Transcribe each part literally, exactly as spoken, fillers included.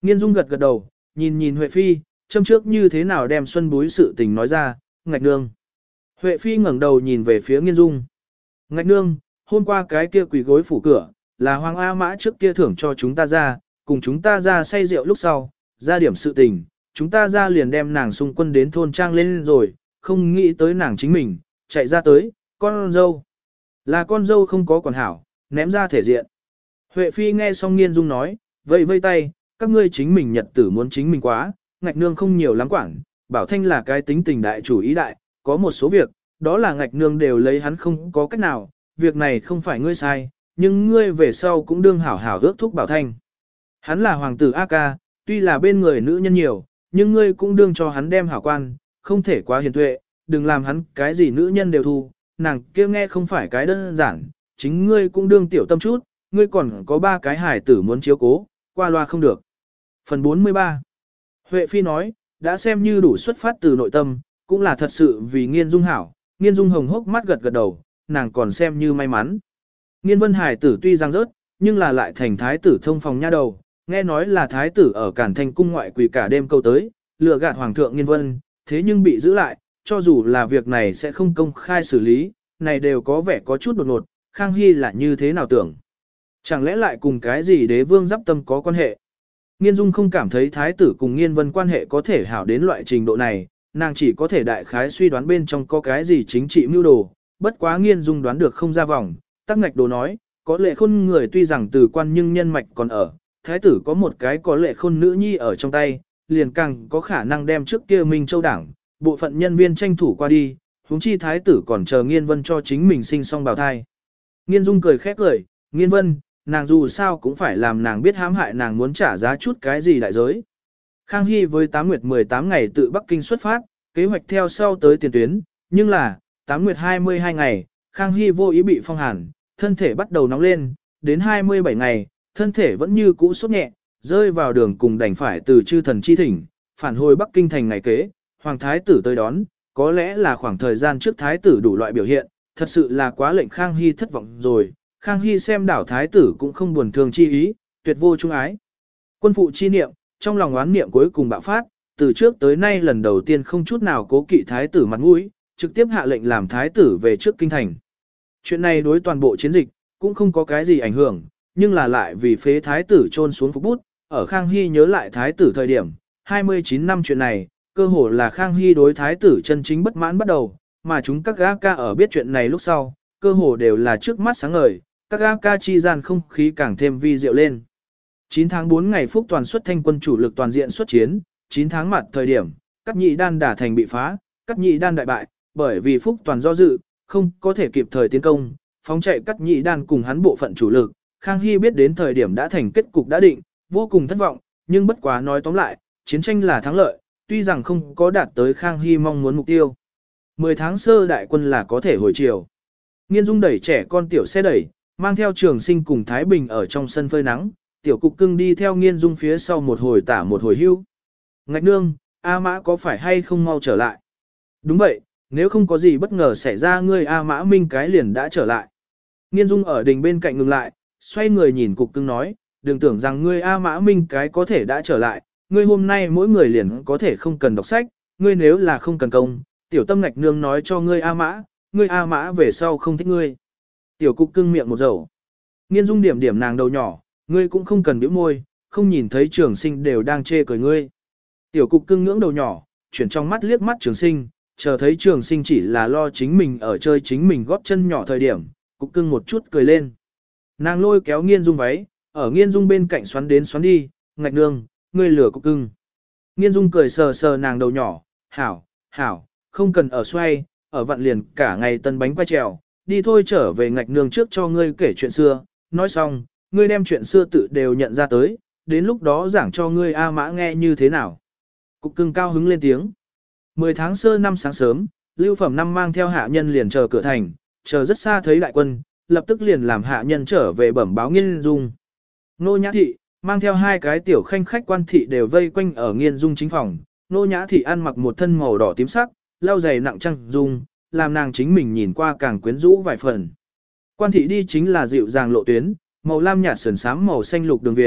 Nghiên Dung gật gật đầu, nhìn nhìn Huệ Phi, châm trước như thế nào đem Xuân Búi sự tình nói ra, Ngạch Nương. Huệ Phi ngẩng đầu nhìn về phía Nghiên Dung. Ngạch Nương, hôm qua cái kia quỳ gối phủ cửa, là Hoàng A Mã trước kia thưởng cho chúng ta ra, cùng chúng ta ra say rượu lúc sau, ra điểm sự tình, chúng ta ra liền đem nàng xung quân đến thôn trang lên rồi, không nghĩ tới nàng chính mình, chạy ra tới, con dâu. Là con dâu không có quản hảo, ném ra thể diện. Huệ Phi nghe xong Nghiên Dung nói, vẫy vây tay, các ngươi chính mình nhật tử muốn chính mình quá, Ngạch Nương không nhiều lắm quản, Bảo Thanh là cái tính tình đại chủ ý đại, có một số việc, đó là Ngạch Nương đều lấy hắn không có cách nào, việc này không phải ngươi sai, nhưng ngươi về sau cũng đương hảo hảo ước thúc Bảo Thanh. Hắn là hoàng tử A ca, tuy là bên người nữ nhân nhiều, nhưng ngươi cũng đương cho hắn đem hảo quan, không thể quá hiền tuệ, đừng làm hắn cái gì nữ nhân đều thu, nàng kia nghe không phải cái đơn giản, chính ngươi cũng đương tiểu tâm chút, ngươi còn có ba cái hải tử muốn chiếu cố, qua loa không được. Phần bốn mươi ba Huệ Phi nói, đã xem như đủ xuất phát từ nội tâm, cũng là thật sự vì Nghiên Dung hảo, Nghiên Dung hồng hốc mắt gật gật đầu, nàng còn xem như may mắn. Nghiên Vân hải tử tuy giang rớt, nhưng là lại thành thái tử thông phòng nha đầu, nghe nói là thái tử ở Cản Thành cung ngoại quỳ cả đêm câu tới, lừa gạt hoàng thượng Nghiên Vân, thế nhưng bị giữ lại, cho dù là việc này sẽ không công khai xử lý, này đều có vẻ có chút đột ngột, Khang Hy là như thế nào tưởng. Chẳng lẽ lại cùng cái gì đế vương giáp tâm có quan hệ? Nghiên Dung không cảm thấy thái tử cùng Nghiên Vân quan hệ có thể hảo đến loại trình độ này, nàng chỉ có thể đại khái suy đoán bên trong có cái gì chính trị mưu đồ, bất quá Nghiên Dung đoán được không ra vòng, tắc ngạch đồ nói, có lệ khôn người tuy rằng từ quan nhưng nhân mạch còn ở, thái tử có một cái có lệ khôn nữ nhi ở trong tay, liền càng có khả năng đem trước kia Minh Châu Đảng, bộ phận nhân viên tranh thủ qua đi, huống chi thái tử còn chờ Nghiên Vân cho chính mình sinh xong bào thai. Nghiên Dung cười khét lời, Nghiên Vân, nàng dù sao cũng phải làm nàng biết hãm hại nàng muốn trả giá chút cái gì đại giới. Khang Hy với tám nguyệt mười tám ngày tự Bắc Kinh xuất phát, kế hoạch theo sau tới tiền tuyến, nhưng là, tám nguyệt hai mươi hai ngày, Khang Hy vô ý bị phong hàn, thân thể bắt đầu nóng lên, đến hai mươi bảy ngày, thân thể vẫn như cũ sốt nhẹ, rơi vào đường cùng đành phải từ chư thần chi thỉnh, phản hồi Bắc Kinh thành ngày kế, hoàng thái tử tới đón, có lẽ là khoảng thời gian trước thái tử đủ loại biểu hiện, thật sự là quá lệnh Khang Hy thất vọng rồi. Khang Hy xem đảo thái tử cũng không buồn thương chi ý, tuyệt vô trung ái. Quân phụ chi niệm, trong lòng oán niệm cuối cùng bạo phát, từ trước tới nay lần đầu tiên không chút nào cố kỵ thái tử mặt mũi, trực tiếp hạ lệnh làm thái tử về trước kinh thành. Chuyện này đối toàn bộ chiến dịch, cũng không có cái gì ảnh hưởng, nhưng là lại vì phế thái tử trôn xuống phục bút, ở Khang Hy nhớ lại thái tử thời điểm, hai mươi chín năm chuyện này, cơ hồ là Khang Hy đối thái tử chân chính bất mãn bắt đầu, mà chúng các gã ca ở biết chuyện này lúc sau, cơ hồ đều là trước mắt sáng ngời, các gã ca chi gian không khí càng thêm vi diệu lên. chín tháng bốn ngày Phúc toàn xuất thanh quân chủ lực toàn diện xuất chiến, chín tháng mặt thời điểm, Cắt Nhị Đan đả thành bị phá, Cắt Nhị Đan đại bại, bởi vì Phúc toàn do dự, không có thể kịp thời tiến công, phóng chạy Cắt Nhị Đan cùng hắn bộ phận chủ lực, Khang Hy biết đến thời điểm đã thành kết cục đã định, vô cùng thất vọng, nhưng bất quá nói tóm lại, chiến tranh là thắng lợi, tuy rằng không có đạt tới Khang Hy mong muốn mục tiêu. mười tháng sơ đại quân là có thể hồi chiều. Nghiên Dung đẩy trẻ con tiểu xe đẩy, mang theo Trường Sinh cùng Thái Bình ở trong sân phơi nắng, tiểu cục cưng đi theo Nghiên Dung phía sau một hồi tả một hồi hưu. Ngạch nương, A Mã có phải hay không mau trở lại? Đúng vậy, nếu không có gì bất ngờ xảy ra ngươi A Mã Minh cái liền đã trở lại. Nghiên Dung ở đình bên cạnh ngừng lại, xoay người nhìn cục cưng nói, đừng tưởng rằng ngươi A Mã Minh cái có thể đã trở lại, ngươi hôm nay mỗi người liền có thể không cần đọc sách, ngươi nếu là không cần công, tiểu tâm ngạch nương nói cho ngươi A Mã, ngươi A Mã về sau không thích ngươi. Tiểu cục cưng miệng một dầu. Nghiên Dung điểm điểm nàng đầu nhỏ, ngươi cũng không cần bĩu môi, không nhìn thấy Trường Sinh đều đang chê cười ngươi. Tiểu cục cưng ngưỡng đầu nhỏ, chuyển trong mắt liếc mắt Trường Sinh, chờ thấy Trường Sinh chỉ là lo chính mình ở chơi chính mình góp chân nhỏ thời điểm, cục cưng một chút cười lên. Nàng lôi kéo Nghiên Dung váy, ở Nghiên Dung bên cạnh xoắn đến xoắn đi, ngạch nương, ngươi lừa cục cưng. Nghiên Dung cười sờ sờ nàng đầu nhỏ, hảo, hảo, không cần ở xoay, ở vặn liền cả ngày tân bánh quay trèo, đi thôi trở về ngạch nương trước cho ngươi kể chuyện xưa, nói xong, ngươi đem chuyện xưa tự đều nhận ra tới, đến lúc đó giảng cho ngươi A Mã nghe như thế nào. Cục cưng cao hứng lên tiếng. mười tháng sơ năm sáng sớm, Lưu Phẩm Năm mang theo hạ nhân liền chờ cửa thành, chờ rất xa thấy đại quân, lập tức liền làm hạ nhân trở về bẩm báo Nghiên Dung. Nô Nhã Thị, mang theo hai cái tiểu khanh khách quan thị đều vây quanh ở Nghiên Dung chính phòng, Nô Nhã Thị ăn mặc một thân màu đỏ tím sắc, lau giày nặng trăng dung, làm nàng chính mình nhìn qua càng quyến rũ vài phần. Quan thị đi chính là dịu dàng lộ tuyến, màu lam nhạt sườn xám màu xanh lục đường viền,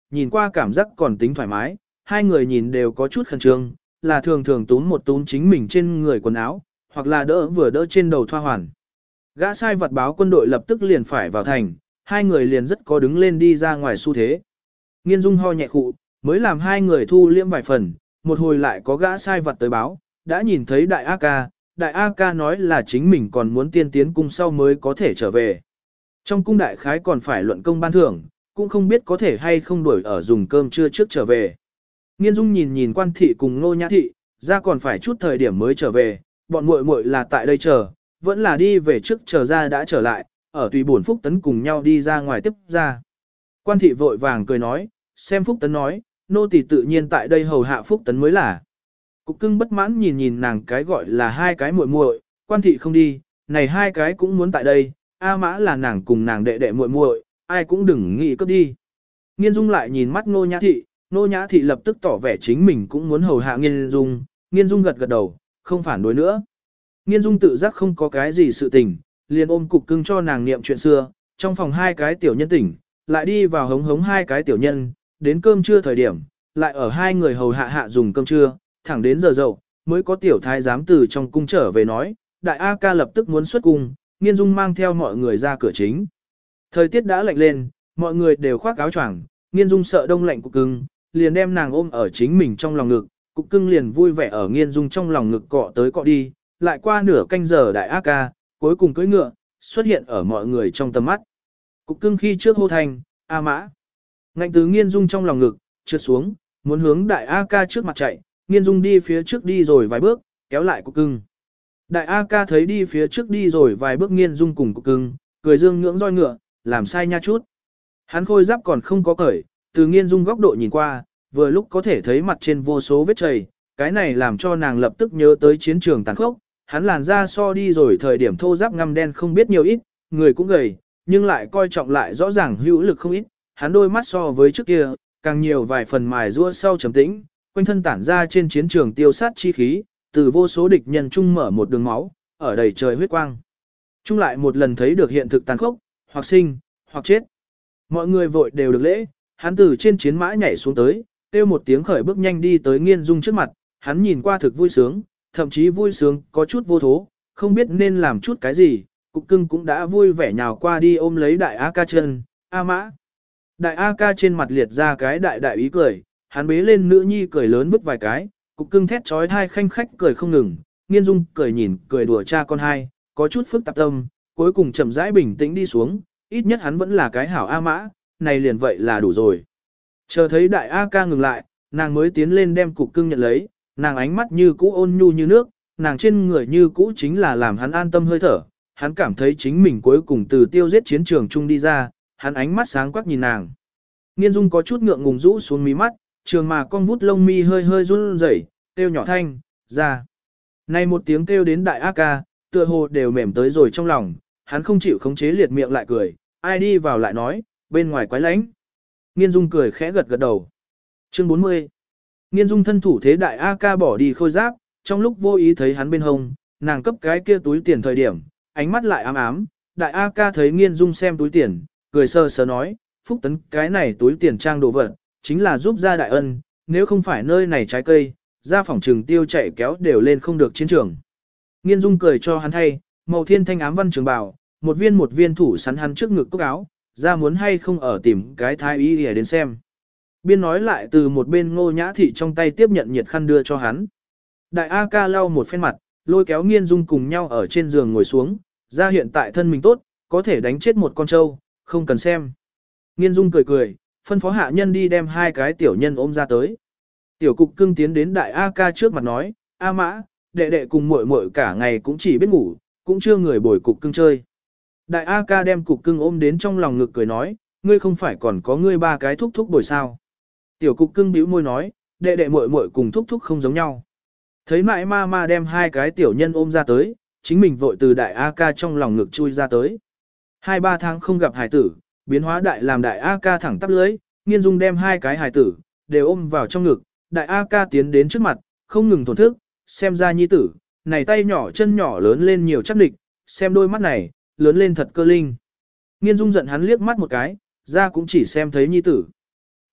nhìn qua cảm giác còn tính thoải mái, hai người nhìn đều có chút khẩn trương, là thường thường túm một túm chính mình trên người quần áo, hoặc là đỡ vừa đỡ trên đầu thoa hoàn. Gã sai vật báo quân đội lập tức liền phải vào thành, hai người liền rất có đứng lên đi ra ngoài xu thế. Nghiên Dung ho nhẹ khụ, mới làm hai người thu liễm vài phần, một hồi lại có gã sai vật tới báo, đã nhìn thấy đại A ca, đại A ca nói là chính mình còn muốn tiên tiến cung sau mới có thể trở về. Trong cung đại khái còn phải luận công ban thưởng, cũng không biết có thể hay không đuổi ở dùng cơm trưa trước trở về. Nghiên Dung nhìn nhìn quan thị cùng Nô Nhã thị, ra còn phải chút thời điểm mới trở về, bọn muội muội là tại đây chờ, vẫn là đi về trước chờ ra đã trở lại, ở tùy buồn Phúc Tấn cùng nhau đi ra ngoài tiếp ra. Quan thị vội vàng cười nói, xem Phúc Tấn nói, nô tỳ tự nhiên tại đây hầu hạ Phúc Tấn mới là. Cục cưng bất mãn nhìn nhìn nàng cái gọi là hai cái muội muội, quan thị không đi, này hai cái cũng muốn tại đây, A Mã là nàng cùng nàng đệ đệ muội muội, ai cũng đừng nghĩ cướp đi. Nghiên Dung lại nhìn mắt Nô Nhã thị, Nô Nhã thị lập tức tỏ vẻ chính mình cũng muốn hầu hạ Nghiên Dung, Nghiên Dung gật gật đầu, không phản đối nữa. Nghiên Dung tự giác không có cái gì sự tình, liền ôm cục cưng cho nàng niệm chuyện xưa, trong phòng hai cái tiểu nhân tỉnh, lại đi vào hống hống hai cái tiểu nhân, đến cơm trưa thời điểm, lại ở hai người hầu hạ hạ dùng cơm trưa, thẳng đến giờ dậu, mới có tiểu thái giám từ trong cung trở về nói, đại A ca lập tức muốn xuất cung, Nghiên Dung mang theo mọi người ra cửa chính. Thời tiết đã lạnh lên, mọi người đều khoác áo choàng, Nghiên Dung sợ đông lạnh cục cưng, liền đem nàng ôm ở chính mình trong lòng ngực, cục cưng liền vui vẻ ở Nghiên Dung trong lòng ngực cọ tới cọ đi, lại qua nửa canh giờ đại A ca, cuối cùng cưỡi ngựa, xuất hiện ở mọi người trong tầm mắt. Cục cưng khi trước hô thành, A Mã. Ngạnh từ Nghiên Dung trong lòng ngực, trượt xuống, muốn hướng đại A ca trước mặt chạy, Nghiên Dung đi phía trước đi rồi vài bước, kéo lại cục cưng. Đại A ca thấy đi phía trước đi rồi vài bước Nghiên Dung cùng cục cưng, cười dương ngưỡng roi ngựa, làm sai nha chút. Hắn khôi giáp còn không có cởi, từ Nghiên Dung góc độ nhìn qua, vừa lúc có thể thấy mặt trên vô số vết chảy, cái này làm cho nàng lập tức nhớ tới chiến trường tàn khốc. Hắn làn da so đi rồi thời điểm thô giáp ngăm đen không biết nhiều ít, người cũng gầy, nhưng lại coi trọng lại rõ ràng hữu lực không ít. Hắn đôi mắt so với trước kia, càng nhiều vài phần mài rua sau trầm tĩnh, quanh thân tản ra trên chiến trường tiêu sát chi khí, từ vô số địch nhân chung mở một đường máu, ở đầy trời huyết quang. Chung lại một lần thấy được hiện thực tàn khốc, hoặc sinh, hoặc chết. Mọi người vội đều được lễ, hắn từ trên chiến mã nhảy xuống tới, kêu một tiếng khởi bước nhanh đi tới Nghiên Dung trước mặt, hắn nhìn qua thực vui sướng, thậm chí vui sướng có chút vô thố, không biết nên làm chút cái gì, cục cưng cũng đã vui vẻ nhào qua đi ôm lấy đại A ca chân, A Mã. Đại A ca trên mặt liệt ra cái đại đại ý cười, hắn bế lên nữ nhi cười lớn vứt vài cái, cục cưng thét trói thai khanh khách cười không ngừng, Nghiên Dung cười nhìn cười đùa cha con hai, có chút phức tạp tâm, cuối cùng chậm rãi bình tĩnh đi xuống, ít nhất hắn vẫn là cái hảo A Mã, này liền vậy là đủ rồi. Chờ thấy đại A ca ngừng lại, nàng mới tiến lên đem cục cưng nhận lấy, nàng ánh mắt như cũ ôn nhu như nước, nàng trên người như cũ chính là làm hắn an tâm hơi thở, hắn cảm thấy chính mình cuối cùng từ tiêu giết chiến trường chung đi ra, hắn ánh mắt sáng quắc nhìn nàng. Nghiên Dung có chút ngượng ngùng rũ xuống mí mắt, trường mà con vút lông mi hơi hơi run rẩy, kêu nhỏ thanh, ra. Này một tiếng kêu đến đại A ca, tựa hồ đều mềm tới rồi trong lòng, hắn không chịu khống chế liệt miệng lại cười, ai đi vào lại nói, bên ngoài quái lánh. Nghiên Dung cười khẽ gật gật đầu. Chương bốn mươi. Nghiên Dung thân thủ thế đại A ca bỏ đi khôi giáp, trong lúc vô ý thấy hắn bên hông, nàng cấp cái kia túi tiền thời điểm, ánh mắt lại ám ám, đại A ca thấy Nghiên Dung xem túi tiền, cười sơ sơ nói, Phúc Tấn cái này túi tiền trang đồ vật, chính là giúp gia đại ân, nếu không phải nơi này trái cây, gia phòng trường tiêu chạy kéo đều lên không được chiến trường. Nghiên Dung cười cho hắn thay, màu thiên thanh ám văn trường bào, một viên một viên thủ sắn hắn trước ngực cúc áo, ra muốn hay không ở tìm cái thái y để đến xem. Biên nói lại từ một bên Ngô Nhã thị trong tay tiếp nhận nhiệt khăn đưa cho hắn. Đại A ca lau một phen mặt, lôi kéo Nghiên Dung cùng nhau ở trên giường ngồi xuống, ra hiện tại thân mình tốt, có thể đánh chết một con trâu, không cần xem. Nghiên Dung cười cười, phân phó hạ nhân đi đem hai cái tiểu nhân ôm ra tới. Tiểu cục cưng tiến đến đại A ca trước mặt nói, A Mã, đệ đệ cùng muội muội cả ngày cũng chỉ biết ngủ, cũng chưa người bồi cục cưng chơi. Đại A ca đem cục cưng ôm đến trong lòng ngực cười nói, ngươi không phải còn có ngươi ba cái thúc thúc bồi sao. Tiểu cục cưng bĩu môi nói, đệ đệ muội muội cùng thúc thúc không giống nhau. Thấy mãi ma ma đem hai cái tiểu nhân ôm ra tới, chính mình vội từ đại A ca trong lòng ngực chui ra tới. Hai ba tháng không gặp hải tử, biến hóa đại làm đại A ca thẳng tắp lưới, Nghiên Dung đem hai cái hải tử, đều ôm vào trong ngực, đại A ca tiến đến trước mặt, không ngừng thổn thức, xem ra nhi tử, này tay nhỏ chân nhỏ lớn lên nhiều chắc địch, xem đôi mắt này, lớn lên thật cơ linh. Nghiên Dung giận hắn liếc mắt một cái, ra cũng chỉ xem thấy nhi tử.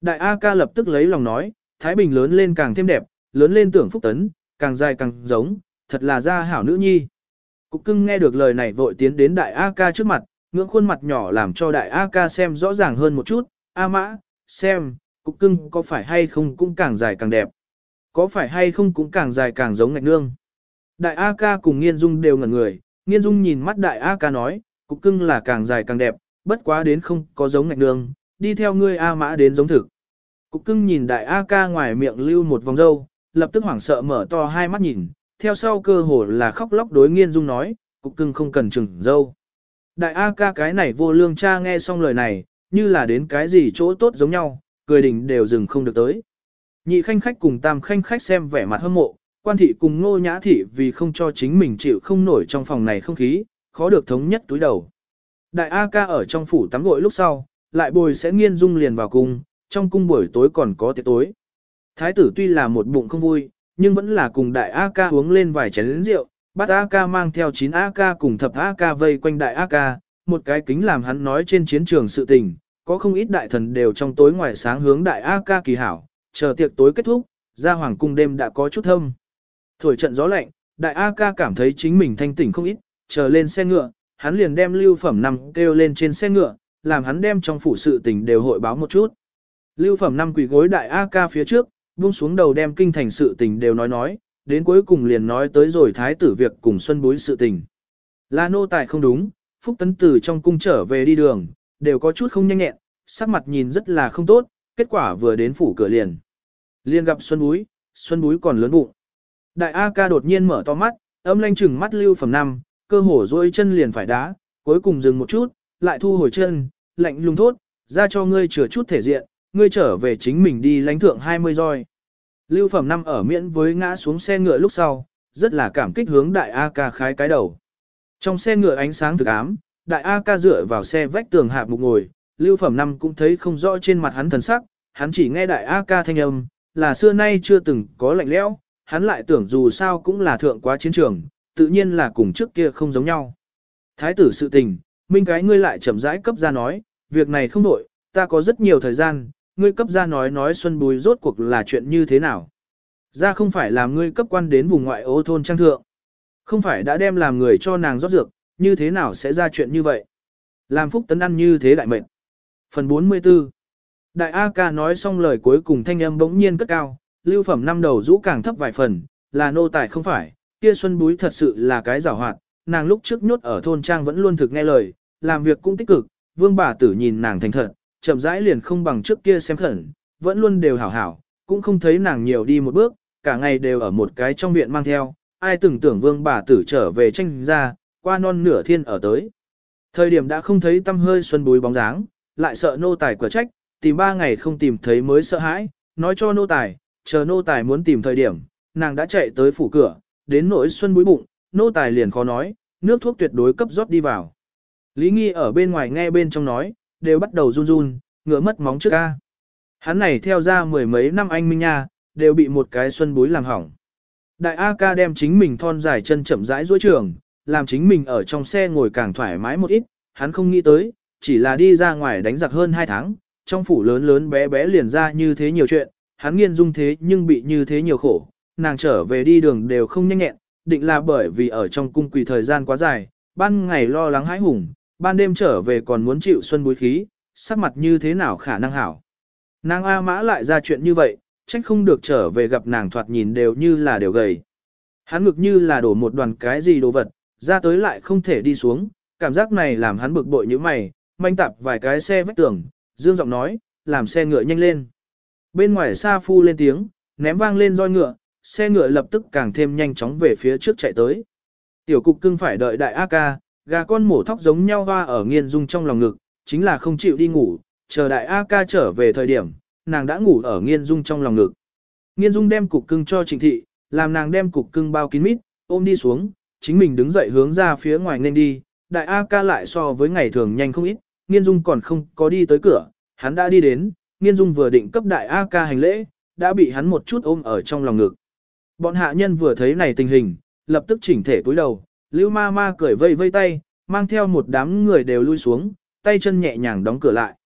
Đại A ca lập tức lấy lòng nói, Thái Bình lớn lên càng thêm đẹp, lớn lên tưởng phúc tấn, càng dài càng giống, thật là gia hảo nữ nhi. Cục cưng nghe được lời này vội tiến đến đại A ca trước mặt, ngưỡng khuôn mặt nhỏ làm cho đại A ca xem rõ ràng hơn một chút, A mã, xem, cục cưng có phải hay không cũng càng dài càng đẹp. Có phải hay không cũng càng dài càng giống ngạch nương. Đại A ca cùng Nghiên Dung đều ngẩn người, Nghiên Dung nhìn mắt đại A ca nói, cục cưng là càng dài càng đẹp, bất quá đến không có giống ngạch nương, đi theo ngươi A mã đến giống thực. Cục cưng nhìn đại A ca ngoài miệng lưu một vòng râu, lập tức hoảng sợ mở to hai mắt nhìn, theo sau cơ hồ là khóc lóc đối Nghiên Dung nói, cục cưng không cần trừng râu. Đại A ca cái này vô lương cha nghe xong lời này, như là đến cái gì chỗ tốt giống nhau, cười đỉnh đều dừng không được tới. Nhị khanh khách cùng tam khanh khách xem vẻ mặt hâm mộ, quan thị cùng ngô nhã thị vì không cho chính mình chịu không nổi trong phòng này không khí, khó được thống nhất túi đầu. Đại A ca ở trong phủ tắm gội lúc sau, lại bồi sẽ Nghiên Dung liền vào cung, trong cung buổi tối còn có tiệc tối. Thái tử tuy là một bụng không vui, nhưng vẫn là cùng đại A ca uống lên vài chén rượu, bắt A ca mang theo chín A ca cùng thập A ca vây quanh đại A ca, một cái kính làm hắn nói trên chiến trường sự tình, có không ít đại thần đều trong tối ngoài sáng hướng đại A ca kỳ hảo, chờ tiệc tối kết thúc, ra hoàng cung đêm đã có chút thâm. Thổi trận gió lạnh, đại A ca cảm thấy chính mình thanh tỉnh không ít, chờ lên xe ngựa, hắn liền đem Lưu Phẩm Năm kêu lên trên xe ngựa, làm hắn đem trong phủ sự tình đều hội báo một chút. Lưu Phẩm Năm quỳ gối đại A ca phía trước, buông xuống đầu đem kinh thành sự tình đều nói nói, đến cuối cùng liền nói tới rồi thái tử việc cùng Xuân Bối sự tình. Là nô tài không đúng, Phúc Tấn từ trong cung trở về đi đường, đều có chút không nhanh nhẹn, sắc mặt nhìn rất là không tốt, kết quả vừa đến phủ cửa liền. Liền gặp Xuân Bối, Xuân Bối còn lớn bụng. Đại A ca đột nhiên mở to mắt, âm lanh chừng mắt Lưu Phẩm Năm, cơ hồ dôi chân liền phải đá, cuối cùng dừng một chút, lại thu hồi chân, lạnh lùng thốt, ra cho ngươi chừa chút thể diện, ngươi trở về chính mình đi lãnh thượng hai mươi roi. Lưu Phẩm Năm ở miễn với ngã xuống xe ngựa lúc sau, rất là cảm kích hướng đại A ca khái cái đầu. Trong xe ngựa ánh sáng thực ám, đại A ca dựa vào xe vách tường hạp mục ngồi, Lưu Phẩm Năm cũng thấy không rõ trên mặt hắn thần sắc, hắn chỉ nghe đại A ca thanh âm, là xưa nay chưa từng có lạnh lẽo, hắn lại tưởng dù sao cũng là thượng quá chiến trường, tự nhiên là cùng trước kia không giống nhau. Thái tử sự tình, minh cái ngươi lại chậm rãi cấp ra nói, việc này không đổi, ta có rất nhiều thời gian, ngươi cấp ra nói nói Xuân Bùi rốt cuộc là chuyện như thế nào. Ra không phải làm ngươi cấp quan đến vùng ngoại ô thôn trang thượng. Không phải đã đem làm người cho nàng rót dược, như thế nào sẽ ra chuyện như vậy. Làm Phúc Tấn ăn như thế đại mệnh. Phần bốn mươi tư. Đại A ca nói xong lời cuối cùng thanh âm bỗng nhiên cất cao, Lưu Phẩm Năm đầu rũ càng thấp vài phần, là nô tài không phải, kia Xuân Búi thật sự là cái giảo hoạt, nàng lúc trước nhốt ở thôn trang vẫn luôn thực nghe lời, làm việc cũng tích cực, vương bà tử nhìn nàng thành thật, chậm rãi liền không bằng trước kia xem khẩn, vẫn luôn đều hảo hảo, cũng không thấy nàng nhiều đi một bước, cả ngày đều ở một cái trong viện mang theo, ai từng tưởng vương bà tử trở về tranh ra, qua non nửa thiên ở tới. Thời điểm đã không thấy tâm hơi Xuân Búi bóng dáng, lại sợ nô tài quả trách, tìm ba ngày không tìm thấy mới sợ hãi, nói cho nô tài, chờ nô tài muốn tìm thời điểm, nàng đã chạy tới phủ cửa, đến nỗi Xuân Búi bụng, nô tài liền khó nói, nước thuốc tuyệt đối cấp rót đi vào. Lý Nghi ở bên ngoài nghe bên trong nói, đều bắt đầu run run, ngựa mất móng trước ca. Hắn này theo ra mười mấy năm anh minh nha, đều bị một cái Xuân Búi làm hỏng. Đại A ca đem chính mình thon dài chân chậm rãi duỗi trường, làm chính mình ở trong xe ngồi càng thoải mái một ít, hắn không nghĩ tới, chỉ là đi ra ngoài đánh giặc hơn hai tháng, trong phủ lớn lớn bé bé liền ra như thế nhiều chuyện, hắn Nghiên Dung thế nhưng bị như thế nhiều khổ, nàng trở về đi đường đều không nhanh nhẹn, định là bởi vì ở trong cung quỳ thời gian quá dài, ban ngày lo lắng hãi hùng, ban đêm trở về còn muốn chịu Xuân Búi khí, sắc mặt như thế nào khả năng hảo. Nàng A Mã lại ra chuyện như vậy, trách không được trở về gặp nàng thoạt nhìn đều như là đều gầy. Hắn ngực như là đổ một đoàn cái gì đồ vật, ra tới lại không thể đi xuống, cảm giác này làm hắn bực bội như mày, manh tạp vài cái xe vách tường, dương giọng nói, làm xe ngựa nhanh lên. Bên ngoài Sa Phu lên tiếng, ném vang lên roi ngựa, xe ngựa lập tức càng thêm nhanh chóng về phía trước chạy tới. Tiểu cục cưng phải đợi đại A ca, gà con mổ thóc giống nhau hoa ở Nghiên Dung trong lòng ngực, chính là không chịu đi ngủ, chờ đại A ca trở về thời điểm, nàng đã ngủ ở Nghiên Dung trong lòng ngực. Nghiên Dung đem cục cưng cho Trịnh Thị, làm nàng đem cục cưng bao kín mít, ôm đi xuống, chính mình đứng dậy hướng ra phía ngoài nên đi, đại A ca lại so với ngày thường nhanh không ít, Nghiên Dung còn không có đi tới cửa, hắn đã đi đến, Nghiên Dung vừa định cấp đại A ca hành lễ, đã bị hắn một chút ôm ở trong lòng ngực. Bọn hạ nhân vừa thấy này tình hình, lập tức chỉnh thể cúi đầu, Lưu ma ma cười vây vây tay, mang theo một đám người đều lui xuống, tay chân nhẹ nhàng đóng cửa lại.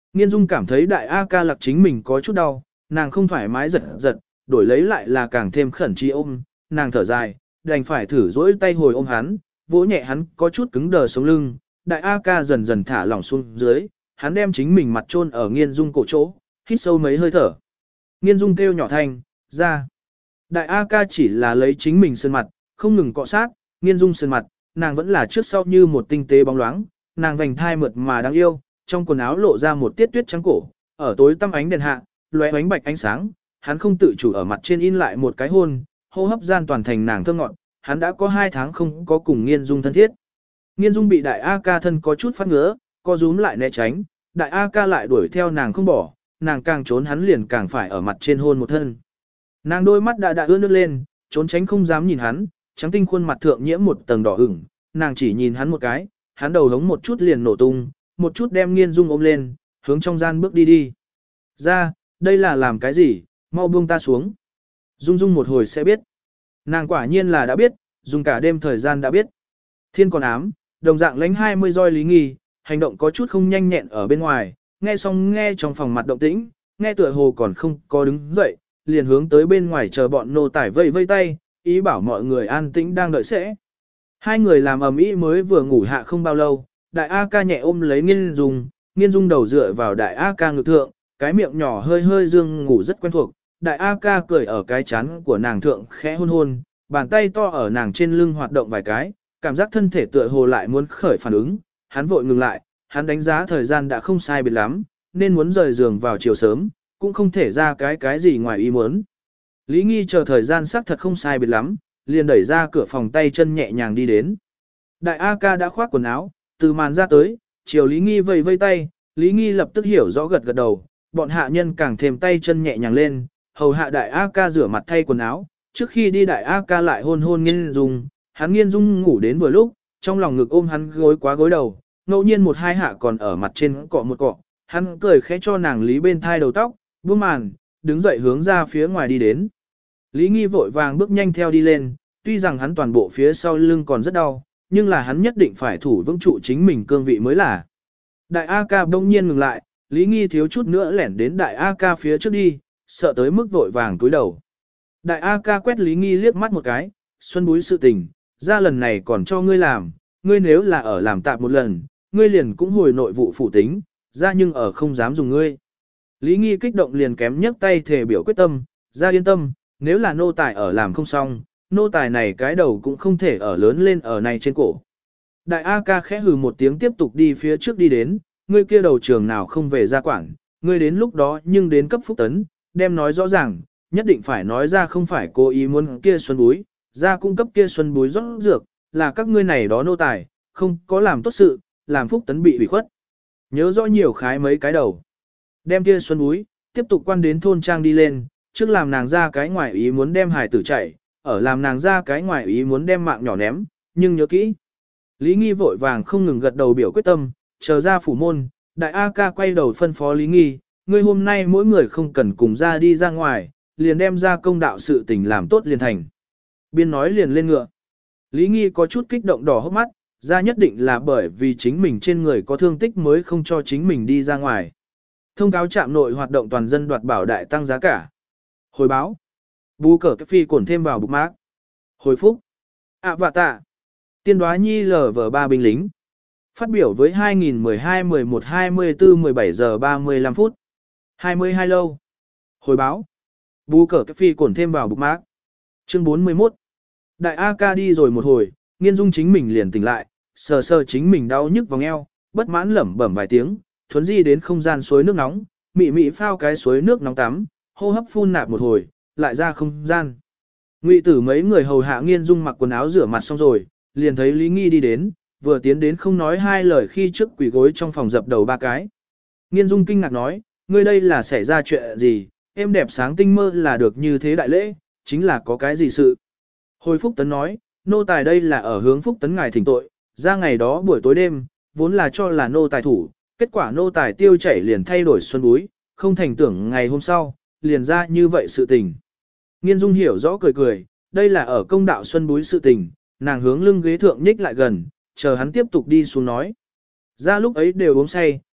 Nghiên Dung cảm thấy đại A ca lạc chính mình có chút đau, nàng không thoải mái giật giật, đổi lấy lại là càng thêm khẩn trì ôm, nàng thở dài, đành phải thử dỗi tay hồi ôm hắn, vỗ nhẹ hắn có chút cứng đờ sống lưng, đại A ca dần dần thả lỏng xuống dưới, hắn đem chính mình mặt chôn ở Nghiên Dung cổ chỗ, hít sâu mấy hơi thở. Nghiên Dung kêu nhỏ thanh, ra. Đại A ca chỉ là lấy chính mình sơn mặt, không ngừng cọ sát, Nghiên Dung sơn mặt, nàng vẫn là trước sau như một tinh tế bóng loáng, nàng vành thai mượt mà đáng yêu, trong quần áo lộ ra một tiết tuyết trắng cổ, ở tối tăm ánh đèn hạ, lóe ánh bạch ánh sáng, hắn không tự chủ ở mặt trên in lại một cái hôn, hô hấp gian toàn thành nàng thơm ngọt, hắn đã có hai tháng không có cùng Nghiên Dung thân thiết. Nghiên Dung bị đại A ca thân có chút phát ngứa, co rúm lại né tránh, đại A ca lại đuổi theo nàng không bỏ, nàng càng trốn hắn liền càng phải ở mặt trên hôn một thân. Nàng đôi mắt đã đã ướt nước lên, trốn tránh không dám nhìn hắn, trắng tinh khuôn mặt thượng nhiễm một tầng đỏ ửng, nàng chỉ nhìn hắn một cái, hắn đầu hống một chút liền nổ tung, một chút đem Nghiên Dung ôm lên, hướng trong gian bước đi đi. Ra, đây là làm cái gì, mau buông ta xuống. Dung Dung một hồi sẽ biết. Nàng quả nhiên là đã biết, dùng cả đêm thời gian đã biết. Thiên còn ám, đồng dạng lánh hai mươi roi Lý Nghi, hành động có chút không nhanh nhẹn ở bên ngoài, nghe xong nghe trong phòng mặt động tĩnh, nghe tựa hồ còn không có đứng dậy, liền hướng tới bên ngoài chờ bọn nô tải vây vây tay, ý bảo mọi người an tĩnh đang đợi sẽ. Hai người làm ầm ĩ mới vừa ngủ hạ không bao lâu, đại A ca nhẹ ôm lấy Nghiên Dung, Nghiên Dung đầu dựa vào đại A ca ngực thượng, cái miệng nhỏ hơi hơi dương ngủ rất quen thuộc, đại A ca cười ở cái chán của nàng thượng khẽ hôn hôn, bàn tay to ở nàng trên lưng hoạt động vài cái, cảm giác thân thể tựa hồ lại muốn khởi phản ứng, hắn vội ngừng lại, hắn đánh giá thời gian đã không sai biệt lắm, nên muốn rời giường vào chiều sớm, cũng không thể ra cái cái gì ngoài ý muốn. Lý Nghi chờ thời gian xác thật không sai biệt lắm, liền đẩy ra cửa phòng tay chân nhẹ nhàng đi đến. Đại A ca đã khoác quần áo, từ màn ra tới, chiều Lý Nghi vây vây tay, Lý Nghi lập tức hiểu rõ gật gật đầu, bọn hạ nhân càng thêm tay chân nhẹ nhàng lên, hầu hạ đại A ca rửa mặt thay quần áo, trước khi đi đại A ca lại hôn hôn Nghiên Dung, hắn Nghiên Dung ngủ đến vừa lúc, trong lòng ngực ôm hắn gối quá gối đầu, ngẫu nhiên một hai hạ còn ở mặt trên cọ một cọ, hắn cười khẽ cho nàng lý bên thai đầu tóc, buông màn, đứng dậy hướng ra phía ngoài đi đến. Lý Nghi vội vàng bước nhanh theo đi lên, tuy rằng hắn toàn bộ phía sau lưng còn rất đau, nhưng là hắn nhất định phải thủ vững trụ chính mình cương vị mới là. Đại A ca đông nhiên ngừng lại, Lý Nghi thiếu chút nữa lẻn đến đại A ca phía trước đi, sợ tới mức vội vàng túi đầu. Đại A ca quét Lý Nghi liếc mắt một cái, xuân búi sự tình, ra lần này còn cho ngươi làm, ngươi nếu là ở làm tạm một lần, ngươi liền cũng hồi nội vụ phủ tính, ra nhưng ở không dám dùng ngươi. Lý Nghi kích động liền kém nhấc tay thể biểu quyết tâm, ra yên tâm, nếu là nô tài ở làm không xong, nô tài này cái đầu cũng không thể ở lớn lên ở này trên cổ. Đại A ca khẽ hừ một tiếng tiếp tục đi phía trước đi đến, ngươi kia đầu trường nào không về ra quảng, ngươi đến lúc đó nhưng đến cấp phúc tấn, đem nói rõ ràng, nhất định phải nói ra không phải cố ý muốn kia xuân búi, ra cung cấp kia xuân búi rót dược, là các ngươi này đó nô tài, không có làm tốt sự, làm phúc tấn bị ủy khuất. Nhớ rõ nhiều khái mấy cái đầu. Đem kia xuân búi, tiếp tục quan đến thôn trang đi lên, trước làm nàng ra cái ngoài ý muốn đem hải tử chạy, ở làm nàng ra cái ngoài ý muốn đem mạng nhỏ ném, nhưng nhớ kỹ. Lý Nghi vội vàng không ngừng gật đầu biểu quyết tâm, chờ ra phủ môn, đại A ca quay đầu phân phó Lý Nghi, ngươi hôm nay mỗi người không cần cùng ra đi ra ngoài, liền đem ra công đạo sự tình làm tốt liền thành. Biên nói liền lên ngựa. Lý Nghi có chút kích động đỏ hốc mắt, ra nhất định là bởi vì chính mình trên người có thương tích mới không cho chính mình đi ra ngoài. Thông cáo trạm nội hoạt động toàn dân đoạt bảo đại tăng giá cả. Hồi báo. Bú cờ cái phi cổn thêm vào bục mác. Hồi phúc. ạ vạ tạ. Tiên đoá nhi lờ vờ ba binh lính. Phát biểu với hai nghìn mười hai mười một hai mươi tư mười bảy giờ ba mươi lăm phút. hai mươi hai lâu. Hồi báo. Bú cờ cái phi cổn thêm vào bục mác. Chương bốn mươi mốt. Đại A ca đi rồi một hồi, Nghiên Dung chính mình liền tỉnh lại, sờ sờ chính mình đau nhức vòng eo, bất mãn lẩm bẩm vài tiếng, thuấn di đến không gian suối nước nóng, mị mị phao cái suối nước nóng tắm, hô hấp phun nạp một hồi, lại ra không gian. Ngụy tử mấy người hầu hạ Nghiên Dung mặc quần áo rửa mặt xong rồi, liền thấy Lý Nghi đi đến, vừa tiến đến không nói hai lời khi trước quỳ gối trong phòng dập đầu ba cái. Nghiên Dung kinh ngạc nói, ngươi đây là xảy ra chuyện gì, em đẹp sáng tinh mơ là được như thế đại lễ, chính là có cái gì sự. Hồi Phúc Tấn nói, nô tài đây là ở hướng Phúc Tấn ngài thỉnh tội, ra ngày đó buổi tối đêm, vốn là cho là nô tài thủ, kết quả nô tài tiêu chảy liền thay đổi xuân búi, không thành tưởng ngày hôm sau, liền ra như vậy sự tình. Nghiên Dung hiểu rõ cười cười, đây là ở công đạo xuân búi sự tình, nàng hướng lưng ghế thượng nhích lại gần, chờ hắn tiếp tục đi xuống nói. Ra lúc ấy đều uống say,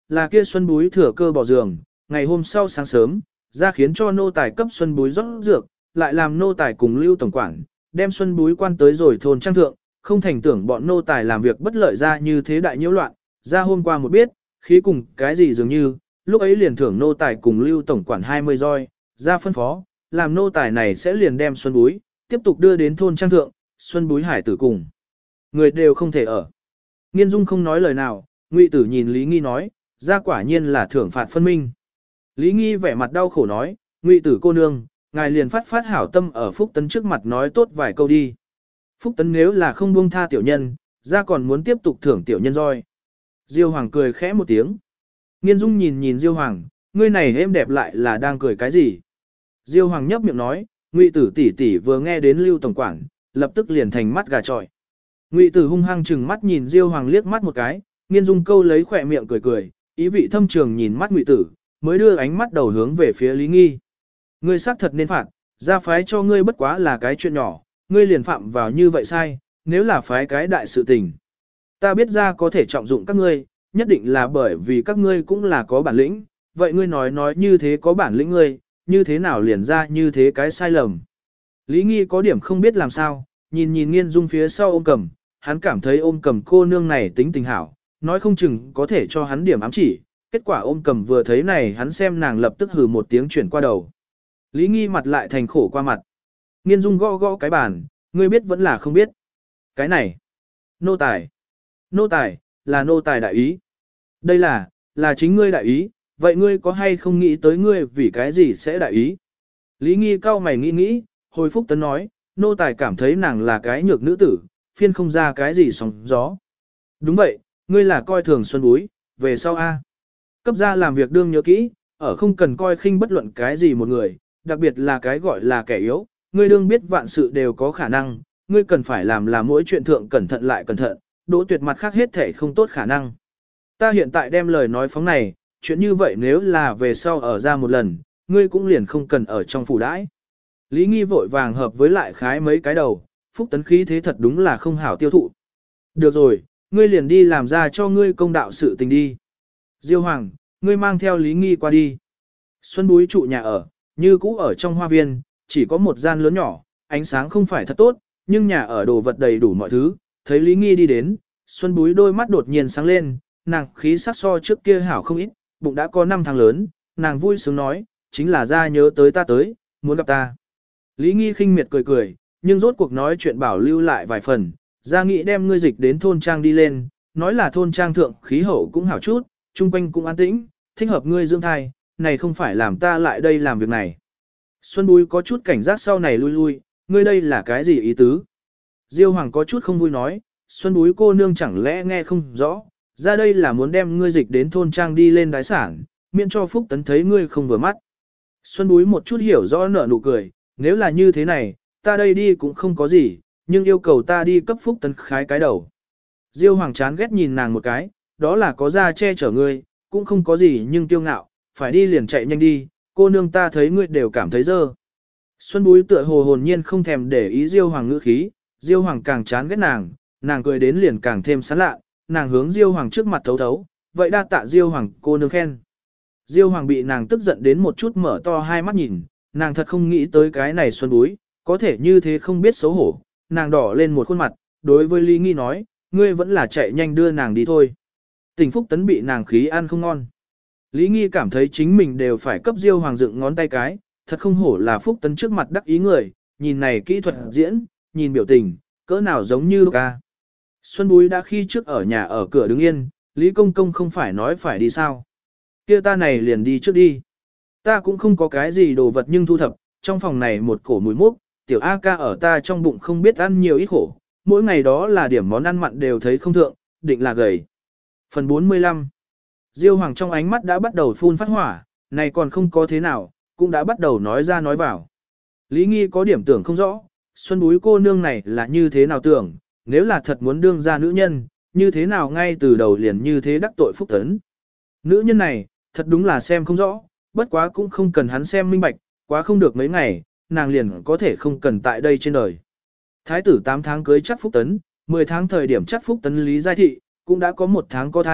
là kia Xuân Búi thừa cơ bỏ giường, ngày hôm sau sáng sớm, ra khiến cho nô tài cấp Xuân Búi rót dược, lại làm nô tài cùng Lưu tổng quản, đem Xuân Búi quan tới rồi thôn trang thượng, không thành tưởng bọn nô tài làm việc bất lợi ra như thế đại nhiễu loạn, ra hôm qua một biết, khí cùng cái gì dường như, lúc ấy liền thưởng nô tài cùng Lưu tổng quản hai mươi roi, ra phân phó, làm nô tài này sẽ liền đem Xuân Búi, tiếp tục đưa đến thôn trang thượng, Xuân Búi hải tử cùng. Người đều không thể ở. Nghiên Dung không nói lời nào, Ngụy Tử nhìn Lý Nghi nói, ra quả nhiên là thưởng phạt phân minh. Lý Nghi vẻ mặt đau khổ nói, Ngụy Tử cô nương, ngài liền phát phát hảo tâm ở Phúc Tấn trước mặt nói tốt vài câu đi. Phúc Tấn nếu là không buông tha tiểu nhân, ra còn muốn tiếp tục thưởng tiểu nhân roi. Diêu Hoàng cười khẽ một tiếng. Nghiên Dung nhìn nhìn Diêu Hoàng, ngươi này êm đẹp lại là đang cười cái gì? Diêu Hoàng nhấp miệng nói, Ngụy Tử tỷ tỷ vừa nghe đến Lưu tổng quản, lập tức liền thành mắt gà trọi. Ngụy Tử hung hăng chừng mắt nhìn Diêu Hoàng liếc mắt một cái, Nghiên Dung câu lấy khỏe miệng cười cười, ý vị thâm trường nhìn mắt Ngụy Tử, mới đưa ánh mắt đầu hướng về phía Lý Nghi. Ngươi xác thật nên phạt, ra phái cho ngươi bất quá là cái chuyện nhỏ, ngươi liền phạm vào như vậy sai, nếu là phái cái đại sự tình. Ta biết ra có thể trọng dụng các ngươi, nhất định là bởi vì các ngươi cũng là có bản lĩnh, vậy ngươi nói nói như thế có bản lĩnh ngươi, như thế nào liền ra như thế cái sai lầm. Lý Nghi có điểm không biết làm sao, nhìn nhìn Nghiên Dung phía sau ôm cầm, hắn cảm thấy ôm cầm cô nương này tính tình hảo, nói không chừng có thể cho hắn điểm ám chỉ, kết quả ôm cầm vừa thấy này hắn xem nàng lập tức hừ một tiếng chuyển qua đầu. Lý Nghi mặt lại thành khổ qua mặt. Nghiên Dung gõ gõ cái bàn, ngươi biết vẫn là không biết. Cái này, nô tài, nô tài, là nô tài đại ý. Đây là, là chính ngươi đại ý, vậy ngươi có hay không nghĩ tới ngươi vì cái gì sẽ đại ý? Lý Nghi cau mày nghĩ nghĩ, hồi Phúc Tấn nói, nô tài cảm thấy nàng là cái nhược nữ tử, phiên không ra cái gì sóng gió. Đúng vậy, ngươi là coi thường Xuân Búi, về sau A. Cấp gia làm việc đương nhớ kỹ, ở không cần coi khinh bất luận cái gì một người, đặc biệt là cái gọi là kẻ yếu, ngươi đương biết vạn sự đều có khả năng, ngươi cần phải làm là mỗi chuyện thượng cẩn thận lại cẩn thận, đỗ tuyệt mặt khác hết thể không tốt khả năng. Ta hiện tại đem lời nói phóng này, chuyện như vậy nếu là về sau ở ra một lần, ngươi cũng liền không cần ở trong phủ đãi. Lý Nghi vội vàng hợp với lại khái mấy cái đầu, Phúc Tấn khí thế thật đúng là không hảo tiêu thụ. Được rồi, ngươi liền đi làm ra cho ngươi công đạo sự tình đi. Diêu Hoàng, ngươi mang theo Lý Nghi qua đi. Xuân Búi trụ nhà ở, như cũ ở trong hoa viên, chỉ có một gian lớn nhỏ, ánh sáng không phải thật tốt, nhưng nhà ở đồ vật đầy đủ mọi thứ. Thấy Lý Nghi đi đến, Xuân Búi đôi mắt đột nhiên sáng lên, nàng khí sắc so trước kia hảo không ít, bụng đã có năm tháng lớn, nàng vui sướng nói, chính là ra nhớ tới ta tới, muốn gặp ta. Lý Nghi khinh miệt cười cười, nhưng rốt cuộc nói chuyện bảo lưu lại vài phần, ra nghĩ đem ngươi dịch đến thôn trang đi lên, nói là thôn trang thượng khí hậu cũng hảo chút, trung quanh cũng an tĩnh, thích hợp ngươi dưỡng thai, này không phải làm ta lại đây làm việc này. Xuân Búi có chút cảnh giác sau này lui lui, ngươi đây là cái gì ý tứ? Diêu Hoàng có chút không vui nói, Xuân Búi cô nương chẳng lẽ nghe không rõ, ra đây là muốn đem ngươi dịch đến thôn trang đi lên đái sản, miễn cho Phúc Tấn thấy ngươi không vừa mắt. Xuân Búi một chút hiểu rõ nở nụ cười, nếu là như thế này, ta đây đi cũng không có gì, nhưng yêu cầu ta đi cấp Phúc Tấn khái cái đầu. Diêu Hoàng chán ghét nhìn nàng một cái, đó là có ra che chở ngươi, cũng không có gì nhưng kiêu ngạo, phải đi liền chạy nhanh đi, cô nương ta thấy ngươi đều cảm thấy dơ. Xuân Búi tựa hồ hồn nhiên không thèm để ý Diêu Hoàng ngữ khí, Diêu Hoàng càng chán ghét nàng, nàng cười đến liền càng thêm sán lạ, nàng hướng Diêu Hoàng trước mặt thấu thấu, vậy đa tạ Diêu Hoàng cô nương khen. Diêu Hoàng bị nàng tức giận đến một chút mở to hai mắt nhìn, nàng thật không nghĩ tới cái này Xuân Búi, có thể như thế không biết xấu hổ, nàng đỏ lên một khuôn mặt, đối với Lý Nghi nói, ngươi vẫn là chạy nhanh đưa nàng đi thôi. Tình Phúc Tấn bị nàng khí ăn không ngon. Lý Nghi cảm thấy chính mình đều phải cấp Diêu Hoàng dựng ngón tay cái, thật không hổ là Phúc Tấn trước mặt đắc ý người, nhìn này kỹ thuật diễn, nhìn biểu tình, cỡ nào giống như Luca. Xuân Búi đã khi trước ở nhà ở cửa đứng yên, Lý Công Công không phải nói phải đi sao. Kia ta này liền đi trước đi. Ta cũng không có cái gì đồ vật nhưng thu thập, trong phòng này một cổ mùi mốc, tiểu A ca ở ta trong bụng không biết ăn nhiều ít khổ, mỗi ngày đó là điểm món ăn mặn đều thấy không thượng, định là gầy. Phần bốn mươi lăm. Diêu Hoàng trong ánh mắt đã bắt đầu phun phát hỏa, này còn không có thế nào, cũng đã bắt đầu nói ra nói vào. Lý Nghi có điểm tưởng không rõ, Xuân Búi cô nương này là như thế nào tưởng, nếu là thật muốn đương ra nữ nhân, như thế nào ngay từ đầu liền như thế đắc tội Phúc Tấn. Nữ nhân này, thật đúng là xem không rõ, bất quá cũng không cần hắn xem minh bạch, quá không được mấy ngày, nàng liền có thể không cần tại đây trên đời. Thái tử tám tháng cưới chắc Phúc Tấn, mười tháng thời điểm chắc Phúc Tấn Lý Giai Thị, cũng đã có một tháng có thai,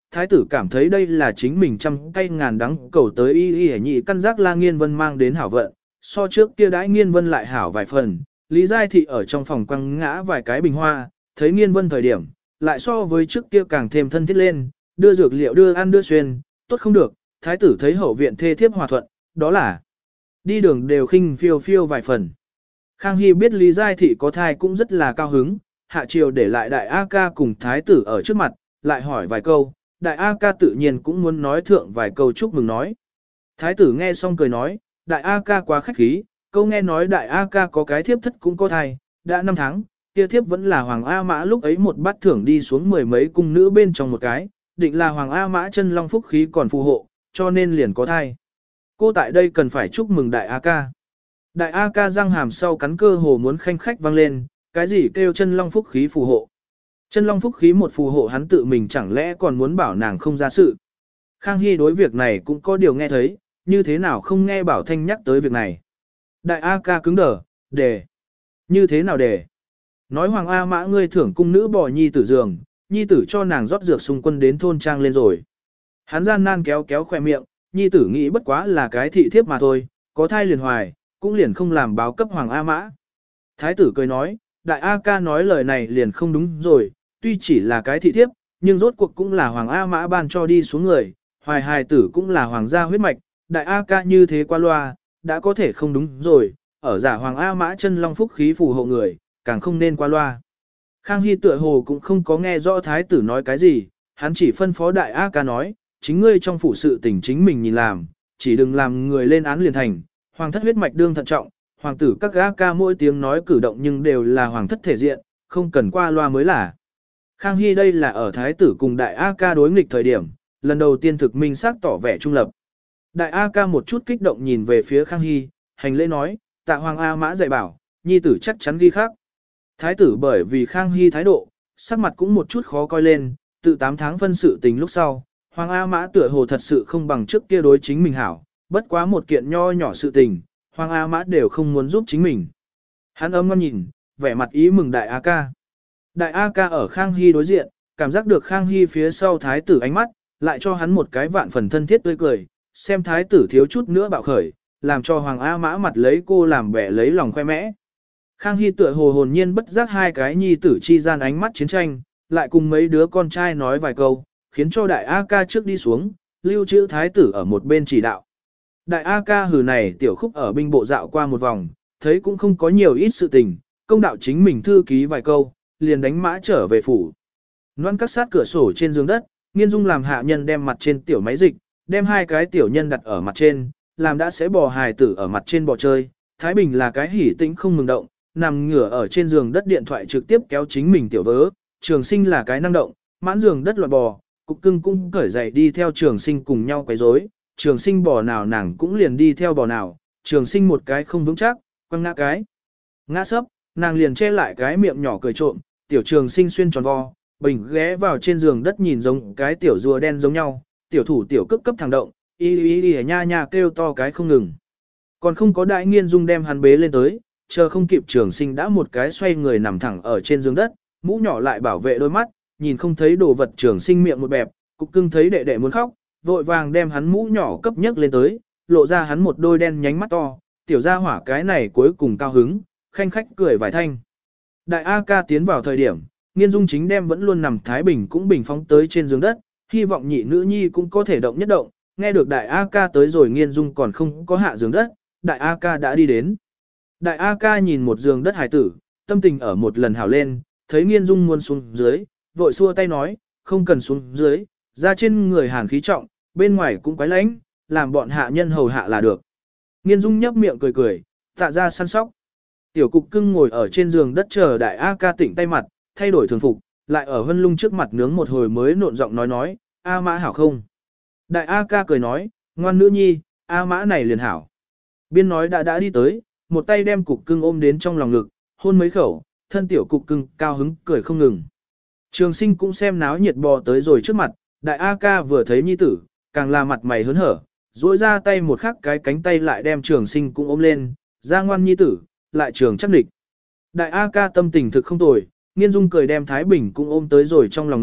thái tử cảm thấy đây là chính mình trăm cây ngàn đắng cầu tới y y hẻ nhị căn giác la nghiên vân mang đến hảo vận, so trước kia đãi nghiên vân lại hảo vài phần, Lý Giai Thị ở trong phòng quăng ngã vài cái bình hoa, thấy nghiên vân thời điểm, lại so với trước kia càng thêm thân thiết lên, đưa dược liệu đưa ăn đưa xuyên, tốt không được, thái tử thấy hậu viện thê thiếp hòa thuận, đó là đi đường đều khinh phiêu phiêu vài phần. Khang Hy biết Lý Giai Thị có thai cũng rất là cao hứng, hạ triều để lại đại A ca cùng thái tử ở trước mặt, lại hỏi vài câu, đại A ca tự nhiên cũng muốn nói thượng vài câu chúc mừng nói. Thái tử nghe xong cười nói, đại A ca quá khách khí, câu nghe nói đại A ca có cái thiếp thất cũng có thai, đã năm tháng, kia thiếp vẫn là Hoàng A Mã lúc ấy một bát thưởng đi xuống mười mấy cung nữ bên trong một cái, định là Hoàng A Mã chân long phúc khí còn phù hộ, cho nên liền có thai. Cô tại đây cần phải chúc mừng đại A ca. Đại A ca răng hàm sau cắn cơ hồ muốn khanh khách vang lên, cái gì kêu chân long phúc khí phù hộ. Chân long phúc khí một phù hộ hắn tự mình chẳng lẽ còn muốn bảo nàng không ra sự. Khang Hy đối việc này cũng có điều nghe thấy, như thế nào không nghe Bảo Thanh nhắc tới việc này. Đại A ca cứng đờ, để. Như thế nào để? Nói Hoàng A Mã ngươi thưởng cung nữ bỏ nhi tử giường, nhi tử cho nàng rót dược xung quân đến thôn trang lên rồi. Hắn gian nan kéo kéo khoe miệng, nhi tử nghĩ bất quá là cái thị thiếp mà thôi, có thai liền hoài, cũng liền không làm báo cấp Hoàng A Mã. Thái tử cười nói, đại A ca nói lời này liền không đúng rồi, tuy chỉ là cái thị thiếp, nhưng rốt cuộc cũng là Hoàng A Mã ban cho đi xuống người, hoài hài tử cũng là Hoàng gia huyết mạch, đại A ca như thế qua loa, đã có thể không đúng rồi, ở giả Hoàng A Mã chân long phúc khí phù hộ người, càng không nên qua loa. Khang Hy tựa hồ cũng không có nghe rõ thái tử nói cái gì, hắn chỉ phân phó đại A ca nói, chính ngươi trong phủ sự tình chính mình nhìn làm, chỉ đừng làm người lên án liền thành, hoàng thất huyết mạch đương thận trọng, hoàng tử các A ca mỗi tiếng nói cử động nhưng đều là hoàng thất thể diện, không cần qua loa mới là. Khang Hy đây là ở thái tử cùng đại A ca đối nghịch thời điểm, lần đầu tiên thực minh xác tỏ vẻ trung lập. Đại A ca một chút kích động nhìn về phía Khang Hy, hành lễ nói, tạ Hoàng A Mã dạy bảo, nhi tử chắc chắn ghi khác. Thái tử bởi vì Khang Hy thái độ, sắc mặt cũng một chút khó coi lên, tự tám tháng phân sự tình lúc sau, Hoàng A Mã tựa hồ thật sự không bằng trước kia đối chính mình hảo, bất quá một kiện nho nhỏ sự tình, Hoàng A Mã đều không muốn giúp chính mình. Hắn ấm ngon nhìn, vẻ mặt ý mừng đại A ca. Đại A ca ở Khang Hy đối diện, cảm giác được Khang Hy phía sau thái tử ánh mắt, lại cho hắn một cái vạn phần thân thiết tươi cười, xem thái tử thiếu chút nữa bạo khởi, làm cho Hoàng A Mã mặt lấy cô làm bẻ lấy lòng khoe mẽ. Khang Hy tựa hồ hồn nhiên bất giác hai cái nhi tử chi gian ánh mắt chiến tranh, lại cùng mấy đứa con trai nói vài câu, khiến cho đại A ca trước đi xuống, lưu trữ thái tử ở một bên chỉ đạo. Đại A ca hừ này tiểu khúc ở binh bộ dạo qua một vòng, thấy cũng không có nhiều ít sự tình, công đạo chính mình thư ký vài câu, liền đánh mã trở về phủ. Loan các sát cửa sổ trên giường đất, Nghiên Dung làm hạ nhân đem mặt trên tiểu máy dịch, đem hai cái tiểu nhân đặt ở mặt trên, làm đã sẽ bò hài tử ở mặt trên bò chơi. Thái Bình là cái hỉ tĩnh không mừng động, nằm ngửa ở trên giường đất điện thoại trực tiếp kéo chính mình tiểu vớ. Trường Sinh là cái năng động, mãn giường đất loạn bò, Cục Cưng cũng cởi giày đi theo Trường Sinh cùng nhau quấy rối. Trường Sinh bò nào nàng cũng liền đi theo bò nào, Trường Sinh một cái không vững chắc, quăng ngã cái. Ngã sấp, nàng liền che lại cái miệng nhỏ cười trộm, tiểu Trường Sinh xuyên tròn vo, bình ghé vào trên giường đất nhìn giống cái tiểu rùa đen giống nhau, tiểu thủ tiểu cấp cấp thẳng động, y y y nha nha kêu to cái không ngừng. Còn không có đại Nghiên Dung đem hắn bế lên tới, chờ không kịp Trường Sinh đã một cái xoay người nằm thẳng ở trên giường đất, mũ nhỏ lại bảo vệ đôi mắt, nhìn không thấy đồ vật. Trường Sinh miệng một bẹp, Cục Cưng thấy đệ đệ muốn khóc, vội vàng đem hắn mũ nhỏ cấp nhấc lên tới, lộ ra hắn một đôi đen nhánh mắt to, tiểu gia hỏa cái này cuối cùng cao hứng, khanh khách cười vài thanh. Đại A ca tiến vào thời điểm, Nghiên Dung chính đem vẫn luôn nằm Thái Bình cũng bình phóng tới trên giường đất, hy vọng nhị nữ nhi cũng có thể động nhất động, nghe được đại A ca tới rồi Nghiên Dung còn không có hạ giường đất, đại A ca đã đi đến. Đại A ca nhìn một giường đất hài tử, tâm tình ở một lần hào lên, thấy Nghiên Dung muốn xuống dưới, vội xua tay nói, không cần xuống dưới, ra trên người hàn khí trọng, bên ngoài cũng quái lạnh, làm bọn hạ nhân hầu hạ là được. Nghiên Dung nhấp miệng cười cười, tạ ra săn sóc. Tiểu Cục Cưng ngồi ở trên giường đất chờ đại A ca tỉnh tay mặt, thay đổi thường phục, lại ở Hân Lung trước mặt nướng một hồi mới nộn giọng nói nói, A Mã hảo không? Đại A ca cười nói, ngoan nữ nhi, A Mã này liền hảo. Biên nói đã đã đi tới, một tay đem Cục Cưng ôm đến trong lòng ngực, hôn mấy khẩu, thân tiểu Cục Cưng cao hứng cười không ngừng. Trường Sinh cũng xem náo nhiệt bò tới rồi trước mặt, đại A ca vừa thấy nhi tử, càng là mặt mày hớn hở, duỗi ra tay một khắc cái cánh tay lại đem Trường Sinh cũng ôm lên, ra ngoan nhi tử, lại trường chắc địch. Đại A ca tâm tình thực không tồi, Nghiên Dung cười đem Thái Bình cũng ôm tới rồi trong lòng ngực,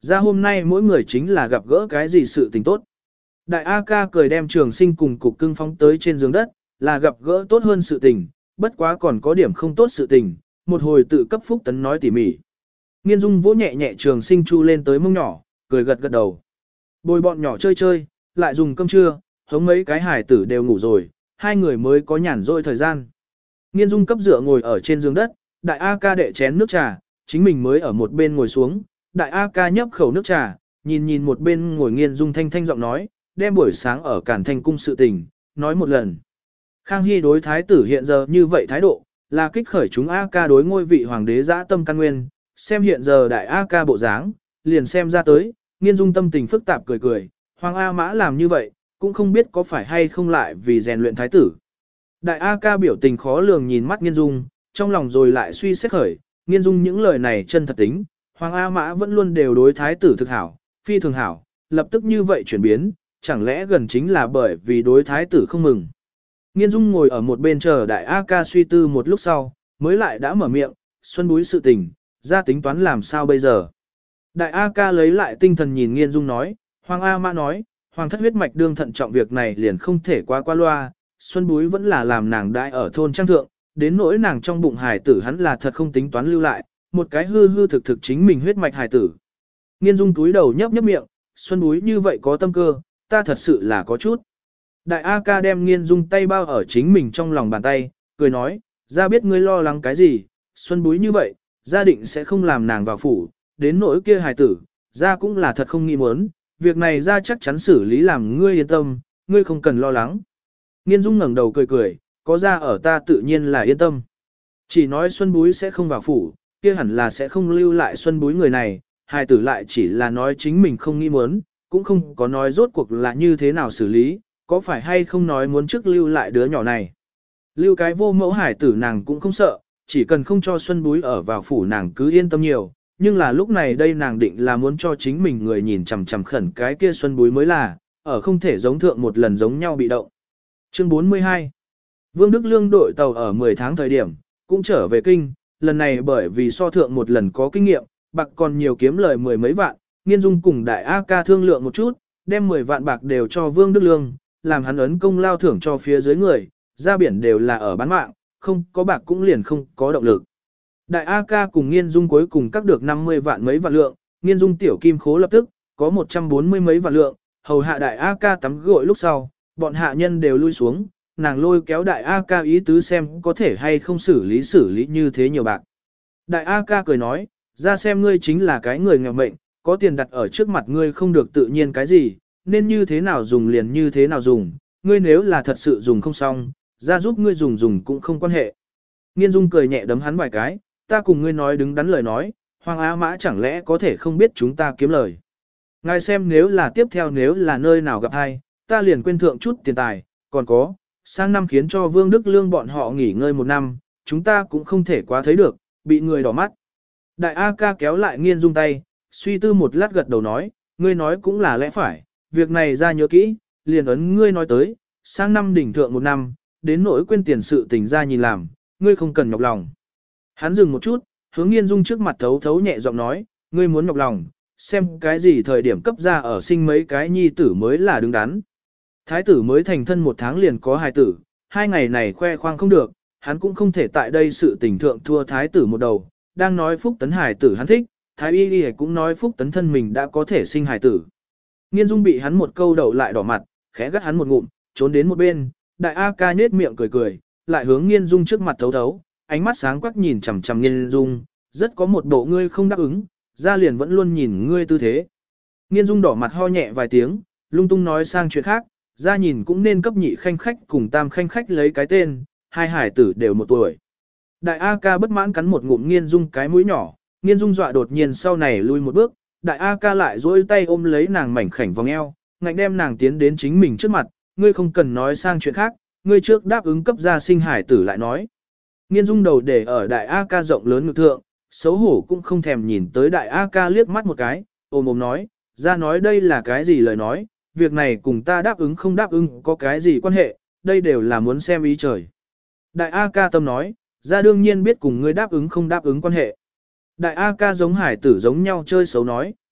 ra hôm nay mỗi người chính là gặp gỡ cái gì sự tình tốt. Đại A ca cười đem Trường Sinh cùng Cục Cưng phóng tới trên giường đất, là gặp gỡ tốt hơn sự tình, bất quá còn có điểm không tốt sự tình, một hồi tự cấp Phúc Tấn nói tỉ mỉ. Nghiên Dung vỗ nhẹ nhẹ Trường Sinh chu lên tới mông nhỏ, cười gật gật đầu. Bồi bọn nhỏ chơi chơi, lại dùng cơm trưa, hống mấy cái hải tử đều ngủ rồi, hai người mới có nhàn rỗi thời gian. Nghiên Dung cấp dựa ngồi ở trên giường đất, Đại A ca đệ chén nước trà, chính mình mới ở một bên ngồi xuống, Đại A ca nhấp khẩu nước trà, nhìn nhìn một bên ngồi Nghiên Dung thanh thanh giọng nói, đem buổi sáng ở Cản Thanh cung sự tình, nói một lần. Khang Hy đối thái tử hiện giờ như vậy thái độ, là kích khởi chúng A ca đối ngôi vị hoàng đế dã tâm căn nguyên, xem hiện giờ Đại A ca bộ dáng, liền xem ra tới, Nghiên Dung tâm tình phức tạp cười cười, Hoàng A Mã làm như vậy, cũng không biết có phải hay không lại vì rèn luyện thái tử. Đại A ca biểu tình khó lường nhìn mắt Nghiên Dung, trong lòng rồi lại suy xét khởi, Nghiên Dung những lời này chân thật tính, Hoàng A Mã vẫn luôn đều đối thái tử thực hảo, phi thường hảo, lập tức như vậy chuyển biến, chẳng lẽ gần chính là bởi vì đối thái tử không mừng. Nghiên Dung ngồi ở một bên chờ Đại A ca suy tư một lúc sau, mới lại đã mở miệng, xuân búi sự tình, ra tính toán làm sao bây giờ. Đại A ca lấy lại tinh thần nhìn Nghiên Dung nói, Hoàng A Mã nói, Hoàng thất huyết mạch đương thận trọng việc này liền không thể quá qua loa, xuân búi vẫn là làm nàng đại ở thôn trang thượng, đến nỗi nàng trong bụng hài tử hắn là thật không tính toán lưu lại, một cái hư hư thực thực chính mình huyết mạch hài tử. Nghiên Dung túi đầu nhấp nhấp miệng, xuân búi như vậy có tâm cơ, ta thật sự là có chút. Đại A ca đem Nghiên Dung tay bao ở chính mình trong lòng bàn tay, cười nói, ra biết ngươi lo lắng cái gì, xuân búi như vậy, gia định sẽ không làm nàng vào phủ, đến nỗi kia hài tử, ra cũng là thật không nghĩ muốn, việc này ra chắc chắn xử lý làm ngươi yên tâm, ngươi không cần lo lắng. Nghiên Dung ngẩng đầu cười cười, có ra ở ta tự nhiên là yên tâm. Chỉ nói Xuân Búi sẽ không vào phủ, kia hẳn là sẽ không lưu lại Xuân Búi người này, hài tử lại chỉ là nói chính mình không nghĩ muốn, cũng không có nói rốt cuộc là như thế nào xử lý, có phải hay không nói muốn trước lưu lại đứa nhỏ này. Lưu cái vô mẫu hài tử nàng cũng không sợ, chỉ cần không cho Xuân Búi ở vào phủ nàng cứ yên tâm nhiều, nhưng là lúc này đây nàng định là muốn cho chính mình người nhìn chằm chằm khẩn cái kia Xuân Búi mới là, ở không thể giống thượng một lần giống nhau bị động. Chương bốn mươi hai Vương Đức Lương đội tàu ở mười tháng thời điểm, cũng trở về kinh, lần này bởi vì so thượng một lần có kinh nghiệm, bạc còn nhiều kiếm lời mười mấy vạn, Nghiên Dung cùng Đại A ca thương lượng một chút, đem mười vạn bạc đều cho Vương Đức Lương, làm hắn ấn công lao thưởng cho phía dưới người, ra biển đều là ở bán mạng, không có bạc cũng liền không có động lực. Đại A ca cùng Nghiên Dung cuối cùng cắt được năm mươi vạn mấy vạn lượng, Nghiên Dung tiểu kim khố lập tức, có một trăm bốn mươi mấy vạn lượng, hầu hạ Đại A ca tắm gội lúc sau, bọn hạ nhân đều lui xuống, nàng lôi kéo Đại A ca ý tứ xem có thể hay không xử lý xử lý như thế nhiều bạc. Đại A ca cười nói, ra xem ngươi chính là cái người nghèo mệnh, có tiền đặt ở trước mặt ngươi không được tự nhiên cái gì, nên như thế nào dùng liền như thế nào dùng, ngươi nếu là thật sự dùng không xong, ra giúp ngươi dùng dùng cũng không quan hệ. Nghiên Dung cười nhẹ đấm hắn vài cái, ta cùng ngươi nói đứng đắn lời nói, Hoàng A Mã chẳng lẽ có thể không biết chúng ta kiếm lời. Ngài xem nếu là tiếp theo nếu là nơi nào gặp ai, ta liền quên thượng chút tiền tài, còn có, sang năm khiến cho Vương Đức Lương bọn họ nghỉ ngơi một năm, chúng ta cũng không thể quá thấy được, bị người đỏ mắt. Đại A ca kéo lại Nghiên Dung tay, suy tư một lát gật đầu nói, ngươi nói cũng là lẽ phải, việc này ra nhớ kỹ, liền ấn ngươi nói tới, sang năm đỉnh thượng một năm, đến nỗi quên tiền sự tình ra nhìn làm, ngươi không cần nhọc lòng. Hắn dừng một chút, hướng Nghiên Dung trước mặt thấu thấu nhẹ giọng nói, ngươi muốn nhọc lòng, xem cái gì thời điểm cấp ra ở sinh mấy cái nhi tử mới là đứng đắn. Thái tử mới thành thân một tháng liền có hài tử, hai ngày này khoe khoang không được, hắn cũng không thể tại đây sự tình thượng thua thái tử một đầu, đang nói Phúc Tấn hài tử hắn thích, thái y y cũng nói Phúc Tấn thân mình đã có thể sinh hài tử. Nghiên Dung bị hắn một câu đậu lại đỏ mặt, khẽ gắt hắn một ngụm, trốn đến một bên, Đại A ca nhếch miệng cười cười, lại hướng Nghiên Dung trước mặt thấu thấu, ánh mắt sáng quắc nhìn chằm chằm Nghiên Dung, rất có một bộ ngươi không đáp ứng, ra liền vẫn luôn nhìn ngươi tư thế. Nghiên Dung đỏ mặt ho nhẹ vài tiếng, lung tung nói sang chuyện khác, ra nhìn cũng nên cấp nhị khanh khách cùng tam khanh khách lấy cái tên, hai hải tử đều một tuổi. Đại A ca bất mãn cắn một ngụm Nghiên Dung cái mũi nhỏ, Nghiên Dung dọa đột nhiên sau này lui một bước, Đại A ca lại duỗi tay ôm lấy nàng mảnh khảnh vòng eo, ngạnh đem nàng tiến đến chính mình trước mặt, ngươi không cần nói sang chuyện khác, ngươi trước đáp ứng cấp gia sinh hải tử lại nói. Nghiên Dung đầu để ở Đại A ca rộng lớn ngực thượng, xấu hổ cũng không thèm nhìn tới Đại A ca liếc mắt một cái, ôm ôm nói, ra nói đây là cái gì lời nói, việc này cùng ta đáp ứng không đáp ứng có cái gì quan hệ, đây đều là muốn xem ý trời. Đại A ca tâm nói, ra đương nhiên biết cùng ngươi đáp ứng không đáp ứng quan hệ. Đại A ca giống hải tử giống nhau chơi xấu nói,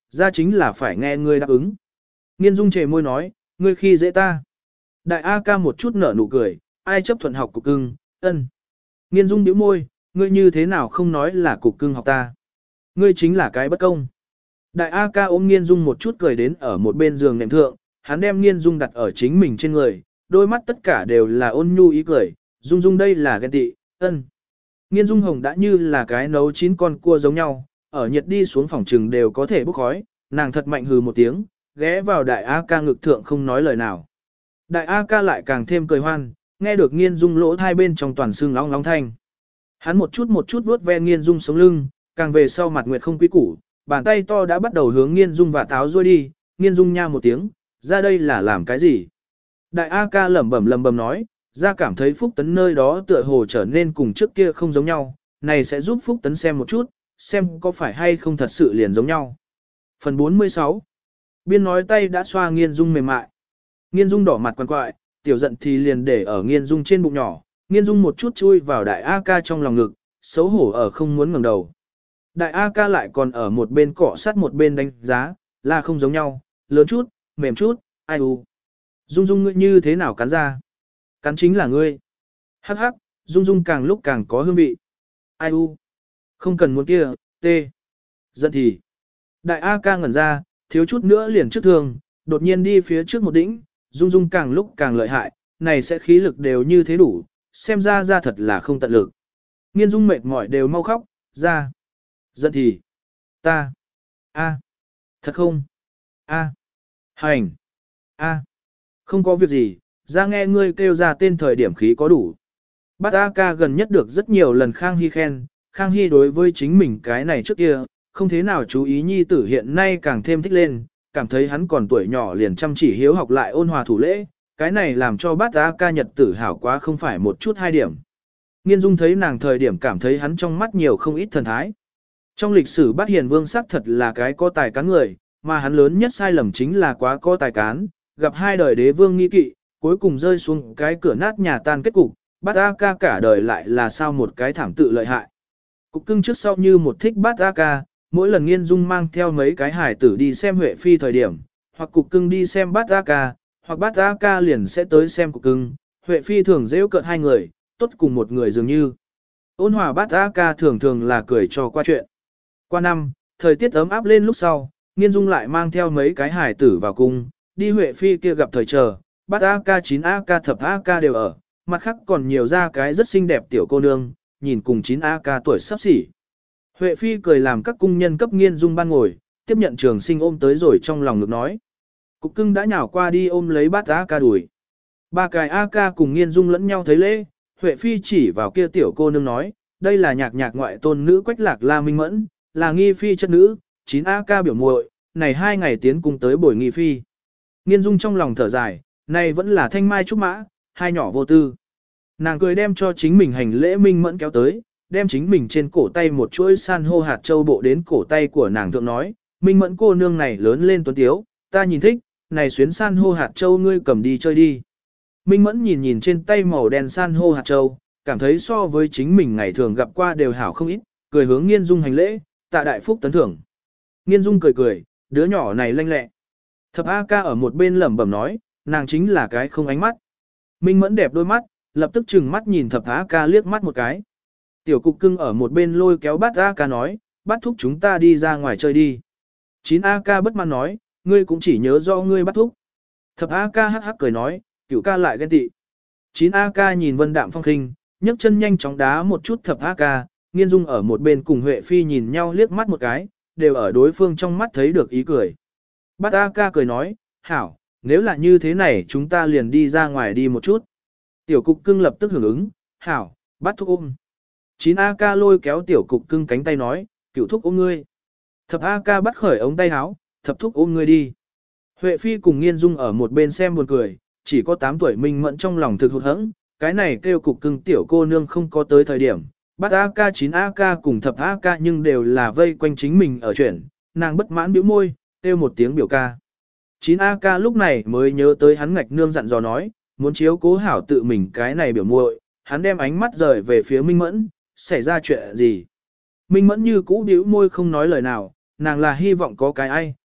ra chính là phải nghe ngươi đáp ứng. Nghiên Dung chề môi nói, ngươi khi dễ ta. Đại A ca một chút nở nụ cười, ai chấp thuận học cục cưng, ân. Nghiên Dung bĩu môi, ngươi như thế nào không nói là cục cưng học ta. Ngươi chính là cái bất công. Đại A ca ôm Nghiên Dung một chút cười đến ở một bên giường nệm thượng, hắn đem Nghiên Dung đặt ở chính mình trên người, đôi mắt tất cả đều là ôn nhu ý cười, Dung Dung đây là ghen tị, ân. Nghiên Dung hồng đã như là cái nấu chín con cua giống nhau, ở nhiệt đi xuống phòng trừng đều có thể bốc khói, nàng thật mạnh hừ một tiếng, ghé vào đại A ca ngực thượng không nói lời nào. Đại A ca lại càng thêm cười hoan, nghe được Nghiên Dung lỗ hai bên trong toàn xương long long thanh. Hắn một chút một chút vuốt ve Nghiên Dung sống lưng, càng về sau mặt nguyệt không quý củ, bàn tay to đã bắt đầu hướng Nghiên Dung và táo ruôi đi, Nghiên Dung nha một tiếng, ra đây là làm cái gì? Đại A ca lẩm bẩm lẩm bẩm nói, ra cảm thấy Phúc Tấn nơi đó tựa hồ trở nên cùng trước kia không giống nhau, này sẽ giúp Phúc Tấn xem một chút, xem có phải hay không thật sự liền giống nhau. Phần bốn mươi sáu. Biên nói tay đã xoa Nghiên Dung mềm mại. Nghiên Dung đỏ mặt quằn quại, tiểu giận thì liền để ở Nghiên Dung trên bụng nhỏ, Nghiên Dung một chút chui vào đại A ca trong lòng ngực, xấu hổ ở không muốn ngẩng đầu. Đại A ca lại còn ở một bên cọ sát một bên đánh giá, là không giống nhau, lớn chút, mềm chút, ai u. Dung Dung ngươi như thế nào cắn ra? Cắn chính là ngươi. Hắc hắc, Dung Dung càng lúc càng có hương vị. Ai u. Không cần muốn kia, tê. Giận thì. Đại A ca ngẩn ra, thiếu chút nữa liền trước thường, đột nhiên đi phía trước một đỉnh, Dung Dung càng lúc càng lợi hại, này sẽ khí lực đều như thế đủ, xem ra ra thật là không tận lực. Nghiên Dung mệt mỏi đều mau khóc, ra. Giận thì. Ta. A. Thật không? A. Hành. A. Không có việc gì, ra nghe ngươi kêu ra tên thời điểm khí có đủ. Bát A ca gần nhất được rất nhiều lần Khang Hy khen, Khang Hy đối với chính mình cái này trước kia, không thế nào chú ý nhi tử hiện nay càng thêm thích lên, cảm thấy hắn còn tuổi nhỏ liền chăm chỉ hiếu học lại ôn hòa thủ lễ, cái này làm cho bát A ca nhật tử hảo quá không phải một chút hai điểm. Nghiên Dung thấy nàng thời điểm cảm thấy hắn trong mắt nhiều không ít thần thái. Trong lịch sử bát hiền vương sắc thật là cái có tài cán người, mà hắn lớn nhất sai lầm chính là quá có tài cán, gặp hai đời đế vương nghi kỵ, cuối cùng rơi xuống cái cửa nát nhà tan kết cục, bát A ca cả đời lại là sao một cái thảm tự lợi hại. Cục cưng trước sau như một thích bát A ca, mỗi lần Nghiên Dung mang theo mấy cái hải tử đi xem Huệ Phi thời điểm, hoặc cục cưng đi xem bát A ca, hoặc bát A ca liền sẽ tới xem cục cưng, Huệ Phi thường giễu cợt hai người, tốt cùng một người dường như. Ôn hòa bát A ca thường thường là cười cho qua chuyện. Qua năm, thời tiết ấm áp lên lúc sau, Nghiên Dung lại mang theo mấy cái hải tử vào cung, đi Huệ Phi kia gặp thời chờ, bát A ca chín A ca thập A ca đều ở, mặt khác còn nhiều ra cái rất xinh đẹp tiểu cô nương, nhìn cùng chín A ca tuổi sắp xỉ. Huệ Phi cười làm các cung nhân cấp Nghiên Dung ban ngồi, tiếp nhận Trường Sinh ôm tới rồi trong lòng ngực nói. Cục cưng đã nhào qua đi ôm lấy bát A ca đuổi. Ba cái A ca cùng Nghiên Dung lẫn nhau thấy lễ, Huệ Phi chỉ vào kia tiểu cô nương nói, đây là nhạc nhạc ngoại tôn nữ Quách Lạc La Minh Mẫn, là Nghi Phi chất nữ, chín A ca biểu muội, này hai ngày tiến cung tới bồi Nghi Phi. Nghiên Dung trong lòng thở dài, này vẫn là thanh mai trúc mã, hai nhỏ vô tư. Nàng cười đem cho chính mình hành lễ Minh Mẫn kéo tới, đem chính mình trên cổ tay một chuỗi san hô hạt châu bộ đến cổ tay của nàng thượng nói, Minh Mẫn cô nương này lớn lên tuấn tiếu, ta nhìn thích, này xuyến san hô hạt châu ngươi cầm đi chơi đi. Minh Mẫn nhìn nhìn trên tay màu đen san hô hạt châu, cảm thấy so với chính mình ngày thường gặp qua đều hảo không ít, cười hướng Nghiên Dung hành lễ, tạ đại phúc tấn thưởng. Nghiên Dung cười cười, đứa nhỏ này lanh lẹ. Thập A ca ở một bên lẩm bẩm nói, nàng chính là cái không ánh mắt. Minh Mẫn đẹp đôi mắt, lập tức chừng mắt nhìn thập A ca liếc mắt một cái. Tiểu cục cưng ở một bên lôi kéo bát A ca nói, bắt thúc chúng ta đi ra ngoài chơi đi. chín A ca bất mãn nói, ngươi cũng chỉ nhớ do ngươi bắt thúc. Thập A ca hắc hắc cười nói, cửu ca lại ghen tị. chín A ca nhìn Vân Đạm Phong khinh, nhấc chân nhanh chóng đá một chút thập A ca, Nghiên Dung ở một bên cùng Huệ Phi nhìn nhau liếc mắt một cái, đều ở đối phương trong mắt thấy được ý cười. Bát A ca cười nói, hảo, nếu là như thế này chúng ta liền đi ra ngoài đi một chút. Tiểu cục cưng lập tức hưởng ứng, hảo, bắt thúc ôm. chín A ca lôi kéo tiểu cục cưng cánh tay nói, cửu thúc ôm ngươi. Thập A ca bắt khởi ống tay áo, thập thúc ôm ngươi đi. Huệ Phi cùng Nghiên Dung ở một bên xem buồn cười, chỉ có tám tuổi Minh Mẫn trong lòng thực hụt hẫng, cái này kêu cục cưng tiểu cô nương không có tới thời điểm. Bắt A ca chín A ca cùng thập A ca nhưng đều là vây quanh chính mình ở chuyển, nàng bất mãn bĩu môi, kêu một tiếng biểu ca. chín A ca lúc này mới nhớ tới hắn ngạch nương dặn dò nói, muốn chiếu cố hảo tự mình cái này biểu muội, hắn đem ánh mắt rời về phía Minh Mẫn, xảy ra chuyện gì. Minh Mẫn như cũ bĩu môi không nói lời nào, nàng là hy vọng có cái ai,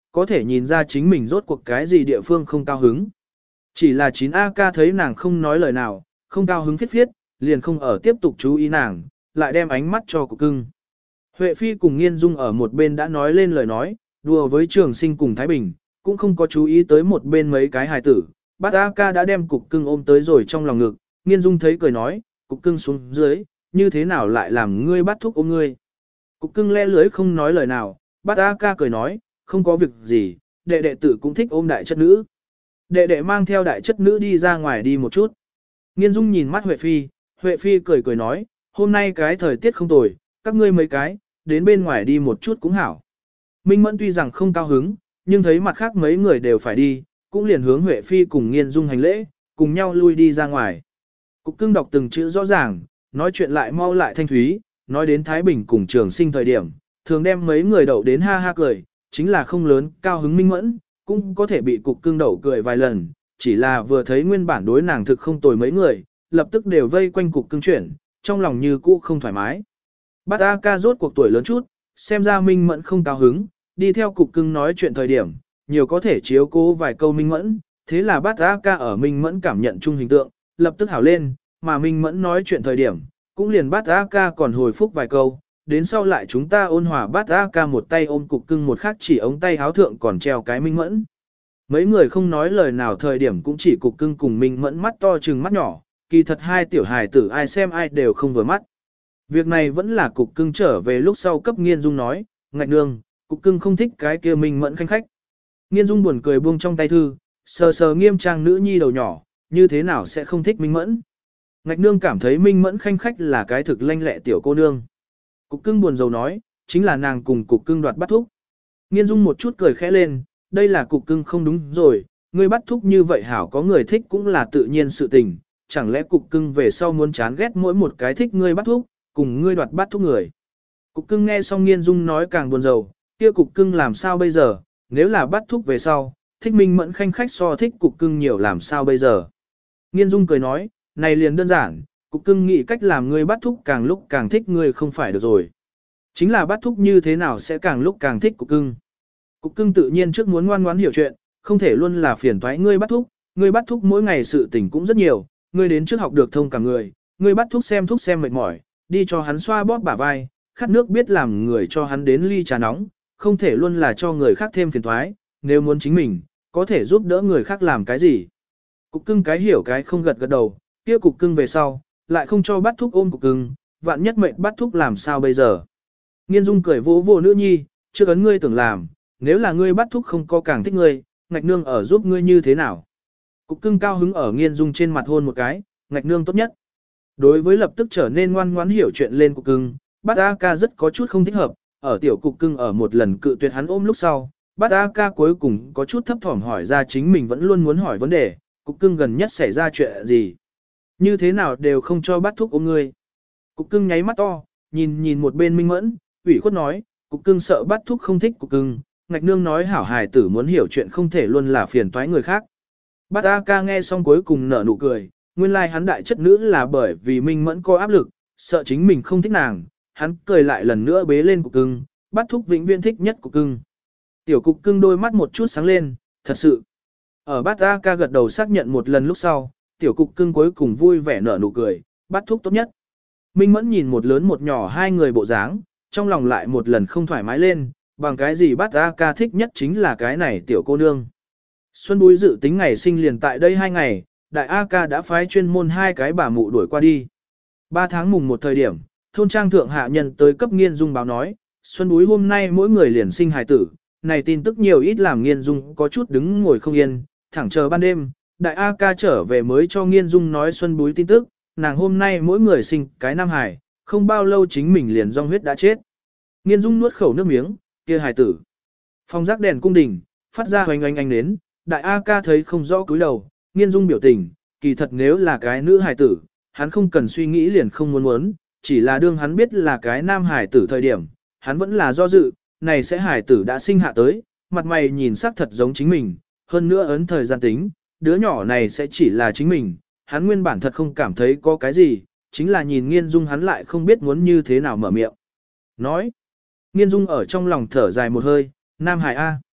có thể nhìn ra chính mình rốt cuộc cái gì địa phương không cao hứng. Chỉ là chín A ca thấy nàng không nói lời nào, không cao hứng phiết phiết, liền không ở tiếp tục chú ý nàng, lại đem ánh mắt cho cục cưng. Huệ Phi cùng Nghiên Dung ở một bên đã nói lên lời nói, đùa với Trường Sinh cùng Thái Bình, cũng không có chú ý tới một bên mấy cái hài tử. Bát A ca đã đem cục cưng ôm tới rồi trong lòng ngực, Nghiên Dung thấy cười nói, cục cưng xuống dưới, như thế nào lại làm ngươi bắt thúc ôm ngươi. Cục cưng le lưới không nói lời nào, Bát A ca cười nói, không có việc gì, đệ đệ tử cũng thích ôm đại chất nữ. Đệ đệ mang theo đại chất nữ đi ra ngoài đi một chút. Nghiên Dung nhìn mắt Huệ Phi, Huệ Phi cười cười nói, hôm nay cái thời tiết không tồi, các ngươi mấy cái, đến bên ngoài đi một chút cũng hảo. Minh Mẫn tuy rằng không cao hứng, nhưng thấy mặt khác mấy người đều phải đi, cũng liền hướng Huệ Phi cùng Nghiên Dung hành lễ, cùng nhau lui đi ra ngoài. Cục cưng đọc từng chữ rõ ràng, nói chuyện lại mau lại thanh thúy, nói đến Thái Bình cùng Trường Sinh thời điểm, thường đem mấy người đậu đến ha ha cười, chính là không lớn, cao hứng Minh Mẫn, cũng có thể bị cục cưng đậu cười vài lần, chỉ là vừa thấy nguyên bản đối nàng thực không tồi mấy người, lập tức đều vây quanh cục cưng chuyển, trong lòng như cũ không thoải mái. Bát A ca rốt cuộc tuổi lớn chút, xem ra Minh Mẫn không cao hứng, đi theo cục cưng nói chuyện thời điểm, nhiều có thể chiếu cố vài câu Minh Mẫn, thế là Bát A ca ở Minh Mẫn cảm nhận chung hình tượng, lập tức hảo lên, mà Minh Mẫn nói chuyện thời điểm, cũng liền Bát A ca còn hồi phúc vài câu, đến sau lại chúng ta ôn hòa Bát A ca một tay ôm cục cưng một khác chỉ ống tay háo thượng còn treo cái Minh Mẫn. Mấy người không nói lời nào thời điểm cũng chỉ cục cưng cùng Minh Mẫn mắt to trừng mắt nhỏ, kỳ thật hai tiểu hài tử ai xem ai đều không vừa mắt. Việc này vẫn là cục cưng trở về lúc sau cấp Nghiên Dung nói, ngạch nương, cục cưng không thích cái kia Minh Mẫn khanh khách. Nghiên Dung buồn cười buông trong tay thư, sờ sờ nghiêm trang nữ nhi đầu nhỏ, như thế nào sẽ không thích Minh Mẫn. Ngạch nương cảm thấy Minh Mẫn khanh khách là cái thực lanh lẹ tiểu cô nương. Cục cưng buồn rầu nói, chính là nàng cùng cục cưng đoạt bắt thúc. Nghiên Dung một chút cười khẽ lên, đây là cục cưng không đúng rồi, ngươi bắt thúc như vậy hảo có người thích cũng là tự nhiên sự tình, chẳng lẽ cục cưng về sau muốn chán ghét mỗi một cái thích ngươi bắt thúc, cùng ngươi đoạt bắt thúc người. Cục cưng nghe xong Nghiên Dung nói càng buồn rầu, kia cục cưng làm sao bây giờ, nếu là bắt thúc về sau, thích Minh Mẫn khanh khách so thích cục cưng nhiều làm sao bây giờ. Nghiên Dung cười nói, này liền đơn giản, cục cưng nghĩ cách làm ngươi bắt thúc càng lúc càng thích ngươi không phải được rồi. Chính là bắt thúc như thế nào sẽ càng lúc càng thích cục cưng. Cục cưng tự nhiên trước muốn ngoan ngoãn hiểu chuyện, không thể luôn là phiền toái ngươi bắt thúc, ngươi bắt thúc mỗi ngày sự tình cũng rất nhiều, ngươi đến trước học được thông cả người, ngươi bắt thúc xem thúc xem mệt mỏi, đi cho hắn xoa bóp bả vai, khát nước biết làm người cho hắn đến ly trà nóng, không thể luôn là cho người khác thêm phiền toái, nếu muốn chính mình, có thể giúp đỡ người khác làm cái gì. Cục cưng cái hiểu cái không gật gật đầu, kia cục cưng về sau, lại không cho bắt thúc ôm cục cưng, vạn nhất mệnh bắt thúc làm sao bây giờ. Nghiên Dung cười vỗ vỗ nữ nhi, chưa cấn ngươi tưởng làm, nếu là ngươi bắt thúc không có càng thích ngươi, ngạch nương ở giúp ngươi như thế nào. Cục cưng cao hứng ở Nghiên Dung trên mặt hôn một cái, ngạch nương tốt nhất. Đối với lập tức trở nên ngoan ngoãn hiểu chuyện lên cục cưng, Bát A ca rất có chút không thích hợp, ở tiểu cục cưng ở một lần cự tuyệt hắn ôm lúc sau, Bát A ca cuối cùng có chút thấp thỏm hỏi ra chính mình vẫn luôn muốn hỏi vấn đề, cục cưng gần nhất xảy ra chuyện gì. Như thế nào đều không cho bắt thúc ôm ngươi. Cục cưng nháy mắt to, nhìn nhìn một bên Minh Mẫn, ủy khuất nói, cục cưng sợ bắt thúc không thích cục cưng, ngạch nương nói hảo hài tử muốn hiểu chuyện không thể luôn là phiền toái người khác. Bát A ca nghe xong cuối cùng nở nụ cười, nguyên lai like hắn đại chất nữ là bởi vì Minh Mẫn có áp lực, sợ chính mình không thích nàng, hắn cười lại lần nữa bế lên cục cưng, bắt thúc vĩnh viễn thích nhất cục cưng. Tiểu cục cưng đôi mắt một chút sáng lên, thật sự. Ở Bát A ca gật đầu xác nhận một lần lúc sau, tiểu cục cưng cuối cùng vui vẻ nở nụ cười, bắt thúc tốt nhất. Minh Mẫn nhìn một lớn một nhỏ hai người bộ dáng, trong lòng lại một lần không thoải mái lên, bằng cái gì Bát A ca thích nhất chính là cái này tiểu cô nương. Xuân Búi dự tính ngày sinh liền tại đây hai ngày, đại A ca đã phái chuyên môn hai cái bà mụ đuổi qua đi. Ba tháng mùng một thời điểm, thôn trang thượng hạ nhân tới cấp Nghiên Dung báo nói, Xuân Búi hôm nay mỗi người liền sinh hài tử, này tin tức nhiều ít làm Nghiên Dung có chút đứng ngồi không yên, thẳng chờ ban đêm, đại A ca trở về mới cho Nghiên Dung nói Xuân Búi tin tức, nàng hôm nay mỗi người sinh cái nam hài, không bao lâu chính mình liền dòng huyết đã chết. Nghiên Dung nuốt khẩu nước miếng, kia hài tử. Phong rác đèn cung đình, phát ra hoành oanh ánh nến, đại A ca thấy không rõ cúi đầu, Nghiên Dung biểu tình, kỳ thật nếu là cái nữ hài tử, hắn không cần suy nghĩ liền không muốn muốn, chỉ là đương hắn biết là cái nam hài tử thời điểm, hắn vẫn là do dự, này sẽ hài tử đã sinh hạ tới, mặt mày nhìn sắc thật giống chính mình, hơn nữa ấn thời gian tính, đứa nhỏ này sẽ chỉ là chính mình, hắn nguyên bản thật không cảm thấy có cái gì, chính là nhìn Nghiên Dung hắn lại không biết muốn như thế nào mở miệng. Nói, Nghiên Dung ở trong lòng thở dài một hơi, nam hài A.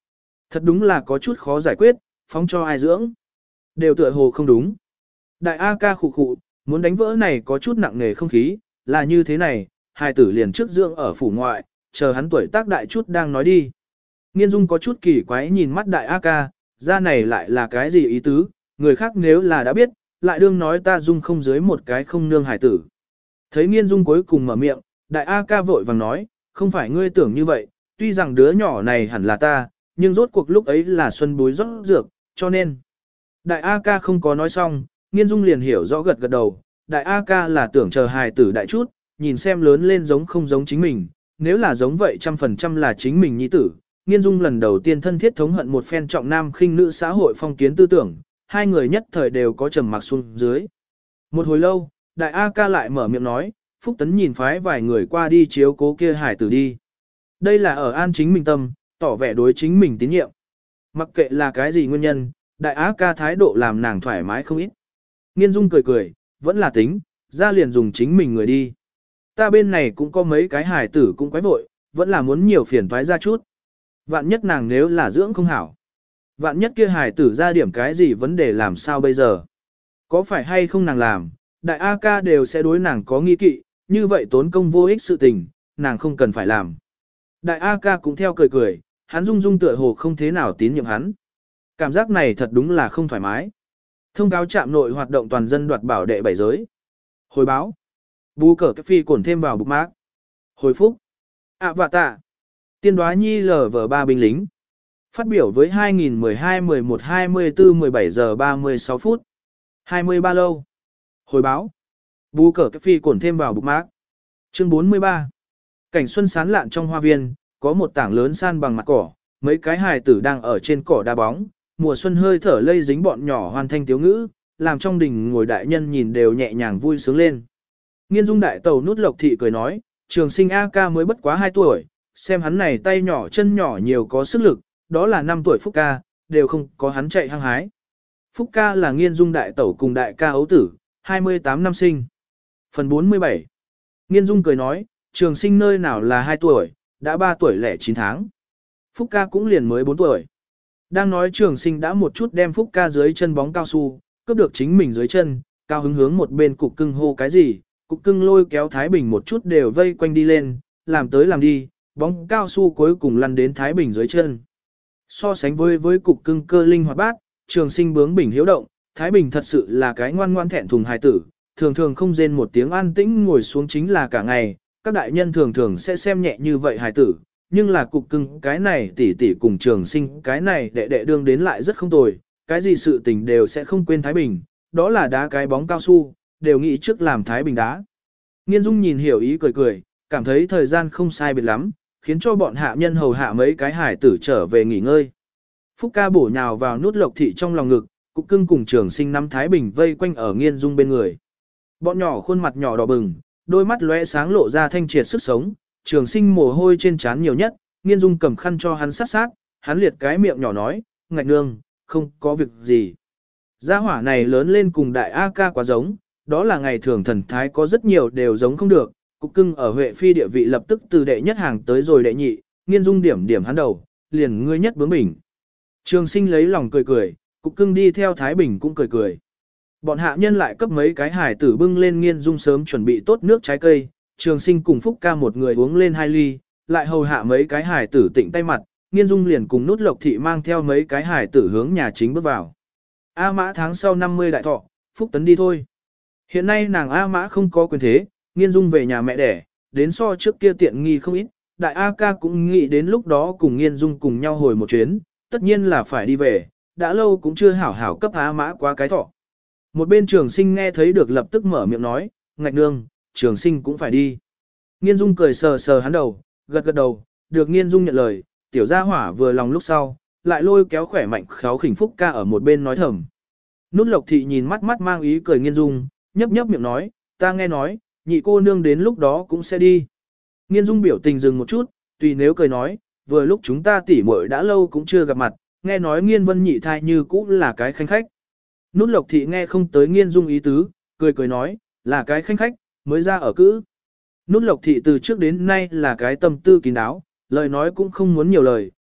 Thật đúng là có chút khó giải quyết, phóng cho ai dưỡng. Đều tựa hồ không đúng. Đại A ca khụ khụ, muốn đánh vỡ này có chút nặng nề không khí, là như thế này, hài tử liền trước dưỡng ở phủ ngoại, chờ hắn tuổi tác đại chút đang nói đi. Nghiên Dung có chút kỳ quái nhìn mắt đại A ca, ra này lại là cái gì ý tứ, người khác nếu là đã biết, lại đương nói ta Dung không dưới một cái không nương hài tử. Thấy Nghiên Dung cuối cùng mở miệng, đại A ca vội vàng nói, không phải ngươi tưởng như vậy, tuy rằng đứa nhỏ này hẳn là ta, nhưng rốt cuộc lúc ấy là xuân bối rót dược, cho nên. Đại A ca không có nói xong, Nghiên Dung liền hiểu rõ gật gật đầu, đại A ca là tưởng chờ hài tử đại chút, nhìn xem lớn lên giống không giống chính mình, nếu là giống vậy trăm phần trăm là chính mình nhi tử. Nghiên Dung lần đầu tiên thân thiết thống hận một phen trọng nam khinh nữ xã hội phong kiến tư tưởng, hai người nhất thời đều có trầm mặc xuống dưới. Một hồi lâu, đại A ca lại mở miệng nói, Phúc Tấn nhìn phái vài người qua đi chiếu cố kia hải tử đi. Đây là ở an chính mình tâm, tỏ vẻ đối chính mình tín nhiệm. Mặc kệ là cái gì nguyên nhân, đại A ca thái độ làm nàng thoải mái không ít. Nghiên Dung cười cười, vẫn là tính, ra liền dùng chính mình người đi. Ta bên này cũng có mấy cái hải tử cũng quái vội, vẫn là muốn nhiều phiền toái ra chút. Vạn nhất nàng nếu là dưỡng không hảo. Vạn nhất kia hải tử ra điểm cái gì vấn đề làm sao bây giờ. Có phải hay không nàng làm, đại A ca đều sẽ đối nàng có nghi kỵ, như vậy tốn công vô ích sự tình, nàng không cần phải làm. Đại A ca cũng theo cười cười, hắn Dung Dung tựa hồ không thế nào tín nhiệm hắn. Cảm giác này thật đúng là không thoải mái. Thông cáo trạm nội hoạt động toàn dân đoạt bảo đệ bảy giới. Hồi báo. Bú cờ cái phi cổn thêm vào bục mác. Hồi phúc. ạ vạ tạ. Tiên đoá nhi lờ vờ ba binh lính. Phát biểu với hai nghìn mười hai mười một hai mươi tư mười bảy giờ ba mươi sáu phút. hai mươi ba lâu. Hồi báo. Bú cờ cái phi cổn thêm vào bục mác. Chương bốn mươi ba. Cảnh xuân sán lạn trong hoa viên, có một tảng lớn san bằng mặt cỏ, mấy cái hài tử đang ở trên cỏ đá bóng, mùa xuân hơi thở lây dính bọn nhỏ hoàn thanh tiếu ngữ, làm trong đình ngồi đại nhân nhìn đều nhẹ nhàng vui sướng lên. Nghiên Dung đại tàu nút lộc thị cười nói, trường sinh A ca mới bất quá hai tuổi, xem hắn này tay nhỏ chân nhỏ nhiều có sức lực, đó là năm tuổi Phúc ca, đều không có hắn chạy hăng hái. Phúc ca là Nghiên Dung đại tẩu cùng đại ca ấu tử, hai mươi tám năm sinh. Phần bốn mươi bảy. Nghiên Dung cười nói, trường sinh nơi nào là hai tuổi, đã ba tuổi lẻ chín tháng. Phúc ca cũng liền mới bốn tuổi. Đang nói trường sinh đã một chút đem Phúc ca dưới chân bóng cao su, cướp được chính mình dưới chân, cao hứng hướng một bên cục cưng hô cái gì, cục cưng lôi kéo Thái Bình một chút đều vây quanh đi lên, làm tới làm đi, bóng cao su cuối cùng lăn đến Thái Bình dưới chân. So sánh với với cục cưng cơ linh hoạt bát, trường sinh bướng bỉnh hiếu động, Thái Bình thật sự là cái ngoan ngoan thẹn thùng hài tử, thường thường không rên một tiếng an tĩnh ngồi xuống chính là cả ngày, các đại nhân thường thường sẽ xem nhẹ như vậy hài tử, nhưng là cục cưng cái này tỷ tỷ cùng trường sinh cái này đệ đệ đương đến lại rất không tồi, cái gì sự tình đều sẽ không quên Thái Bình, đó là đá cái bóng cao su, đều nghĩ trước làm Thái Bình đá. Nghiên Dung nhìn hiểu ý cười cười, cảm thấy thời gian không sai biệt lắm, khiến cho bọn hạ nhân hầu hạ mấy cái hải tử trở về nghỉ ngơi. Phúc ca bổ nhào vào nút lộc thị trong lòng ngực, cục cưng cùng trường sinh nắm Thái Bình vây quanh ở Nghiên Dung bên người. Bọn nhỏ khuôn mặt nhỏ đỏ bừng, đôi mắt lóe sáng lộ ra thanh triệt sức sống, trường sinh mồ hôi trên trán nhiều nhất, Nghiên Dung cầm khăn cho hắn sát sát, hắn liệt cái miệng nhỏ nói, ngạch nương, không có việc gì. Gia hỏa này lớn lên cùng đại A ca quá giống, đó là ngày thường thần thái có rất nhiều đều giống không được, cục cưng ở Huệ Phi địa vị lập tức từ đệ nhất hàng tới rồi đệ nhị, Nghiên Dung điểm điểm hắn đầu, liền ngươi nhất bướng bỉnh. Trường sinh lấy lòng cười cười, cục cưng đi theo Thái Bình cũng cười cười. Bọn hạ nhân lại cấp mấy cái hải tử bưng lên Nghiên Dung sớm chuẩn bị tốt nước trái cây, trường sinh cùng Phúc ca một người uống lên hai ly, lại hầu hạ mấy cái hải tử tịnh tay mặt, Nghiên Dung liền cùng nút lộc thị mang theo mấy cái hải tử hướng nhà chính bước vào. A mã tháng sau năm mươi đại thọ, Phúc Tấn đi thôi. Hiện nay nàng A mã không có quyền thế, Nghiên Dung về nhà mẹ đẻ, đến so trước kia tiện nghi không ít, đại A ca cũng nghĩ đến lúc đó cùng Nghiên Dung cùng nhau hồi một chuyến, tất nhiên là phải đi về, đã lâu cũng chưa hảo hảo cấp A mã qua cái thọ. Một bên trường sinh nghe thấy được lập tức mở miệng nói, ngạch nương, trường sinh cũng phải đi. Nghiên Dung cười sờ sờ hắn đầu, gật gật đầu, được Nghiên Dung nhận lời, tiểu gia hỏa vừa lòng lúc sau, lại lôi kéo khỏe mạnh khéo khỉnh Phúc ca ở một bên nói thầm. Nút lộc thị nhìn mắt mắt mang ý cười Nghiên Dung, nhấp nhấp miệng nói, ta nghe nói, nhị cô nương đến lúc đó cũng sẽ đi. Nghiên Dung biểu tình dừng một chút, tùy nếu cười nói, vừa lúc chúng ta tỉ muội đã lâu cũng chưa gặp mặt, nghe nói Nghiên Vân nhị thai như cũ là cái khanh khách. Nút lộc thị nghe không tới Nghiên Dung ý tứ, cười cười nói, là cái khanh khách, mới ra ở cữ. Nút lộc thị từ trước đến nay là cái tâm tư kín đáo, lời nói cũng không muốn nhiều lời,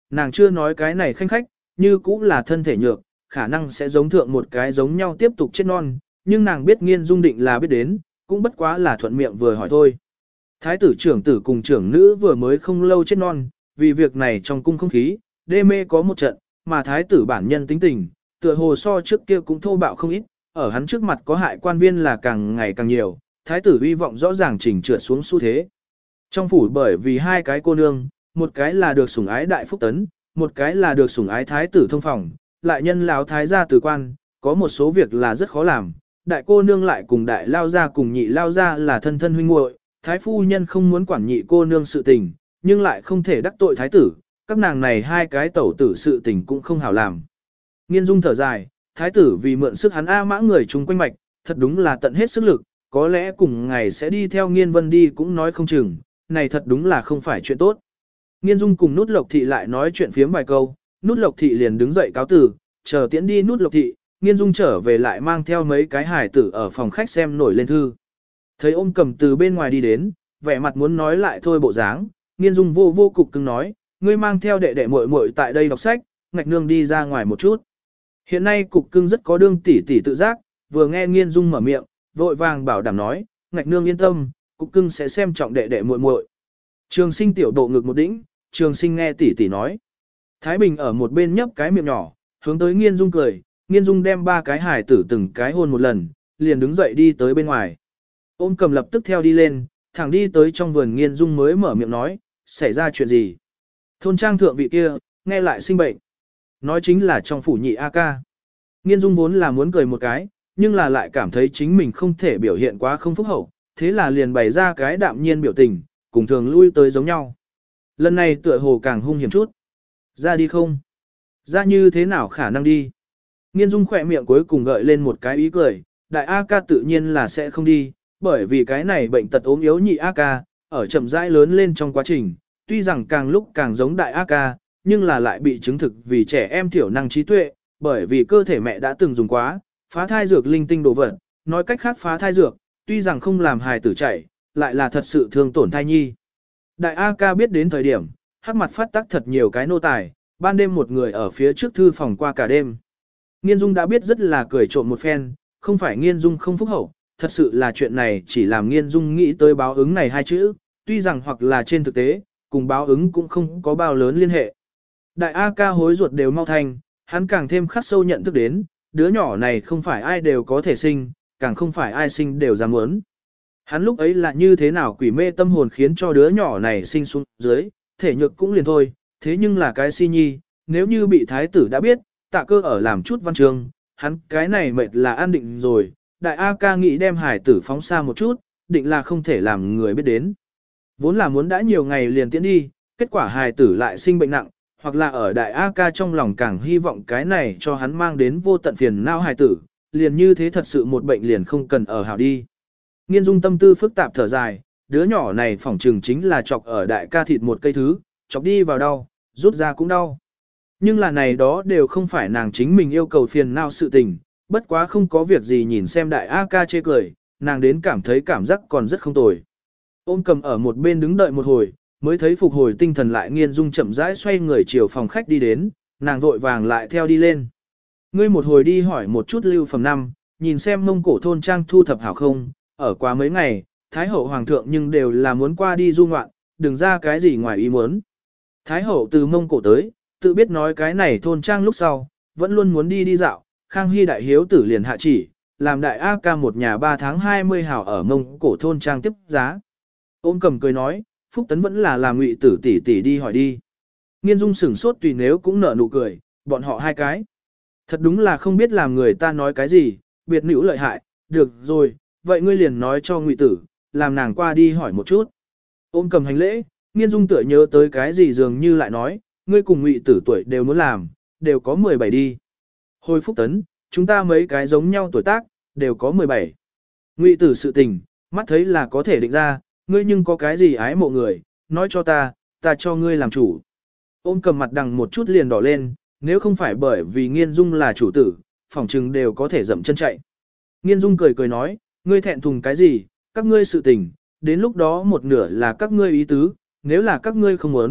nàng chưa nói cái này khanh khách, như cũng là thân thể nhược, khả năng sẽ giống thượng một cái giống nhau tiếp tục chết non, nhưng nàng biết Nghiên Dung định là biết đến, cũng bất quá là thuận miệng vừa hỏi thôi. Thái tử trưởng tử cùng trưởng nữ vừa mới không lâu chết non, vì việc này trong cung không khí, đê mê có một trận, mà thái tử bản nhân tính tình, tựa hồ so trước kia cũng thô bạo không ít, ở hắn trước mặt có hại quan viên là càng ngày càng nhiều, thái tử hy vọng rõ ràng chỉnh trượt xuống xu thế. Trong phủ bởi vì hai cái cô nương, một cái là được sủng ái đại phúc tấn, một cái là được sủng ái thái tử thông phòng, lại nhân lão thái gia tử quan, có một số việc là rất khó làm, đại cô nương lại cùng đại lao gia cùng nhị lao gia là thân thân huynh muội, thái phu nhân không muốn quản nhị cô nương sự tình, nhưng lại không thể đắc tội thái tử, các nàng này hai cái tẩu tử sự tình cũng không hảo làm. Nghiên Dung thở dài, thái tử vì mượn sức hắn A mã người chung quanh mạch, thật đúng là tận hết sức lực, có lẽ cùng ngày sẽ đi theo Nghiên Vân đi cũng nói không chừng, này thật đúng là không phải chuyện tốt. Nghiên Dung cùng Nút Lộc Thị lại nói chuyện phiếm vài câu, Nút Lộc Thị liền đứng dậy cáo từ, chờ tiễn đi Nút Lộc Thị, Nghiên Dung trở về lại mang theo mấy cái hài tử ở phòng khách xem nổi lên thư. Thấy Ôm Cầm từ bên ngoài đi đến, vẻ mặt muốn nói lại thôi bộ dáng, Nghiên Dung vô vô cục cưng nói, ngươi mang theo đệ đệ muội muội tại đây đọc sách, Ngạch Nương đi ra ngoài một chút. Hiện nay cục cưng rất có đương tỷ tỷ tự giác, vừa nghe Nghiên Dung mở miệng, vội vàng bảo đảm nói, Ngạch Nương yên tâm, cục cưng sẽ xem trọng đệ đệ muội muội. Trường Sinh tiểu độ ngực một đỉnh, Trường Sinh nghe tỷ tỷ nói. Thái Bình ở một bên nhấp cái miệng nhỏ, hướng tới Nghiên Dung cười, Nghiên Dung đem ba cái hài tử từng cái hôn một lần, liền đứng dậy đi tới bên ngoài. Ôm Cầm lập tức theo đi lên, thẳng đi tới trong vườn Nghiên Dung mới mở miệng nói, xảy ra chuyện gì? Thôn trang thượng vị kia, nghe lại sinh bệnh. Nói chính là trong phủ nhị A ca. Nghiên Dung vốn là muốn cười một cái, nhưng là lại cảm thấy chính mình không thể biểu hiện quá không phúc hậu, thế là liền bày ra cái đạm nhiên biểu tình, cùng thường lui tới giống nhau. Lần này tựa hồ càng hung hiểm chút. Ra đi không? Ra như thế nào khả năng đi? Nghiên Dung khỏe miệng cuối cùng gợi lên một cái ý cười, đại A ca tự nhiên là sẽ không đi, bởi vì cái này bệnh tật ốm yếu nhị A ca, ở chậm rãi lớn lên trong quá trình, tuy rằng càng lúc càng giống đại A ca, nhưng là lại bị chứng thực vì trẻ em thiểu năng trí tuệ, bởi vì cơ thể mẹ đã từng dùng quá, phá thai dược linh tinh đồ vật, nói cách khác phá thai dược, tuy rằng không làm hài tử chảy, lại là thật sự thương tổn thai nhi. Đại A ca biết đến thời điểm, hắc mặt phát tác thật nhiều cái nô tài, ban đêm một người ở phía trước thư phòng qua cả đêm. Nghiên Dung đã biết rất là cười trộm một phen, không phải Nghiên Dung không phúc hậu, thật sự là chuyện này chỉ làm Nghiên Dung nghĩ tới báo ứng này hai chữ, tuy rằng hoặc là trên thực tế, cùng báo ứng cũng không có bao lớn liên hệ. Đại A ca hối ruột đều mau thành, hắn càng thêm khắc sâu nhận thức đến, đứa nhỏ này không phải ai đều có thể sinh, càng không phải ai sinh đều dám muốn. Hắn lúc ấy là như thế nào quỷ mê tâm hồn khiến cho đứa nhỏ này sinh xuống dưới, thể nhược cũng liền thôi, thế nhưng là cái si nhi, nếu như bị thái tử đã biết, tạ cơ ở làm chút văn chương, hắn cái này mệt là an định rồi, đại A ca nghĩ đem hải tử phóng xa một chút, định là không thể làm người biết đến. Vốn là muốn đã nhiều ngày liền tiễn đi, kết quả hài tử lại sinh bệnh nặng, hoặc là ở đại A ca trong lòng càng hy vọng cái này cho hắn mang đến vô tận phiền não hài tử, liền như thế thật sự một bệnh liền không cần ở hảo đi. Nghiên Dung tâm tư phức tạp thở dài, đứa nhỏ này phỏng trừng chính là chọc ở đại ca thịt một cây thứ, chọc đi vào đau, rút ra cũng đau. Nhưng là này đó đều không phải nàng chính mình yêu cầu phiền não sự tình, bất quá không có việc gì nhìn xem đại A ca chê cười, nàng đến cảm thấy cảm giác còn rất không tồi. Ôm Cầm ở một bên đứng đợi một hồi, mới thấy phục hồi tinh thần lại Nghiên Dung chậm rãi xoay người chiều phòng khách đi đến, nàng vội vàng lại theo đi lên. Ngươi một hồi đi hỏi một chút lưu phẩm năm, nhìn xem Mông Cổ thôn trang thu thập hảo không, ở quá mấy ngày, Thái hậu hoàng thượng nhưng đều là muốn qua đi du ngoạn, đừng ra cái gì ngoài ý muốn. Thái hậu từ Mông Cổ tới, tự biết nói cái này thôn trang lúc sau, vẫn luôn muốn đi đi dạo, Khang Hy đại hiếu tử liền hạ chỉ, làm đại A ca một nhà ba tháng hai mươi hảo ở Mông Cổ thôn trang tiếp giá. Ôm Cầm cười nói, Phúc Tấn vẫn là làm Ngụy tử tỷ tỷ đi hỏi đi. Nghiên Dung sửng sốt tùy nếu cũng nở nụ cười, bọn họ hai cái. Thật đúng là không biết làm người ta nói cái gì, biệt nữ lợi hại, được rồi, vậy ngươi liền nói cho Ngụy tử, làm nàng qua đi hỏi một chút. Ôm Cầm hành lễ, Nghiên Dung tựa nhớ tới cái gì dường như lại nói, ngươi cùng Ngụy tử tuổi đều muốn làm, đều có mười bảy đi. Hồi Phúc Tấn, chúng ta mấy cái giống nhau tuổi tác, đều có mười bảy. Ngụy tử sự tình, mắt thấy là có thể định ra, ngươi nhưng có cái gì ái mộ người, nói cho ta, ta cho ngươi làm chủ. Ôm Cầm mặt đằng một chút liền đỏ lên, nếu không phải bởi vì Nghiên Dung là chủ tử, phỏng chừng đều có thể dậm chân chạy. Nghiên Dung cười cười nói, ngươi thẹn thùng cái gì, các ngươi sự tình, đến lúc đó một nửa là các ngươi ý tứ, nếu là các ngươi không muốn,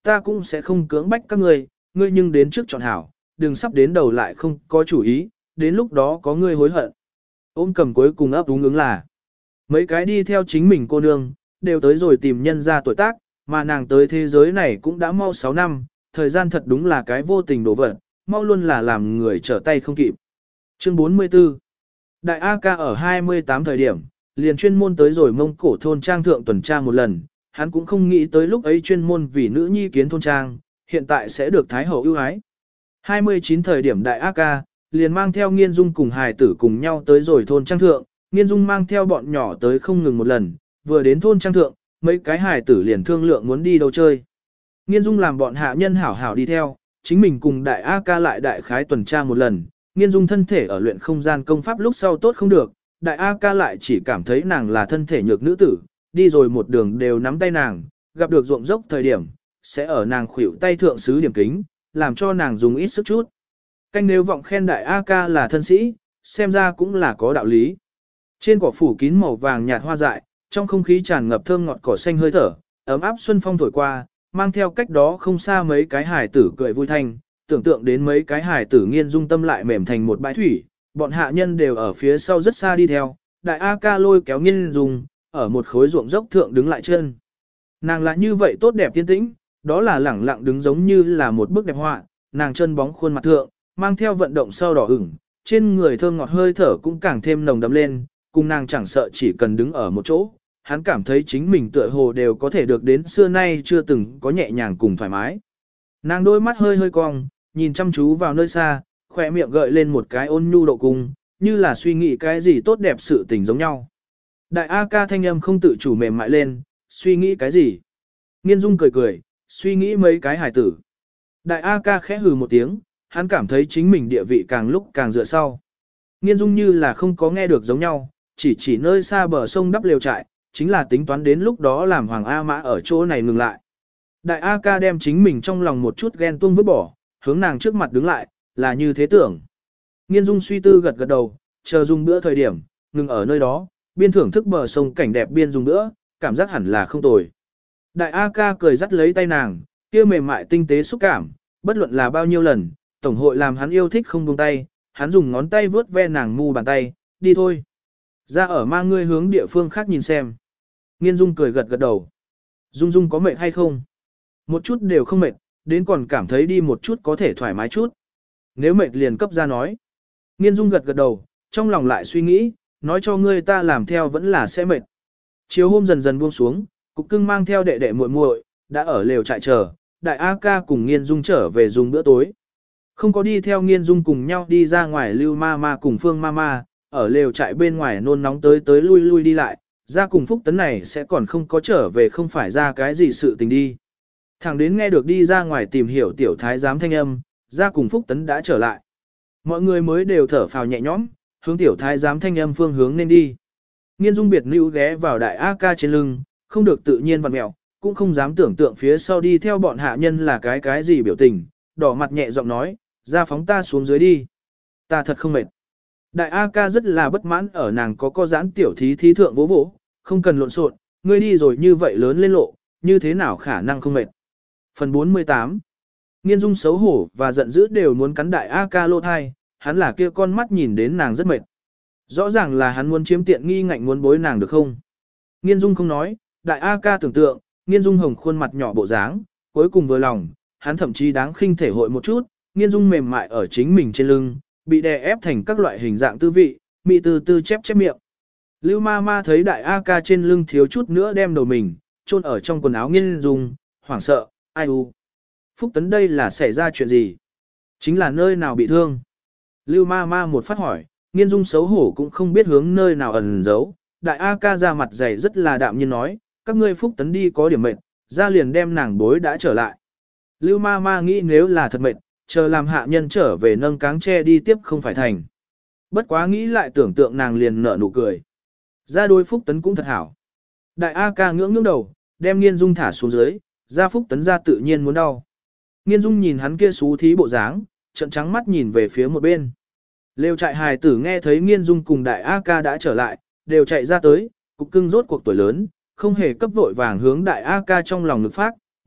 ta cũng sẽ không cưỡng bách các ngươi, ngươi nhưng đến trước chọn hảo, đừng sắp đến đầu lại không có chủ ý, đến lúc đó có ngươi hối hận. Ôm cầm cuối cùng ấp đúng ứng là, mấy cái đi theo chính mình cô nương, đều tới rồi tìm nhân ra tuổi tác, mà nàng tới thế giới này cũng đã mau sáu năm, thời gian thật đúng là cái vô tình đổ vật, mau luôn là làm người trở tay không kịp. Chương bốn mươi tư Đại A ca ở hai mươi tám thời điểm, liền chuyên môn tới rồi Mông Cổ thôn trang thượng tuần tra một lần, hắn cũng không nghĩ tới lúc ấy chuyên môn vì nữ nhi kiến thôn trang, hiện tại sẽ được Thái Hậu ưu ái. hai mươi chín thời điểm Đại A ca, liền mang theo Nghiên Dung cùng hài tử cùng nhau tới rồi thôn trang thượng, Nghiên Dung mang theo bọn nhỏ tới không ngừng một lần, vừa đến thôn trang thượng, mấy cái hài tử liền thương lượng muốn đi đâu chơi. Nghiên Dung làm bọn hạ nhân hảo hảo đi theo, chính mình cùng Đại A ca lại đại khái tuần tra một lần, Nghiên Dung thân thể ở luyện không gian công pháp lúc sau tốt không được, Đại A ca lại chỉ cảm thấy nàng là thân thể nhược nữ tử, đi rồi một đường đều nắm tay nàng, gặp được ruộng dốc thời điểm, sẽ ở nàng khuỷu tay thượng sứ điểm kính, làm cho nàng dùng ít sức chút. Canh nếu vọng khen Đại A ca là thân sĩ, xem ra cũng là có đạo lý. Trên cỏ phủ kín màu vàng nhạt hoa dại, trong không khí tràn ngập thơm ngọt cỏ xanh hơi thở, ấm áp xuân phong thổi qua, mang theo cách đó không xa mấy cái hài tử cười vui thanh, tưởng tượng đến mấy cái hài tử Nghiên Dung tâm lại mềm thành một bãi thủy, bọn hạ nhân đều ở phía sau rất xa đi theo, Đại A ca lôi kéo Nghiên Dung, ở một khối ruộng dốc thượng đứng lại chân. Nàng là như vậy tốt đẹp tiên tĩnh, đó là lẳng lặng đứng giống như là một bức đẹp họa, nàng chân bóng khuôn mặt thượng, mang theo vận động sau đỏ ửng, trên người thơm ngọt hơi thở cũng càng thêm nồng đậm lên, cùng nàng chẳng sợ chỉ cần đứng ở một chỗ, hắn cảm thấy chính mình tựa hồ đều có thể được đến xưa nay chưa từng có nhẹ nhàng cùng thoải mái. Nàng đôi mắt hơi hơi cong, nhìn chăm chú vào nơi xa, khỏe miệng gợi lên một cái ôn nhu độ cung, như là suy nghĩ cái gì tốt đẹp sự tình giống nhau. Đại A ca thanh âm không tự chủ mềm mại lên, suy nghĩ cái gì? Nghiên Dung cười cười, suy nghĩ mấy cái hài tử. Đại A ca khẽ hừ một tiếng, hắn cảm thấy chính mình địa vị càng lúc càng dựa sau. Nghiên Dung như là không có nghe được giống nhau, chỉ chỉ nơi xa bờ sông đắp lều trại, chính là tính toán đến lúc đó làm Hoàng A Mã ở chỗ này ngừng lại. Đại A ca đem chính mình trong lòng một chút ghen tuông vứt bỏ, hướng nàng trước mặt đứng lại, là như thế tưởng. Nghiên Dung suy tư gật gật đầu, chờ dùng bữa thời điểm, ngừng ở nơi đó, biên thưởng thức bờ sông cảnh đẹp biên dùng bữa, cảm giác hẳn là không tồi. Đại A ca cười dắt lấy tay nàng, kia mềm mại tinh tế xúc cảm, bất luận là bao nhiêu lần, tổng hội làm hắn yêu thích không buông tay, hắn dùng ngón tay vướt ve nàng mu bàn tay, đi thôi. Ra ở mang ngươi hướng địa phương khác nhìn xem. Nghiên Dung cười gật gật đầu. Dung Dung có mệt hay không? Một chút đều không mệt, đến còn cảm thấy đi một chút có thể thoải mái chút. Nếu mệt liền cấp ra nói. Nghiên Dung gật gật đầu, trong lòng lại suy nghĩ, nói cho ngươi ta làm theo vẫn là sẽ mệt. Chiều hôm dần dần buông xuống, Cục Cưng mang theo đệ đệ muội muội đã ở lều trại chờ, Đại A ca cùng Nghiên Dung trở về dùng bữa tối. Không có đi theo Nghiên Dung cùng nhau đi ra ngoài Lưu ma ma cùng Phương ma ma, ở lều trại bên ngoài nôn nóng tới tới lui lui đi lại, ra cùng Phúc Tấn này sẽ còn không có trở về không phải ra cái gì sự tình đi. Thẳng đến nghe được đi ra ngoài tìm hiểu tiểu thái giám thanh âm, ra cùng Phúc Tấn đã trở lại. Mọi người mới đều thở phào nhẹ nhõm, hướng tiểu thái giám thanh âm phương hướng nên đi. Nghiên Dung biệt nữ ghé vào Đại A ca trên lưng, không được tự nhiên vặn mẹo, cũng không dám tưởng tượng phía sau đi theo bọn hạ nhân là cái cái gì biểu tình, đỏ mặt nhẹ giọng nói, ra phóng ta xuống dưới đi. Ta thật không mệt. Đại A ca rất là bất mãn ở nàng có co giãn tiểu thí thí thượng vỗ vỗ, không cần lộn xộn, ngươi đi rồi như vậy lớn lên lộ, như thế nào khả năng không mệt. Phần bốn mươi tám Nghiên Dung xấu hổ và giận dữ đều muốn cắn Đại A ca lô thai, hắn là kia con mắt nhìn đến nàng rất mệt. Rõ ràng là hắn muốn chiếm tiện nghi ngạnh muốn bối nàng được không? Nghiên Dung không nói, Đại A ca tưởng tượng, Nghiên Dung hồng khuôn mặt nhỏ bộ dáng, cuối cùng vừa lòng, hắn thậm chí đáng khinh thể hội một chút, Nghiên Dung mềm mại ở chính mình trên lưng, bị đè ép thành các loại hình dạng tư vị, mị từ từ chép chép miệng. Lưu ma ma thấy Đại A ca trên lưng thiếu chút nữa đem đầu mình, chôn ở trong quần áo Nghiên Dung, hoảng sợ, ai u. Phúc Tấn đây là xảy ra chuyện gì? Chính là nơi nào bị thương? Lưu ma ma một phát hỏi, Nghiên Dung xấu hổ cũng không biết hướng nơi nào ẩn giấu. Đại A ca ra mặt dày rất là đạm nhiên nói, các ngươi Phúc Tấn đi có điểm mệt, ra liền đem nàng bối đã trở lại. Lưu ma ma nghĩ nếu là thật mệt, chờ làm hạ nhân trở về nâng cáng tre đi tiếp không phải thành. Bất quá nghĩ lại tưởng tượng nàng liền nở nụ cười. Ra đôi Phúc Tấn cũng thật hảo. Đại A ca ngưỡng ngưỡng đầu, đem Nghiên Dung thả xuống dưới, ra Phúc Tấn ra tự nhiên muốn đau. Nghiên Dung nhìn hắn kia xú thí bộ dáng, trợn trắng mắt nhìn về phía một bên. Lều trại hài tử nghe thấy Nghiên Dung cùng Đại A ca đã trở lại, đều chạy ra tới, Cục Cưng rốt cuộc tuổi lớn, không hề cấp vội vàng hướng Đại A ca trong lòng ngực phát,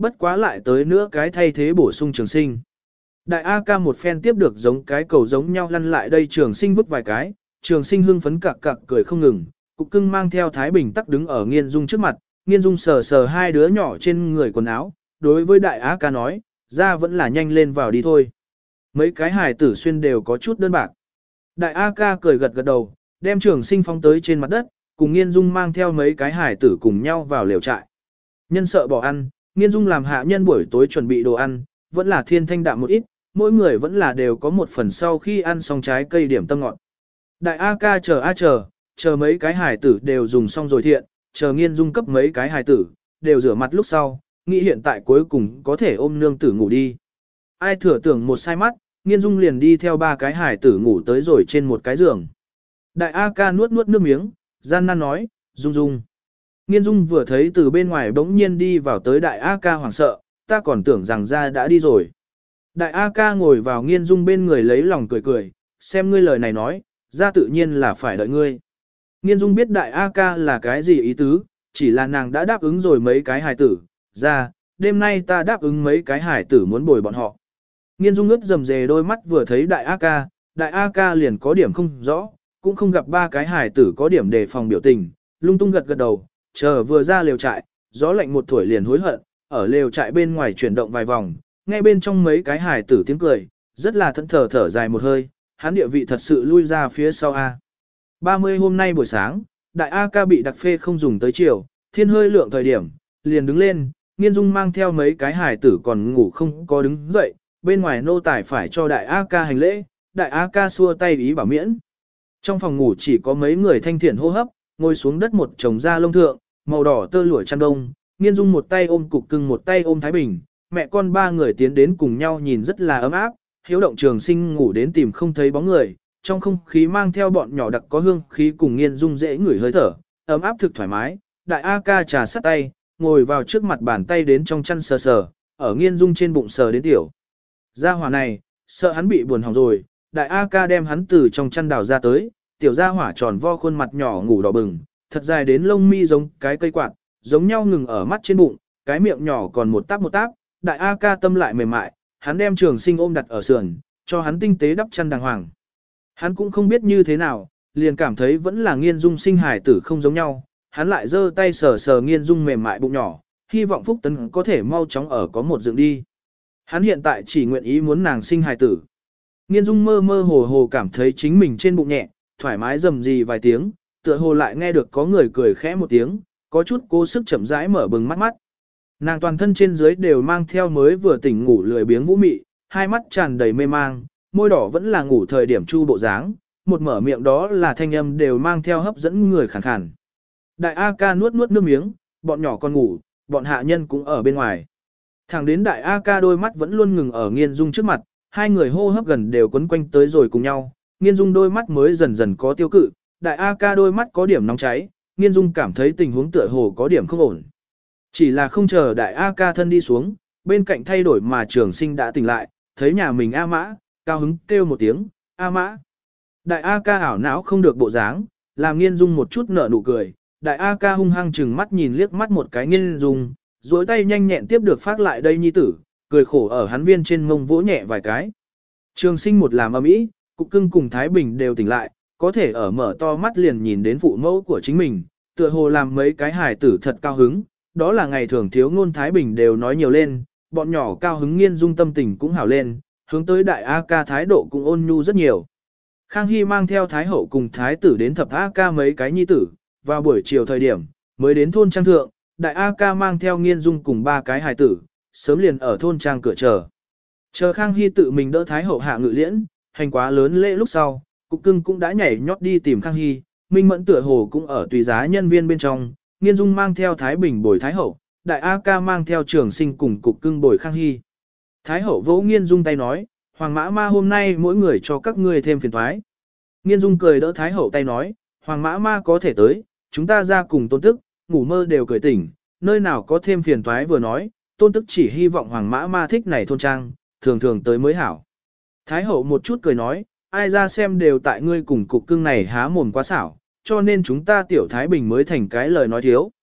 bất quá lại tới nữa cái thay thế bổ sung Trường Sinh. Đại A ca một phen tiếp được giống cái cầu giống nhau lăn lại đây Trường Sinh vứt vài cái, Trường Sinh hưng phấn cặc cặc cười không ngừng, Cục Cưng mang theo Thái Bình tắc đứng ở Nghiên Dung trước mặt, Nghiên Dung sờ sờ hai đứa nhỏ trên người quần áo, đối với Đại A ca nói, ra vẫn là nhanh lên vào đi thôi. Mấy cái hài tử xuyên đều có chút đơn bạc. Đại A ca cười gật gật đầu, đem Trường Sinh phóng tới trên mặt đất, cùng Nghiên Dung mang theo mấy cái hài tử cùng nhau vào lều trại. Nhân sợ bỏ ăn, Nghiên Dung làm hạ nhân buổi tối chuẩn bị đồ ăn, vẫn là thiên thanh đạm một ít, mỗi người vẫn là đều có một phần sau khi ăn xong trái cây điểm tâm ngọt. Đại A ca chờ a chờ, chờ mấy cái hài tử đều dùng xong rồi thiện, chờ Nghiên Dung cấp mấy cái hài tử, đều rửa mặt lúc sau, nghĩ hiện tại cuối cùng có thể ôm nương tử ngủ đi. Ai thừa tưởng một sai mắt, Nghiên Dung liền đi theo ba cái hài tử ngủ tới rồi trên một cái giường. Đại A ca nuốt nuốt nước miếng, gian nan nói, Dung Dung. Nghiên Dung vừa thấy từ bên ngoài bỗng nhiên đi vào tới Đại A ca hoảng sợ, ta còn tưởng rằng ra đã đi rồi. Đại A ca ngồi vào Nghiên Dung bên người lấy lòng cười cười, xem ngươi lời này nói, ra tự nhiên là phải đợi ngươi. Nghiên Dung biết Đại A ca là cái gì ý tứ, chỉ là nàng đã đáp ứng rồi mấy cái hài tử, ra, đêm nay ta đáp ứng mấy cái hài tử muốn bồi bọn họ. Nghiên Dung ướt dầm dề đôi mắt vừa thấy Đại A ca, Đại A ca liền có điểm không rõ, cũng không gặp ba cái hài tử có điểm đề phòng biểu tình, lung tung gật gật đầu, chờ vừa ra lều trại, gió lạnh một tuổi liền hối hận, ở lều trại bên ngoài chuyển động vài vòng, nghe bên trong mấy cái hài tử tiếng cười, rất là thẫn thở thở dài một hơi, hắn địa vị thật sự lui ra phía sau A. ba mươi hôm nay buổi sáng, Đại A ca bị đặc phê không dùng tới chiều, thiên hơi lượng thời điểm, liền đứng lên, Nghiên Dung mang theo mấy cái hài tử còn ngủ không có đứng dậy, bên ngoài nô tài phải cho Đại A ca hành lễ, Đại A ca xua tay ý bảo miễn. Trong phòng ngủ chỉ có mấy người thanh thiện hô hấp, ngồi xuống đất một chồng da lông thượng, màu đỏ tơ lụa chăn đông, Nghiên Dung một tay ôm Cục Cưng một tay ôm Thái Bình, mẹ con ba người tiến đến cùng nhau nhìn rất là ấm áp, Hiếu Động Trường Sinh ngủ đến tìm không thấy bóng người, trong không khí mang theo bọn nhỏ đặc có hương khí cùng Nghiên Dung dễ ngửi hơi thở, ấm áp thực thoải mái. Đại A ca trà sát tay, ngồi vào trước mặt bàn tay đến trong chăn sờ sờ, ở Nghiên Dung trên bụng sờ đến tiểu. Gia hỏa này, sợ hắn bị buồn hỏng rồi, Đại A ca đem hắn từ trong chăn đào ra tới, tiểu gia hỏa tròn vo khuôn mặt nhỏ ngủ đỏ bừng, thật dài đến lông mi giống cái cây quạt, giống nhau ngừng ở mắt trên bụng, cái miệng nhỏ còn một táp một táp, Đại A ca tâm lại mềm mại, hắn đem Trường Sinh ôm đặt ở sườn, cho hắn tinh tế đắp chăn đàng hoàng. Hắn cũng không biết như thế nào, liền cảm thấy vẫn là Nghiên Dung sinh hài tử không giống nhau, hắn lại giơ tay sờ sờ Nghiên Dung mềm mại bụng nhỏ, hy vọng Phúc Tấn có thể mau chóng ở có một dựng đi. Hắn hiện tại chỉ nguyện ý muốn nàng sinh hài tử. Nghiên Dung mơ mơ hồ hồ cảm thấy chính mình trên bụng nhẹ, thoải mái rầm rì vài tiếng, tựa hồ lại nghe được có người cười khẽ một tiếng, có chút cố sức chậm rãi mở bừng mắt mắt. Nàng toàn thân trên dưới đều mang theo mới vừa tỉnh ngủ lười biếng vũ mị, hai mắt tràn đầy mê mang, môi đỏ vẫn là ngủ thời điểm chu bộ dáng, một mở miệng đó là thanh âm đều mang theo hấp dẫn người khàn khàn. Đại A ca nuốt nuốt nước miếng, bọn nhỏ còn ngủ, bọn hạ nhân cũng ở bên ngoài. Thẳng đến Đại A ca đôi mắt vẫn luôn ngừng ở Nghiên Dung trước mặt, hai người hô hấp gần đều quấn quanh tới rồi cùng nhau, Nghiên Dung đôi mắt mới dần dần có tiêu cự, Đại A ca đôi mắt có điểm nóng cháy, Nghiên Dung cảm thấy tình huống tựa hồ có điểm không ổn. Chỉ là không chờ Đại A ca thân đi xuống, bên cạnh thay đổi mà Trường Sinh đã tỉnh lại, thấy nhà mình A Mã, cao hứng kêu một tiếng, A Mã. Đại A ca ảo não không được bộ dáng, làm Nghiên Dung một chút nở nụ cười, Đại A ca hung hăng chừng mắt nhìn liếc mắt một cái Nghiên Dung, duỗi tay nhanh nhẹn tiếp được phát lại đây nhi tử, cười khổ ở hắn viên trên mông vỗ nhẹ vài cái. Trường Sinh một làm ầm ĩ, Cục Cưng cùng Thái Bình đều tỉnh lại, có thể ở mở to mắt liền nhìn đến phụ mẫu của chính mình, tựa hồ làm mấy cái hài tử thật cao hứng, đó là ngày thường thiếu ngôn Thái Bình đều nói nhiều lên, bọn nhỏ cao hứng Nghiên Dung tâm tình cũng hảo lên, hướng tới Đại A ca thái độ cũng ôn nhu rất nhiều. Khang Hy mang theo Thái hậu cùng Thái tử đến thập A ca mấy cái nhi tử, vào buổi chiều thời điểm, mới đến thôn trang thượng, Đại A ca mang theo Nghiên Dung cùng ba cái hài tử, sớm liền ở thôn trang cửa chờ. Chờ Khang Hy tự mình đỡ Thái hậu hạ ngự liễn, hành quá lớn lễ lúc sau, Cục Cưng cũng đã nhảy nhót đi tìm Khang Hy, Minh Mẫn tựa hồ cũng ở tùy giá nhân viên bên trong, Nghiên Dung mang theo Thái Bình bồi Thái hậu, Đại A ca mang theo Trường Sinh cùng Cục Cưng bồi Khang Hy. Thái hậu vỗ Nghiên Dung tay nói, Hoàng mã ma hôm nay mỗi người cho các ngươi thêm phiền toái. Nghiên Dung cười đỡ Thái hậu tay nói, Hoàng mã ma có thể tới, chúng ta ra cùng Tôn Tức, ngủ mơ đều cười tỉnh, nơi nào có thêm phiền toái vừa nói, Tôn Tức chỉ hy vọng Hoàng mã ma thích này thôn trang, thường thường tới mới hảo. Thái hậu một chút cười nói, ai ra xem đều tại ngươi cùng Cục Cưng này há mồm quá xảo, cho nên chúng ta tiểu Thái Bình mới thành cái lời nói thiếu.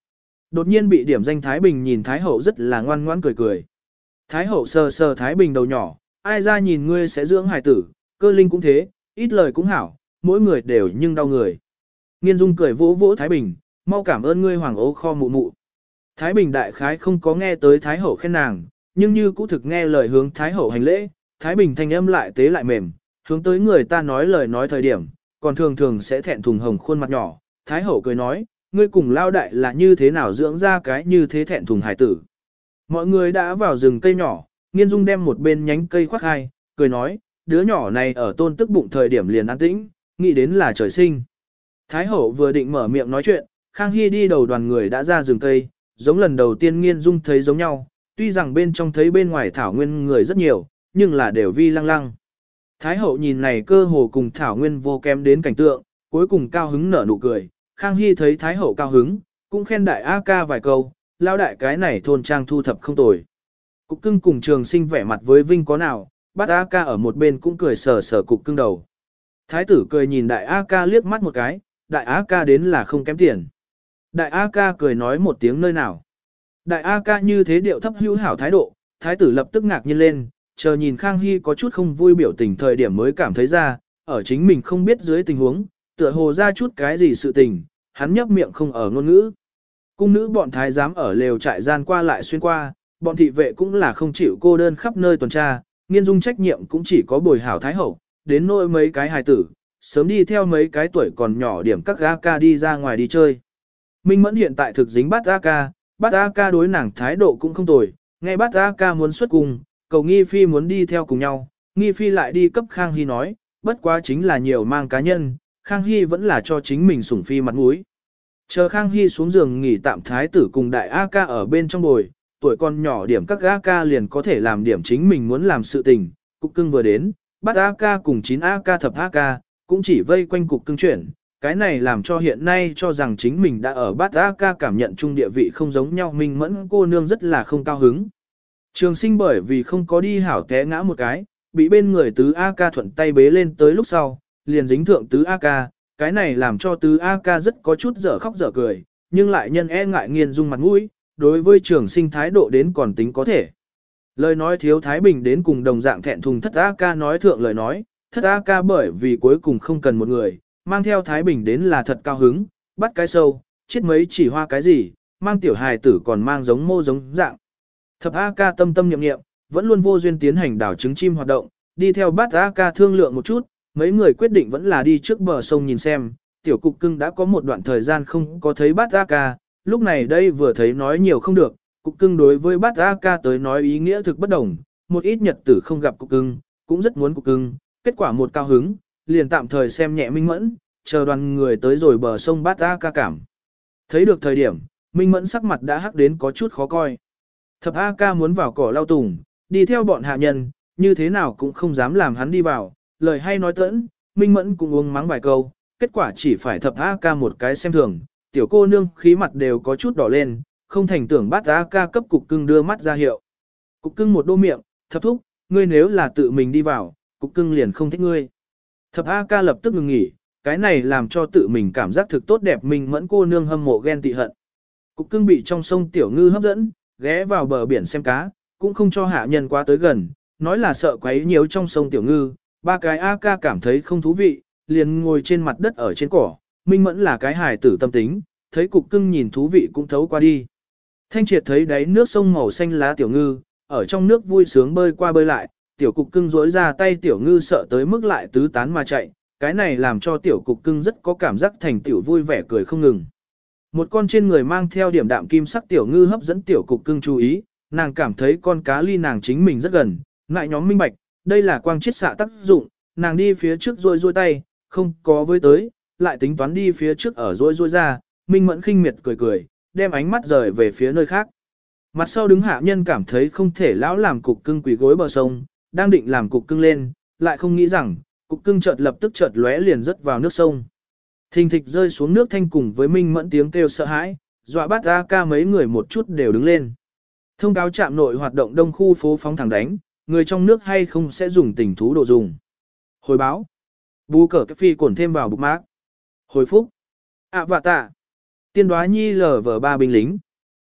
Đột nhiên bị điểm danh Thái Bình nhìn Thái Hậu rất là ngoan ngoãn cười cười. Thái Hậu sờ sờ Thái Bình đầu nhỏ, ai ra nhìn ngươi sẽ dưỡng hài tử, cơ linh cũng thế, ít lời cũng hảo, mỗi người đều nhưng đau người. Nghiên Dung cười vỗ vỗ Thái Bình, mau cảm ơn ngươi hoàng ố kho mụ mụ. Thái Bình đại khái không có nghe tới Thái Hậu khen nàng, nhưng như cũ thực nghe lời hướng Thái Hậu hành lễ, Thái Bình thanh âm lại tế lại mềm, hướng tới người ta nói lời nói thời điểm, còn thường thường sẽ thẹn thùng hồng khuôn mặt nhỏ. Thái Hậu cười nói, ngươi cùng lao đại là như thế nào dưỡng ra cái như thế thẹn thùng hải tử. Mọi người đã vào rừng cây nhỏ, Nghiên Dung đem một bên nhánh cây khoác hai, cười nói, đứa nhỏ này ở tôn tức bụng thời điểm liền an tĩnh, nghĩ đến là trời sinh. Thái Hậu vừa định mở miệng nói chuyện, Khang Hy đi đầu đoàn người đã ra rừng cây, giống lần đầu tiên Nghiên Dung thấy giống nhau, tuy rằng bên trong thấy bên ngoài thảo nguyên người rất nhiều, nhưng là đều vi lăng lăng. Thái Hậu nhìn này cơ hồ cùng thảo nguyên vô kém đến cảnh tượng, cuối cùng cao hứng nở nụ cười. Khang Hy thấy Thái Hậu cao hứng, cũng khen đại A ca vài câu, lao đại cái này thôn trang thu thập không tồi. Cục Cưng cùng Trường Sinh vẻ mặt với Vinh có nào, bắt A ca ở một bên cũng cười sờ sờ Cục Cưng đầu. Thái tử cười nhìn đại A ca liếc mắt một cái, đại A ca đến là không kém tiền. Đại A ca cười nói một tiếng nơi nào. Đại A ca như thế điệu thấp hữu hảo thái độ, thái tử lập tức ngạc nhiên lên, chờ nhìn Khang Hy có chút không vui biểu tình thời điểm mới cảm thấy ra, ở chính mình không biết dưới tình huống, tựa hồ ra chút cái gì sự tình, hắn nhấp miệng không ở ngôn ngữ. Cung nữ bọn thái giám ở lều trại gian qua lại xuyên qua, bọn thị vệ cũng là không chịu cô đơn khắp nơi tuần tra, Nghiên Dung trách nhiệm cũng chỉ có bồi hảo thái hậu, đến nỗi mấy cái hài tử, sớm đi theo mấy cái tuổi còn nhỏ điểm các A ca đi ra ngoài đi chơi. Minh Mẫn hiện tại thực dính bắt A ca, bắt A ca đối nàng thái độ cũng không tồi, nghe bắt A ca muốn xuất cùng, cầu Nghi Phi muốn đi theo cùng nhau, Nghi Phi lại đi cấp Khang Hy nói, bất quá chính là nhiều mang cá nhân, Khang Hy vẫn là cho chính mình sủng phi mặt mũi. Chờ Khang Hy xuống giường nghỉ tạm thái tử cùng đại A ca ở bên trong bồi, tuổi con nhỏ điểm các A ca liền có thể làm điểm chính mình muốn làm sự tình, Cục Cưng vừa đến, bắt A ca cùng chín A ca thập A ca, cũng chỉ vây quanh Cục Cưng chuyển, cái này làm cho hiện nay cho rằng chính mình đã ở bát A ca cảm nhận chung địa vị không giống nhau. Minh Mẫn cô nương rất là không cao hứng. Trường Sinh bởi vì không có đi hảo té ngã một cái, bị bên người tứ A ca thuận tay bế lên tới lúc sau, liền dính thượng tứ A ca, cái này làm cho tứ A ca rất có chút dở khóc dở cười, nhưng lại nhân e ngại Nghiên Dung mặt mũi, đối với Trường Sinh thái độ đến còn tính có thể. Lời nói thiếu Thái Bình đến cùng đồng dạng thẹn thùng thất A ca nói thượng lời nói, thất A ca bởi vì cuối cùng không cần một người, mang theo Thái Bình đến là thật cao hứng, bắt cái sâu, chết mấy chỉ hoa cái gì, mang tiểu hài tử còn mang giống mô giống dạng. Thập A ca tâm tâm niệm niệm, vẫn luôn vô duyên tiến hành đảo trứng chim hoạt động, đi theo bát A ca thương lượng một chút, mấy người quyết định vẫn là đi trước bờ sông nhìn xem, tiểu Cục Cưng đã có một đoạn thời gian không có thấy bát A ca, lúc này đây vừa thấy nói nhiều không được, Cục Cưng đối với bát A ca tới nói ý nghĩa thực bất đồng, một ít nhật tử không gặp Cục Cưng, cũng rất muốn Cục Cưng, kết quả một cao hứng, liền tạm thời xem nhẹ Minh Mẫn, chờ đoàn người tới rồi bờ sông bát A ca cảm. Thấy được thời điểm, Minh Mẫn sắc mặt đã hắc đến có chút khó coi. Thập A ca muốn vào cỏ lau tùng, đi theo bọn hạ nhân, như thế nào cũng không dám làm hắn đi vào, lời hay nói tẫn, Minh Mẫn cũng uống mắng vài câu, kết quả chỉ phải thập A ca một cái xem thường, tiểu cô nương khí mặt đều có chút đỏ lên, không thành tưởng bát A ca cấp Cục Cưng đưa mắt ra hiệu. Cục Cưng một đô miệng, thập thúc, ngươi nếu là tự mình đi vào, Cục Cưng liền không thích ngươi. Thập A ca lập tức ngừng nghỉ, cái này làm cho tự mình cảm giác thực tốt đẹp. Minh Mẫn cô nương hâm mộ ghen tị hận. Cục Cưng bị trong sông tiểu ngư hấp dẫn, ghé vào bờ biển xem cá, cũng không cho hạ nhân quá tới gần, nói là sợ quấy nhiễu trong sông tiểu ngư. Ba cái A ca cảm thấy không thú vị, liền ngồi trên mặt đất ở trên cỏ. Minh Mẫn là cái hài tử tâm tính, thấy Cục Cưng nhìn thú vị cũng thấu qua đi. Thanh Triệt thấy đáy nước sông màu xanh lá tiểu ngư, ở trong nước vui sướng bơi qua bơi lại, tiểu Cục Cưng rỗi ra tay tiểu ngư sợ tới mức lại tứ tán mà chạy, cái này làm cho tiểu Cục Cưng rất có cảm giác thành tiểu vui vẻ cười không ngừng. Một con trên người mang theo điểm đạm kim sắc tiểu ngư hấp dẫn tiểu Cục Cưng chú ý, nàng cảm thấy con cá ly nàng chính mình rất gần, ngại nhóm minh bạch, đây là quang chiết xạ tác dụng, nàng đi phía trước rôi rôi tay, không có với tới, lại tính toán đi phía trước ở rôi rôi ra, Minh Mẫn khinh miệt cười cười, đem ánh mắt rời về phía nơi khác. Mặt sau đứng hạ nhân cảm thấy không thể lão làm Cục Cưng quỳ gối bờ sông, đang định làm Cục Cưng lên, lại không nghĩ rằng, Cục Cưng chợt lập tức chợt lóe liền rớt vào nước sông. Thình thịch rơi xuống nước thanh cùng với Minh Mẫn tiếng kêu sợ hãi, dọa bát A ca mấy người một chút đều đứng lên. Thông cáo trạm nội hoạt động đông khu phố phóng thẳng đánh, người trong nước hay không sẽ dùng tình thú độ dùng. Hồi báo. Bù cờ cái phi cổn thêm vào bục mác. Hồi phúc. ạ vạ tạ. Tiên đoá nhi lờ vờ ba binh lính.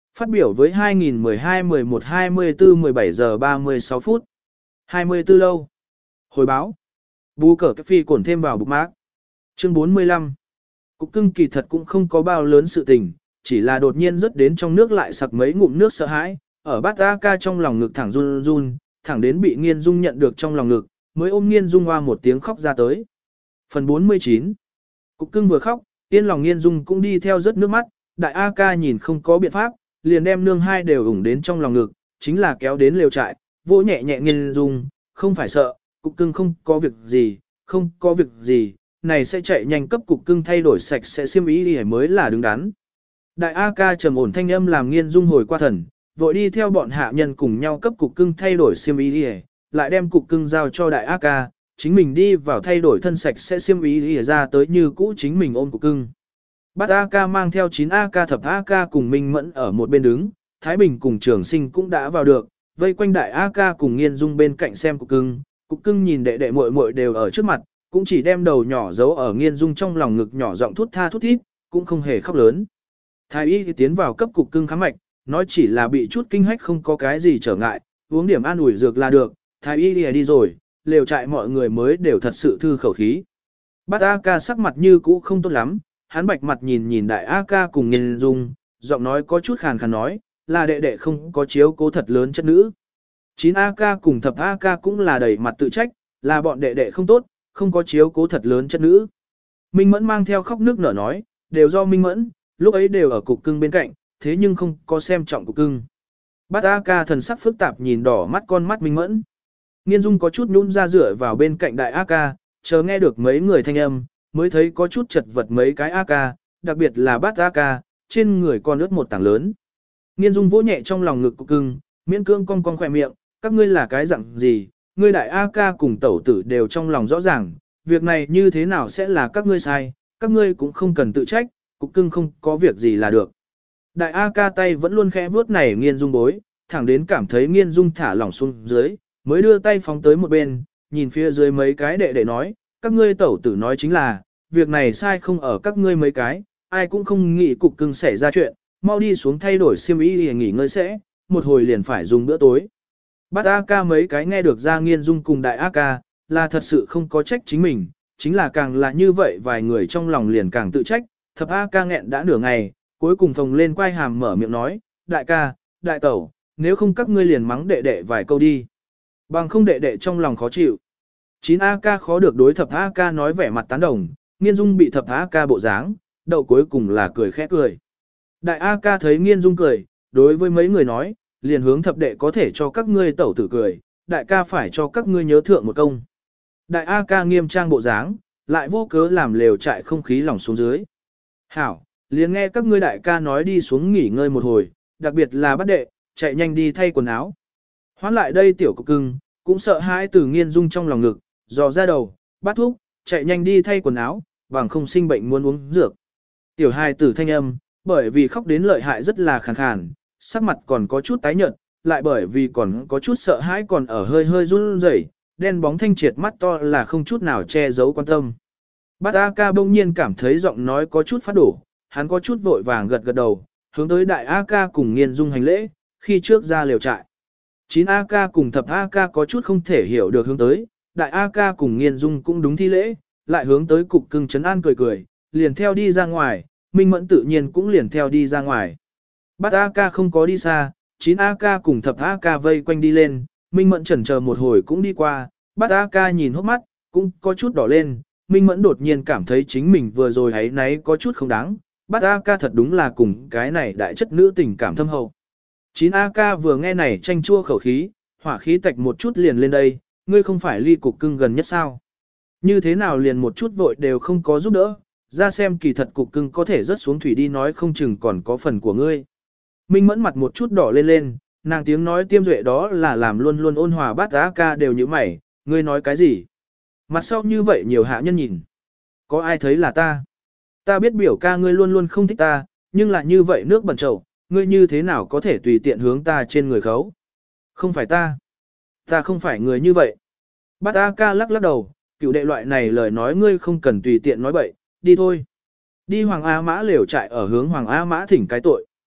Phát biểu với hai nghìn mười hai mười một hai mươi tư mười bảy giờ ba mươi sáu phút. hai mươi tư lâu. Hồi báo. Bù cờ cái phi cổn thêm vào bookmark. Chương bốn mươi lăm. Cục cưng kỳ thật cũng không có bao lớn sự tình, chỉ là đột nhiên rớt đến trong nước lại sặc mấy ngụm nước sợ hãi, ở bát A ca trong lòng ngực thẳng run run, thẳng đến bị Nghiên Dung nhận được trong lòng ngực, mới ôm Nghiên Dung hoa một tiếng khóc ra tới. Phần bốn mươi chín. Cục cưng vừa khóc, yên lòng Nghiên Dung cũng đi theo rớt nước mắt, đại A ca nhìn không có biện pháp, liền đem nương hai đều ủng đến trong lòng ngực, chính là kéo đến lều trại, vỗ nhẹ nhẹ Nghiên Dung, không phải sợ, cục cưng không có việc gì, không có việc gì, này sẽ chạy nhanh cấp cục cưng thay đổi sạch sẽ xiêm y đi mới là đứng đắn. Đại A ca trầm ổn thanh âm làm Nghiên Dung hồi qua thần, vội đi theo bọn hạ nhân cùng nhau cấp cục cưng thay đổi xiêm y đi, lại đem cục cưng giao cho đại A ca, chính mình đi vào thay đổi thân sạch sẽ xiêm y đi ra tới như cũ chính mình ôm cục cưng. Bát A ca mang theo chín A ca thập A ca cùng Minh Mẫn ở một bên đứng, Thái Bình cùng Trường Sinh cũng đã vào được, vây quanh đại A ca cùng Nghiên Dung bên cạnh xem cục cưng, cục cưng nhìn đệ đệ muội muội đều ở trước mặt, cũng chỉ đem đầu nhỏ giấu ở Nghiên Dung trong lòng ngực nhỏ giọng thút tha thút thít, cũng không hề khóc lớn. Thái y thì tiến vào cấp cục cưng khám mạch, nói chỉ là bị chút kinh hách không có cái gì trở ngại, uống điểm an ủi dược là được, Thái y đi, đi rồi, lều trại mọi người mới đều thật sự thư khẩu khí. Bát A ca sắc mặt như cũ không tốt lắm, hắn bạch mặt nhìn nhìn đại A ca cùng Nghiên Dung, giọng nói có chút khàn khàn nói, là đệ đệ không có chiếu cố thật lớn chất nữ. chín A ca cùng thập A ca cũng là đầy mặt tự trách, là bọn đệ đệ không tốt, không có chiếu cố thật lớn chất nữ. Minh Mẫn mang theo khóc nước nở nói, đều do Minh Mẫn, lúc ấy đều ở cục cưng bên cạnh, thế nhưng không có xem trọng cục cưng. Bát A ca thần sắc phức tạp nhìn đỏ mắt con mắt Minh Mẫn. Nghiên Dung có chút nhún ra dựa vào bên cạnh đại A ca, chờ nghe được mấy người thanh âm, mới thấy có chút chật vật mấy cái A ca, đặc biệt là Bát A ca, trên người còn ướt một tảng lớn. Nghiên Dung vỗ nhẹ trong lòng ngực cục cưng, miễn cương cong cong khỏe miệng, các ngươi là cái dạng gì, ngươi đại A ca cùng tẩu tử đều trong lòng rõ ràng, việc này như thế nào sẽ là các ngươi sai, các ngươi cũng không cần tự trách, cục cưng không có việc gì là được. Đại A ca tay vẫn luôn khẽ vuốt này Nghiên Dung bối, thẳng đến cảm thấy Nghiên Dung thả lỏng xuống dưới, mới đưa tay phóng tới một bên, nhìn phía dưới mấy cái đệ đệ nói, các ngươi tẩu tử nói chính là, việc này sai không ở các ngươi mấy cái, ai cũng không nghĩ cục cưng xảy ra chuyện, mau đi xuống thay đổi xiêm y để nghỉ ngơi sẽ, một hồi liền phải dùng bữa tối. Bát A ca mấy cái nghe được ra Nghiên Dung cùng đại A ca, là thật sự không có trách chính mình, chính là càng là như vậy vài người trong lòng liền càng tự trách, thập A ca nghẹn đã nửa ngày, cuối cùng phồng lên quay hàm mở miệng nói, đại ca, đại tẩu, nếu không các ngươi liền mắng đệ đệ vài câu đi. Bằng không đệ đệ trong lòng khó chịu. chín A ca khó được đối thập A ca nói vẻ mặt tán đồng, Nghiên Dung bị thập A ca bộ dáng, đậu cuối cùng là cười khẽ cười. Đại A ca thấy Nghiên Dung cười, đối với mấy người nói, liền hướng thập đệ có thể cho các ngươi tẩu tử cười, đại ca phải cho các ngươi nhớ thượng một công. Đại A ca nghiêm trang bộ dáng, lại vô cớ làm lều trại không khí lỏng xuống dưới. Hảo, liền nghe các ngươi đại ca nói đi xuống nghỉ ngơi một hồi, đặc biệt là bắt đệ, chạy nhanh đi thay quần áo. Hoán lại đây tiểu cục cưng, cũng sợ hãi từ Nghiên Dung trong lòng ngực, dò ra đầu, bắt thuốc, chạy nhanh đi thay quần áo, bằng không sinh bệnh muốn uống dược. Tiểu hài tử thanh âm, bởi vì khóc đến lợi hại rất là khàn khàn, sắc mặt còn có chút tái nhợt, lại bởi vì còn có chút sợ hãi còn ở hơi hơi run rẩy, đen bóng thanh triệt mắt to là không chút nào che giấu quan tâm. Bát A ca bỗng nhiên cảm thấy giọng nói có chút phát đổ, hắn có chút vội vàng gật gật đầu, hướng tới đại A ca cùng Nghiên Dung hành lễ, khi trước ra lều trại. chín A ca cùng thập A ca có chút không thể hiểu được hướng tới, đại A ca cùng Nghiên Dung cũng đúng thi lễ, lại hướng tới cục cưng trấn an cười cười, liền theo đi ra ngoài, Minh Mẫn tự nhiên cũng liền theo đi ra ngoài. Bát A ca không có đi xa, chín A ca cùng thập A ca vây quanh đi lên, Minh Mẫn chần chờ một hồi cũng đi qua, Bát A ca nhìn hốc mắt, cũng có chút đỏ lên, Minh Mẫn đột nhiên cảm thấy chính mình vừa rồi ấy nấy có chút không đáng, Bát A ca thật đúng là cùng cái này đại chất nữ tình cảm thâm hậu. chín A ca vừa nghe này tranh chua khẩu khí, hỏa khí tạch một chút liền lên đây, ngươi không phải ly cục cưng gần nhất sao? Như thế nào liền một chút vội đều không có giúp đỡ, ra xem kỳ thật cục cưng có thể rớt xuống thủy đi nói không chừng còn có phần của ngươi. Minh Mẫn mặt một chút đỏ lên lên, nàng tiếng nói tiêm duệ đó là làm luôn luôn ôn hòa. Bát A ca đều như mày, ngươi nói cái gì? Mặt sau như vậy nhiều hạ nhân nhìn. Có ai thấy là ta? Ta biết biểu ca ngươi luôn luôn không thích ta, nhưng là như vậy nước bẩn trầu, ngươi như thế nào có thể tùy tiện hướng ta trên người khấu? Không phải ta. Ta không phải người như vậy. Bát A ca lắc lắc đầu, cựu đệ loại này lời nói ngươi không cần tùy tiện nói bậy, đi thôi. Đi Hoàng A Mã lều trại ở hướng Hoàng A Mã thỉnh cái tội.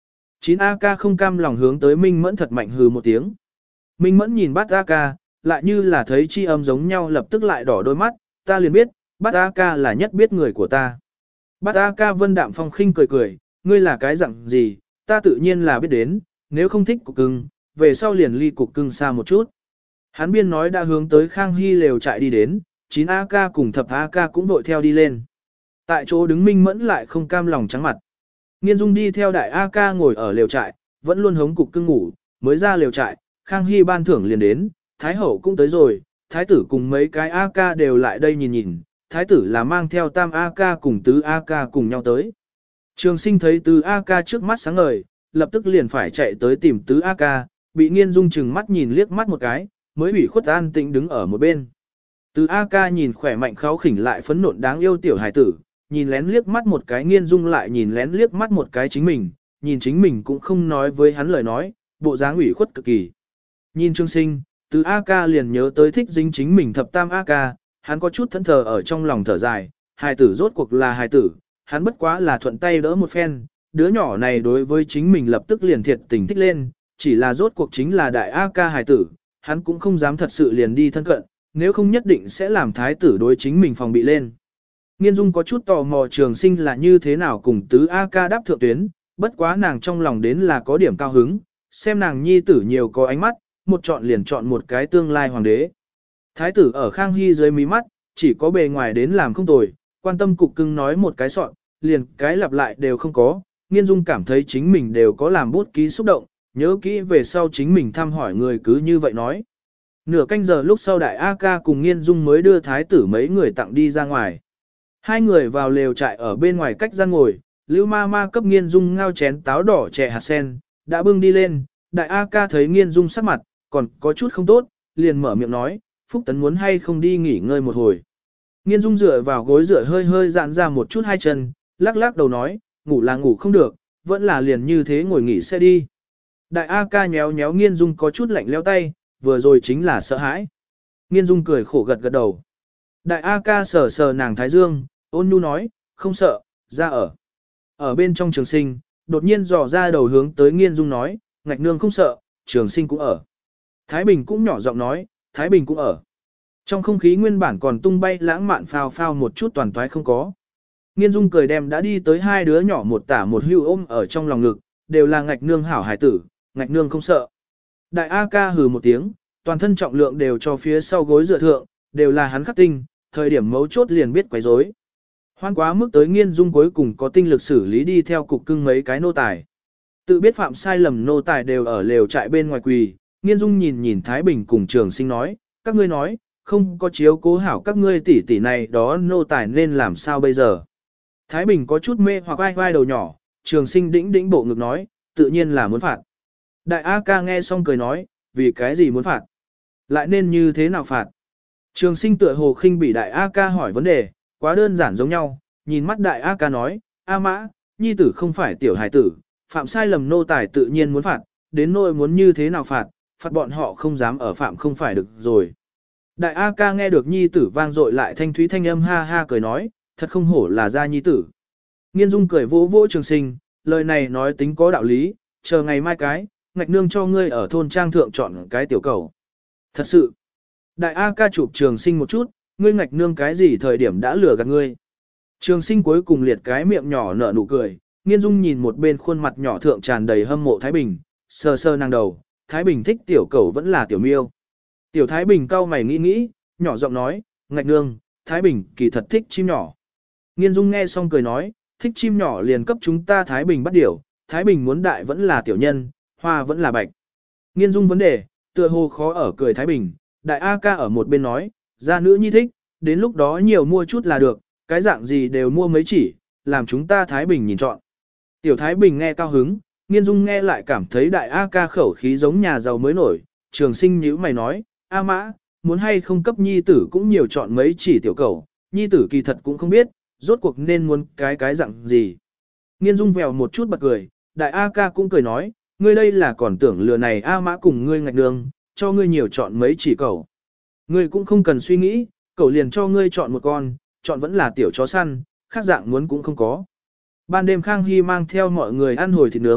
chín A ca không cam lòng hướng tới Minh Mẫn thật mạnh hừ một tiếng. Minh Mẫn nhìn Bát A ca, lại như là thấy chi âm giống nhau lập tức lại đỏ đôi mắt, ta liền biết, Bát A ca là nhất biết người của ta. Bát A ca vân đạm phong khinh cười cười, ngươi là cái dạng gì, ta tự nhiên là biết đến, nếu không thích cục cưng, về sau liền ly cục cưng xa một chút. Hắn biên nói đã hướng tới Khang Hy lều trại đi đến, chín A ca cùng thập A ca cũng vội theo đi lên. Tại chỗ đứng Minh Mẫn lại không cam lòng trắng mặt. Nghiên Dung đi theo đại A ca ngồi ở lều trại, vẫn luôn hống cục cưng ngủ, mới ra lều trại, Khang Hy ban thưởng liền đến, Thái hậu cũng tới rồi, Thái tử cùng mấy cái A ca đều lại đây nhìn nhìn, Thái tử là mang theo tam A ca cùng tứ A ca cùng nhau tới. Trường sinh thấy tứ A ca trước mắt sáng ngời, lập tức liền phải chạy tới tìm tứ A ca, bị Nghiên Dung chừng mắt nhìn liếc mắt một cái, mới ủy khuất an tĩnh đứng ở một bên. Tứ A ca nhìn khỏe mạnh kháu khỉnh lại phấn nộn đáng yêu tiểu hài tử, nhìn lén liếc mắt một cái Nghiên Dung lại nhìn lén liếc mắt một cái chính mình, nhìn chính mình cũng không nói với hắn lời nói, bộ dáng ủy khuất cực kỳ. Nhìn Trương Sinh, từ A ca liền nhớ tới thích dính chính mình thập tam A ca, hắn có chút thẫn thờ ở trong lòng thở dài, hài tử rốt cuộc là hài tử, hắn bất quá là thuận tay đỡ một phen, đứa nhỏ này đối với chính mình lập tức liền thiệt tình thích lên, chỉ là rốt cuộc chính là đại A ca hài tử, hắn cũng không dám thật sự liền đi thân cận, nếu không nhất định sẽ làm thái tử đối chính mình phòng bị lên. Nghiên Dung có chút tò mò Trường Sinh là như thế nào cùng tứ A ca đáp thượng tuyến, bất quá nàng trong lòng đến là có điểm cao hứng, xem nàng nhi tử nhiều có ánh mắt, một chọn liền chọn một cái tương lai hoàng đế. Thái tử ở Khang Hy dưới mí mắt, chỉ có bề ngoài đến làm không tồi, quan tâm cục cưng nói một cái soạn, liền cái lặp lại đều không có, Nghiên Dung cảm thấy chính mình đều có làm bút ký xúc động, nhớ kỹ về sau chính mình thăm hỏi người cứ như vậy nói. Nửa canh giờ lúc sau đại A ca cùng Nghiên Dung mới đưa thái tử mấy người tặng đi ra ngoài. Hai người vào lều trại ở bên ngoài cách gian ngồi, Lưu ma ma cấp Nghiên Dung ngao chén táo đỏ chè hạt sen, đã bưng đi lên, đại A ca thấy Nghiên Dung sắc mặt, còn có chút không tốt, liền mở miệng nói, Phúc Tấn muốn hay không đi nghỉ ngơi một hồi. Nghiên Dung dựa vào gối dựa hơi hơi dạn ra một chút hai chân, lắc lắc đầu nói, ngủ là ngủ không được, vẫn là liền như thế ngồi nghỉ sẽ đi. Đại A ca nhéo nhéo Nghiên Dung có chút lạnh leo tay, vừa rồi chính là sợ hãi. Nghiên Dung cười khổ gật gật đầu. Đại A ca sờ sờ nàng thái dương, ôn nhu nói, không sợ, ra ở. Ở bên trong Trường Sinh, đột nhiên dò ra đầu hướng tới Nghiên Dung nói, ngạch nương không sợ, Trường Sinh cũng ở. Thái Bình cũng nhỏ giọng nói, Thái Bình cũng ở. Trong không khí nguyên bản còn tung bay lãng mạn phao phao một chút toàn toái không có. Nghiên Dung cười đem đã đi tới hai đứa nhỏ một tả một hưu ôm ở trong lòng ngực, đều là ngạch nương hảo hải tử, ngạch nương không sợ. Đại A ca hừ một tiếng, toàn thân trọng lượng đều cho phía sau gối dựa thượng, đều là hắn khắc tinh, thời điểm mấu chốt liền biết quấy rối. Hoan quá mức tới Nghiên Dung cuối cùng có tinh lực xử lý đi theo cục cưng mấy cái nô tài. Tự biết phạm sai lầm nô tài đều ở lều trại bên ngoài quỳ, Nghiên Dung nhìn nhìn Thái Bình cùng Trường Sinh nói, các ngươi nói, không có chiếu cố hảo các ngươi tỷ tỷ này đó nô tài nên làm sao bây giờ. Thái Bình có chút mê hoặc vai vai đầu nhỏ, Trường Sinh đĩnh đĩnh bộ ngực nói, tự nhiên là muốn phạt. Đại A ca nghe xong cười nói, vì cái gì muốn phạt? Lại nên như thế nào phạt? Trường Sinh tựa hồ khinh bị Đại A ca hỏi vấn đề, quá đơn giản giống nhau, nhìn mắt Đại A ca nói, A mã, nhi tử không phải tiểu hài tử, phạm sai lầm nô tài tự nhiên muốn phạt, đến nỗi muốn như thế nào phạt, phạt bọn họ không dám ở phạm không phải được rồi. Đại A ca nghe được nhi tử vang dội lại thanh thúy thanh âm ha ha cười nói, thật không hổ là gia nhi tử. Nghiên Dung cười vỗ vỗ Trường Sinh, lời này nói tính có đạo lý, chờ ngày mai cái, ngạch nương cho ngươi ở thôn trang thượng chọn cái tiểu cầu. Thật sự, Đại A ca chụp Trường Sinh một chút, ngươi ngạch nương cái gì thời điểm đã lừa gạt ngươi. Trường Sinh cuối cùng liệt cái miệng nhỏ nở nụ cười, Nghiên Dung nhìn một bên khuôn mặt nhỏ thượng tràn đầy hâm mộ Thái Bình, sờ sờ nàng đầu, Thái Bình thích tiểu cầu vẫn là tiểu miêu. Tiểu Thái Bình cau mày nghĩ nghĩ, nhỏ giọng nói, ngạch nương, Thái Bình kỳ thật thích chim nhỏ. Nghiên Dung nghe xong cười nói, thích chim nhỏ liền cấp chúng ta Thái Bình bắt điểu, Thái Bình muốn đại vẫn là tiểu nhân, hoa vẫn là bạch. Nghiên Dung vấn đề, tựa hồ khó ở cười Thái Bình, đại A ca ở một bên nói, gia nữ nhi thích, đến lúc đó nhiều mua chút là được, cái dạng gì đều mua mấy chỉ, làm chúng ta Thái Bình nhìn chọn. Tiểu Thái Bình nghe cao hứng, Nghiên Dung nghe lại cảm thấy đại A ca khẩu khí giống nhà giàu mới nổi, Trường Sinh nhíu mày nói, A mã, muốn hay không cấp nhi tử cũng nhiều chọn mấy chỉ tiểu cầu, nhi tử kỳ thật cũng không biết, rốt cuộc nên muốn cái cái dạng gì. Nghiên Dung vèo một chút bật cười, đại A ca cũng cười nói, ngươi đây là còn tưởng lừa này A mã cùng ngươi ngạch đường, cho ngươi nhiều chọn mấy chỉ cầu. Ngươi cũng không cần suy nghĩ, cầu liền cho ngươi chọn một con, chọn vẫn là tiểu chó săn, khác dạng muốn cũng không có. Ban đêm Khang Hy mang theo mọi người ăn hồi thịt nướng,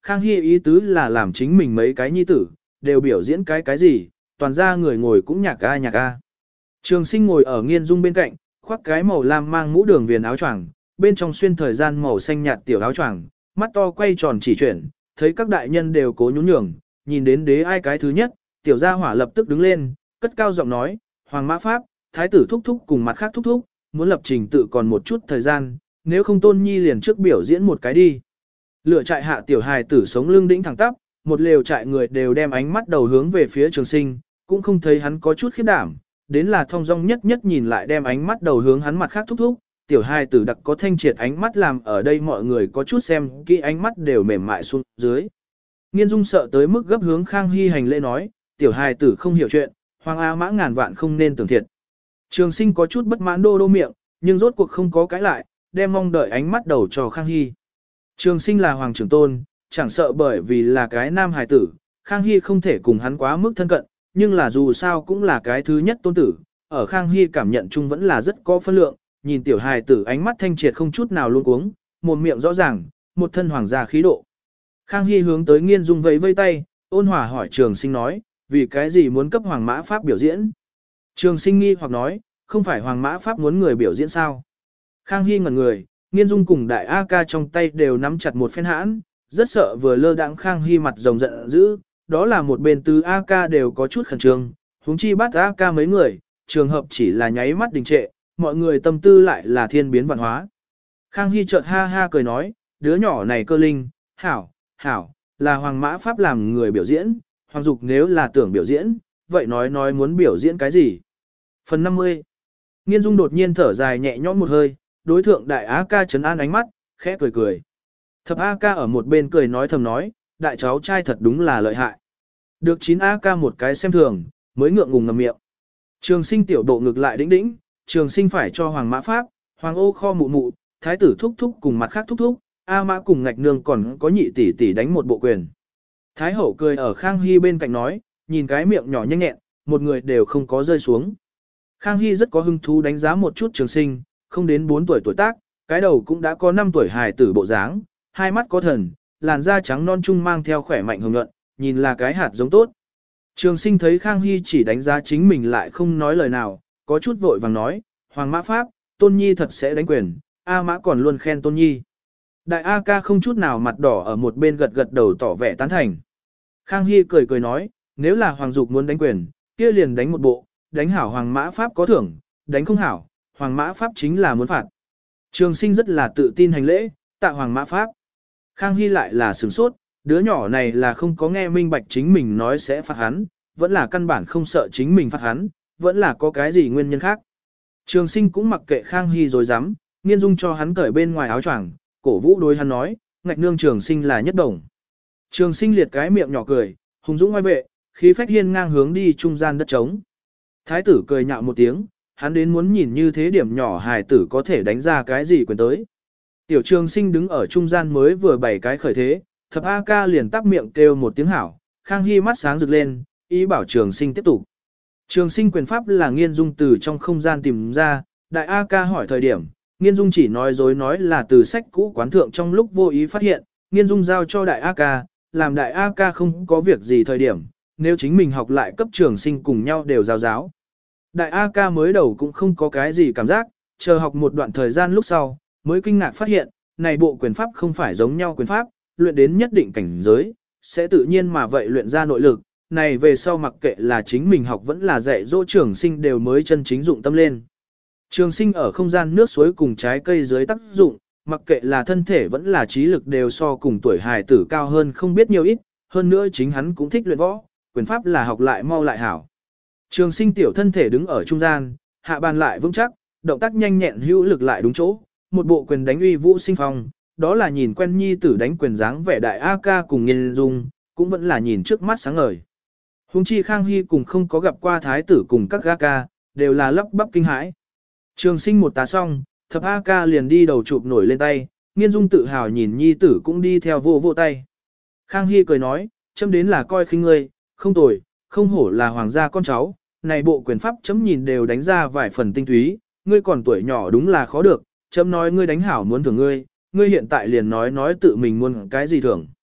Khang Hy ý tứ là làm chính mình mấy cái nhi tử, đều biểu diễn cái cái gì, toàn ra người ngồi cũng nhạc ga nhạc ga. Trường Sinh ngồi ở Nghiên Dung bên cạnh, khoác cái màu lam mang mũ đường viền áo choàng, bên trong xuyên thời gian màu xanh nhạt tiểu áo choàng, mắt to quay tròn chỉ chuyển, thấy các đại nhân đều cố nhún nhường, nhìn đến đế ai cái thứ nhất, tiểu gia hỏa lập tức đứng lên, cất cao giọng nói, Hoàng Mã Pháp, thái tử thúc thúc cùng mặt khác thúc thúc, muốn lập trình tự còn một chút thời gian, nếu không Tôn Nhi liền trước biểu diễn một cái đi. Lửa trại hạ tiểu hài tử sống lưng đĩnh thẳng tắp, một lều trại người đều đem ánh mắt đầu hướng về phía Trường Sinh, cũng không thấy hắn có chút khiếp đảm, đến là thong dong nhất nhất nhìn lại đem ánh mắt đầu hướng hắn mặt khác thúc thúc, tiểu hài tử đặc có thanh triệt ánh mắt làm ở đây mọi người có chút xem kỹ ánh mắt đều mềm mại xuống dưới. Nghiên Dung sợ tới mức gấp hướng Khang Hy hành lễ nói, tiểu hài tử không hiểu chuyện, Hoàng A Mã ngàn vạn không nên tưởng thiệt. Trường Sinh có chút bất mãn đô đô miệng, nhưng rốt cuộc không có cãi lại, đem mong đợi ánh mắt đầu cho Khang Hy. Trường Sinh là hoàng trưởng tôn, chẳng sợ bởi vì là cái nam hài tử, Khang Hy không thể cùng hắn quá mức thân cận, nhưng là dù sao cũng là cái thứ nhất tôn tử, ở Khang Hy cảm nhận chung vẫn là rất có phân lượng, nhìn tiểu hài tử ánh mắt thanh triệt không chút nào luôn cuống, một miệng rõ ràng, một thân hoàng gia khí độ. Khang Hy hướng tới Nghiên Dung vẫy vây tay, ôn hòa hỏi Trường Sinh nói, vì cái gì muốn cấp Hoàng Mã Pháp biểu diễn? Trường Sinh nghi hoặc nói, không phải Hoàng Mã Pháp muốn người biểu diễn sao? Khang Hy ngẩn người, Nghiên Dung cùng đại A ca trong tay đều nắm chặt một phen hãn, rất sợ vừa lơ đãng Khang Hy mặt rồng giận dữ, đó là một bên tứ A ca đều có chút khẩn trương, huống chi bắt A ca mấy người, trường hợp chỉ là nháy mắt đình trệ, mọi người tâm tư lại là thiên biến vạn hóa. Khang Hy chợt ha ha cười nói, đứa nhỏ này cơ linh, hảo, hảo, là Hoàng Mã Pháp làm người biểu diễn, Hoàng Dục nếu là tưởng biểu diễn, vậy nói nói muốn biểu diễn cái gì. Phần năm mươi. Nghiên Dung đột nhiên thở dài nhẹ nhõm một hơi, đối thượng đại A ca trấn an ánh mắt, khẽ cười cười. Thập A ca ở một bên cười nói thầm nói, đại cháu trai thật đúng là lợi hại. Được chín A ca một cái xem thường, mới ngượng ngùng ngậm miệng. Trường Sinh tiểu độ ngực lại đĩnh đĩnh, Trường Sinh phải cho Hoàng Mã Pháp, Hoàng Ô kho mụ mụ, thái tử thúc thúc cùng mặt khác thúc thúc, A Mã cùng ngạch nương còn có nhị tỷ tỷ đánh một bộ quyền. Thái hậu cười ở Khang Hy bên cạnh nói, nhìn cái miệng nhỏ nhanh nhẹn, một người đều không có rơi xuống. Khang Hy rất có hứng thú đánh giá một chút Trường Sinh, không đến bốn tuổi tuổi tác, cái đầu cũng đã có năm tuổi hài tử bộ dáng, hai mắt có thần, làn da trắng non trung mang theo khỏe mạnh hồng nhuận, nhìn là cái hạt giống tốt. Trường Sinh thấy Khang Hy chỉ đánh giá chính mình lại không nói lời nào, có chút vội vàng nói, Hoàng Mã Pháp, Tôn Nhi thật sẽ đánh quyền, A Mã còn luôn khen Tôn Nhi. Đại A ca không chút nào mặt đỏ ở một bên gật gật đầu tỏ vẻ tán thành. Khang Hy cười cười nói, nếu là Hoàng Dục muốn đánh quyền, kia liền đánh một bộ, đánh hảo Hoàng Mã Pháp có thưởng, đánh không hảo, Hoàng Mã Pháp chính là muốn phạt. Trường Sinh rất là tự tin hành lễ, tạ Hoàng Mã Pháp. Khang Hy lại là sửng sốt, đứa nhỏ này là không có nghe minh bạch chính mình nói sẽ phạt hắn, vẫn là căn bản không sợ chính mình phạt hắn, vẫn là có cái gì nguyên nhân khác. Trường Sinh cũng mặc kệ Khang Hy rồi dám, Nghiên Dung cho hắn cởi bên ngoài áo choàng, cổ vũ đối hắn nói, ngạch nương Trường Sinh là nhất đồng. Trường Sinh liệt cái miệng nhỏ cười, hùng dũng ngoài vệ, khí phách hiên ngang hướng đi trung gian đất trống. Thái tử cười nhạo một tiếng, hắn đến muốn nhìn như thế điểm nhỏ hài tử có thể đánh ra cái gì quyền tới. Tiểu Trường Sinh đứng ở trung gian mới vừa bảy cái khởi thế, thập A ca liền tắp miệng kêu một tiếng hảo, Khang Hy mắt sáng rực lên, ý bảo Trường Sinh tiếp tục. Trường Sinh quyền pháp là Nghiên Dung từ trong không gian tìm ra, đại A ca hỏi thời điểm, Nghiên Dung chỉ nói dối nói là từ sách cũ quán thượng trong lúc vô ý phát hiện, Nghiên Dung giao cho đại A ca, làm đại A ca không có việc gì thời điểm, nếu chính mình học lại cấp Trường Sinh cùng nhau đều giáo giáo. Đại A ca mới đầu cũng không có cái gì cảm giác, chờ học một đoạn thời gian lúc sau, mới kinh ngạc phát hiện, này bộ quyền pháp không phải giống nhau quyền pháp, luyện đến nhất định cảnh giới, sẽ tự nhiên mà vậy luyện ra nội lực, này về sau mặc kệ là chính mình học vẫn là dạy dỗ Trường Sinh đều mới chân chính dụng tâm lên. Trường Sinh ở không gian nước suối cùng trái cây dưới tác dụng, mặc kệ là thân thể vẫn là trí lực đều so cùng tuổi hài tử cao hơn không biết nhiều ít, hơn nữa chính hắn cũng thích luyện võ, quyền pháp là học lại mau lại hảo. Trường Sinh tiểu thân thể đứng ở trung gian, hạ bàn lại vững chắc, động tác nhanh nhẹn hữu lực lại đúng chỗ, một bộ quyền đánh uy vũ sinh phong, đó là nhìn quen nhi tử đánh quyền dáng vẻ đại A ca cùng Nghiên Dung, cũng vẫn là nhìn trước mắt sáng ngời. Hùng chi Khang Hy cùng không có gặp qua thái tử cùng các A ca, đều là lắp bắp kinh hãi. Trường Sinh một tá xong, thập A ca liền đi đầu chụp nổi lên tay, Nghiên Dung tự hào nhìn nhi tử cũng đi theo vô vô tay. Khang Hy cười nói, chấm đến là coi khinh ngươi, không tồi, không hổ là hoàng gia con cháu, này bộ quyền pháp chấm nhìn đều đánh ra vài phần tinh túy, ngươi còn tuổi nhỏ đúng là khó được, chấm nói ngươi đánh hảo muốn thưởng ngươi, ngươi hiện tại liền nói nói tự mình muốn cái gì thưởng.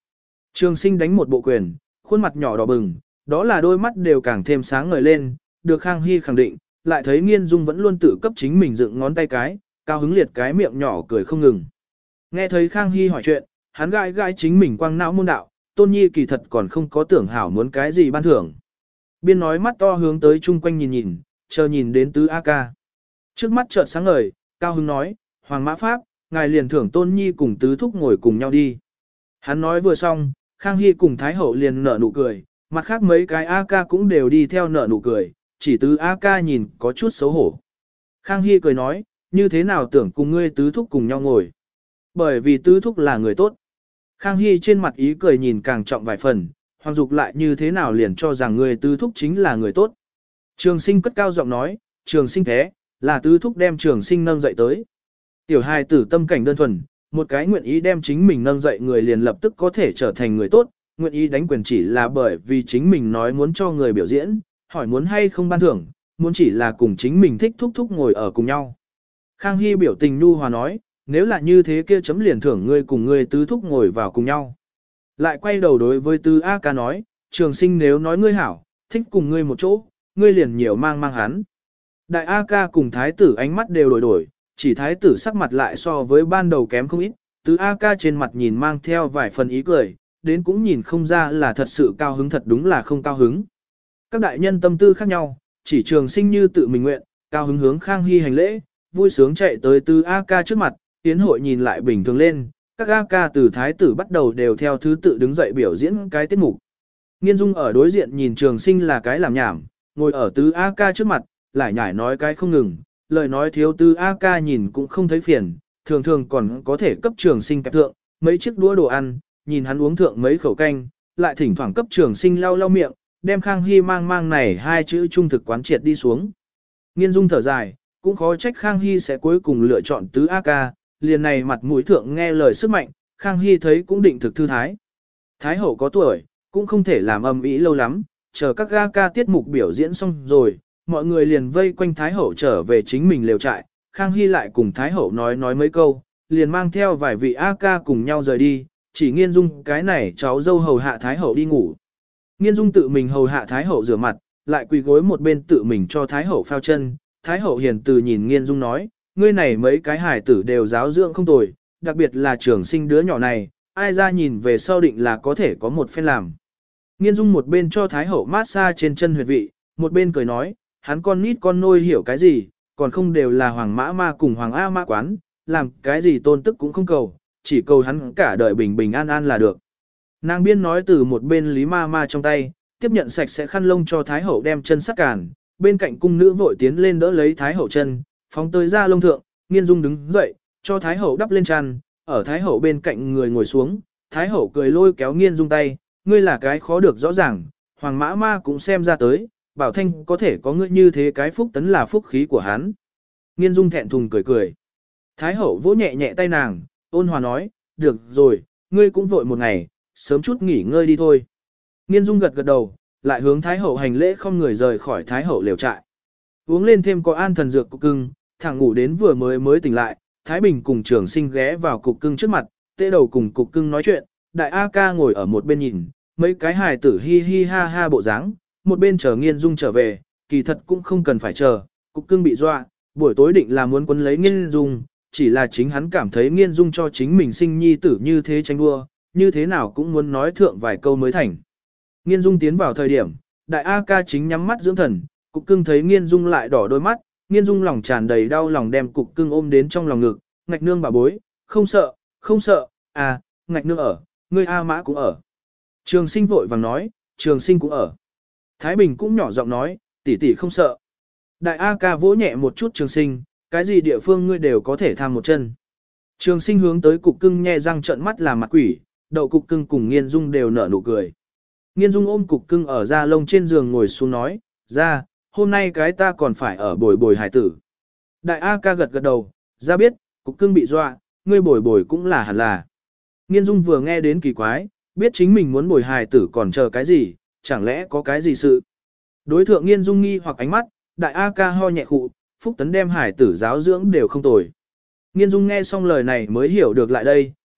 Trường sinh đánh một bộ quyền, khuôn mặt nhỏ đỏ bừng, đó là đôi mắt đều càng thêm sáng ngời lên, được Khang Hy khẳng định, lại thấy Nghiên Dung vẫn luôn tự cấp chính mình dựng ngón tay cái, cao hứng liệt cái miệng nhỏ cười không ngừng. Nghe thấy Khang Hy hỏi chuyện, hắn gãi gãi chính mình quăng não môn đạo, Tôn Nhi kỳ thật còn không có tưởng hảo muốn cái gì ban thưởng. Biên nói mắt to hướng tới chung quanh nhìn nhìn, chờ nhìn đến tứ A ca. Trước mắt chợt sáng ngời, cao hứng nói, Hoàng Mã Pháp, ngài liền thưởng Tôn Nhi cùng tứ thúc ngồi cùng nhau đi. Hắn nói vừa xong, Khang Hy cùng Thái Hậu liền nở nụ cười, mặt khác mấy cái A ca cũng đều đi theo nở nụ cười, chỉ tứ A ca nhìn có chút xấu hổ. Khang Hy cười nói, như thế nào tưởng cùng ngươi tứ thúc cùng nhau ngồi. Bởi vì tứ thúc là người tốt. Khang Hy trên mặt ý cười nhìn càng trọng vài phần, Hoàng Dục lại như thế nào liền cho rằng người tứ thúc chính là người tốt. Trường sinh cất cao giọng nói, trường sinh thế, là tứ thúc đem trường sinh nâng dậy tới. Tiểu hài tử tâm cảnh đơn thuần, một cái nguyện ý đem chính mình nâng dậy người liền lập tức có thể trở thành người tốt, nguyện ý đánh quyền chỉ là bởi vì chính mình nói muốn cho người biểu diễn, hỏi muốn hay không ban thưởng, muốn chỉ là cùng chính mình thích thúc thúc ngồi ở cùng nhau. Khang Hy biểu tình nhu hòa nói, nếu là như thế kia chấm liền thưởng ngươi cùng ngươi tứ thúc ngồi vào cùng nhau. Lại quay đầu đối với tứ A ca nói, trường sinh nếu nói ngươi hảo, thích cùng ngươi một chỗ, ngươi liền nhiều mang mang hắn. Đại A ca cùng thái tử ánh mắt đều đổi đổi, chỉ thái tử sắc mặt lại so với ban đầu kém không ít, tứ A ca trên mặt nhìn mang theo vài phần ý cười, đến cũng nhìn không ra là thật sự cao hứng thật đúng là không cao hứng. Các đại nhân tâm tư khác nhau, chỉ trường sinh như tự mình nguyện, cao hứng hướng Khang Hy hành lễ, vui sướng chạy tới tứ A ca trước mặt, tiến hội nhìn lại bình thường lên, các A ca từ thái tử bắt đầu đều theo thứ tự đứng dậy biểu diễn cái tiết mục. Nghiên Dung ở đối diện nhìn trường sinh là cái làm nhảm, ngồi ở tứ A ca trước mặt, lại nhải nói cái không ngừng, lời nói thiếu tứ A ca nhìn cũng không thấy phiền, thường thường còn có thể cấp trường sinh kẹp thượng, mấy chiếc đũa đồ ăn, nhìn hắn uống thượng mấy khẩu canh, lại thỉnh thoảng cấp trường sinh lau lau miệng, đem Khang Hy mang mang này hai chữ trung thực quán triệt đi xuống. Nghiên Dung thở dài, cũng khó trách Khang Hy sẽ cuối cùng lựa chọn tứ A ca, liền này mặt mũi thượng nghe lời sức mạnh, Khang Hy thấy cũng định thực thư thái. Thái hậu có tuổi, cũng không thể làm âm ý lâu lắm, chờ các A ca tiết mục biểu diễn xong rồi, mọi người liền vây quanh Thái hậu trở về chính mình lều trại, Khang Hy lại cùng Thái hậu nói nói mấy câu, liền mang theo vài vị A ca cùng nhau rời đi, chỉ Nghiên Dung cái này cháu dâu hầu hạ Thái hậu đi ngủ. Nghiên Dung tự mình hầu hạ Thái hậu rửa mặt, lại quỳ gối một bên tự mình cho Thái hậu phao chân, Thái hậu hiền từ nhìn Nghiên Dung nói, ngươi này mấy cái hài tử đều giáo dưỡng không tồi, đặc biệt là trường sinh đứa nhỏ này, ai ra nhìn về sau định là có thể có một phen làm. Nghiên Dung một bên cho Thái hậu mát xa trên chân huyệt vị, một bên cười nói, hắn con nít con nôi hiểu cái gì, còn không đều là hoàng mã ma cùng hoàng A ma quán, làm cái gì tôn tức cũng không cầu, chỉ cầu hắn cả đời bình bình an an là được. Nàng biên nói từ một bên Lý ma ma trong tay, tiếp nhận sạch sẽ khăn lông cho Thái hậu đem chân sắt cản, bên cạnh cung nữ vội tiến lên đỡ lấy Thái hậu chân, phóng tới ra lông thượng, Nghiên Dung đứng dậy, cho Thái hậu đắp lên chăn, ở Thái hậu bên cạnh người ngồi xuống, Thái hậu cười lôi kéo Nghiên Dung tay, ngươi là cái khó được rõ ràng, hoàng mã ma cũng xem ra tới, bảo thanh có thể có ngươi như thế cái phúc tấn là phúc khí của hắn. Nghiên Dung thẹn thùng cười cười. Thái hậu vỗ nhẹ nhẹ tay nàng, ôn hòa nói, được rồi, ngươi cũng vội một ngày, sớm chút nghỉ ngơi đi thôi. Nghiên Dung gật gật đầu, lại hướng Thái hậu hành lễ không người rời khỏi Thái hậu lều trại. Uống lên thêm có an thần dược cục cưng, thẳng ngủ đến vừa mới mới tỉnh lại, Thái Bình cùng trường sinh ghé vào cục cưng trước mặt, tê đầu cùng cục cưng nói chuyện, đại A ca ngồi ở một bên nhìn, mấy cái hài tử hi hi ha ha bộ dáng, một bên chờ Nghiên Dung trở về, kỳ thật cũng không cần phải chờ, cục cưng bị dọa, buổi tối định là muốn quấn lấy Nghiên Dung, chỉ là chính hắn cảm thấy Nghiên Dung cho chính mình sinh nhi tử như thế tranh đua, như thế nào cũng muốn nói thượng vài câu mới thành. Nghiên Dung tiến vào thời điểm, đại A ca chính nhắm mắt dưỡng thần, cục cưng thấy Nghiên Dung lại đỏ đôi mắt, Nghiên Dung lòng tràn đầy đau lòng đem cục cưng ôm đến trong lòng ngực, ngạch nương bà bối, không sợ, không sợ, à, ngạch nương ở, ngươi A mã cũng ở. Trường sinh vội vàng nói, trường sinh cũng ở. Thái Bình cũng nhỏ giọng nói, tỷ tỷ không sợ. Đại A ca vỗ nhẹ một chút trường sinh, cái gì địa phương ngươi đều có thể tham một chân. Trường sinh hướng tới cục cưng nhe răng trợn mắt làm mặt quỷ, đậu cục cưng cùng Nghiên Dung đều nở nụ cười. Nghiên Dung ôm cục cưng ở da lông trên giường ngồi xuống nói, ra, hôm nay cái ta còn phải ở bồi bồi hải tử. Đại A ca gật gật đầu, ra biết, cục cưng bị dọa, ngươi bồi bồi cũng là hẳn là. Nghiên Dung vừa nghe đến kỳ quái, biết chính mình muốn bồi hài tử còn chờ cái gì, chẳng lẽ có cái gì sự. Đối thượng Nghiên Dung nghi hoặc ánh mắt, đại A ca ho nhẹ khụ, Phúc Tấn đem hải tử giáo dưỡng đều không tồi. Nghiên Dung nghe xong lời này mới hiểu được lại đây,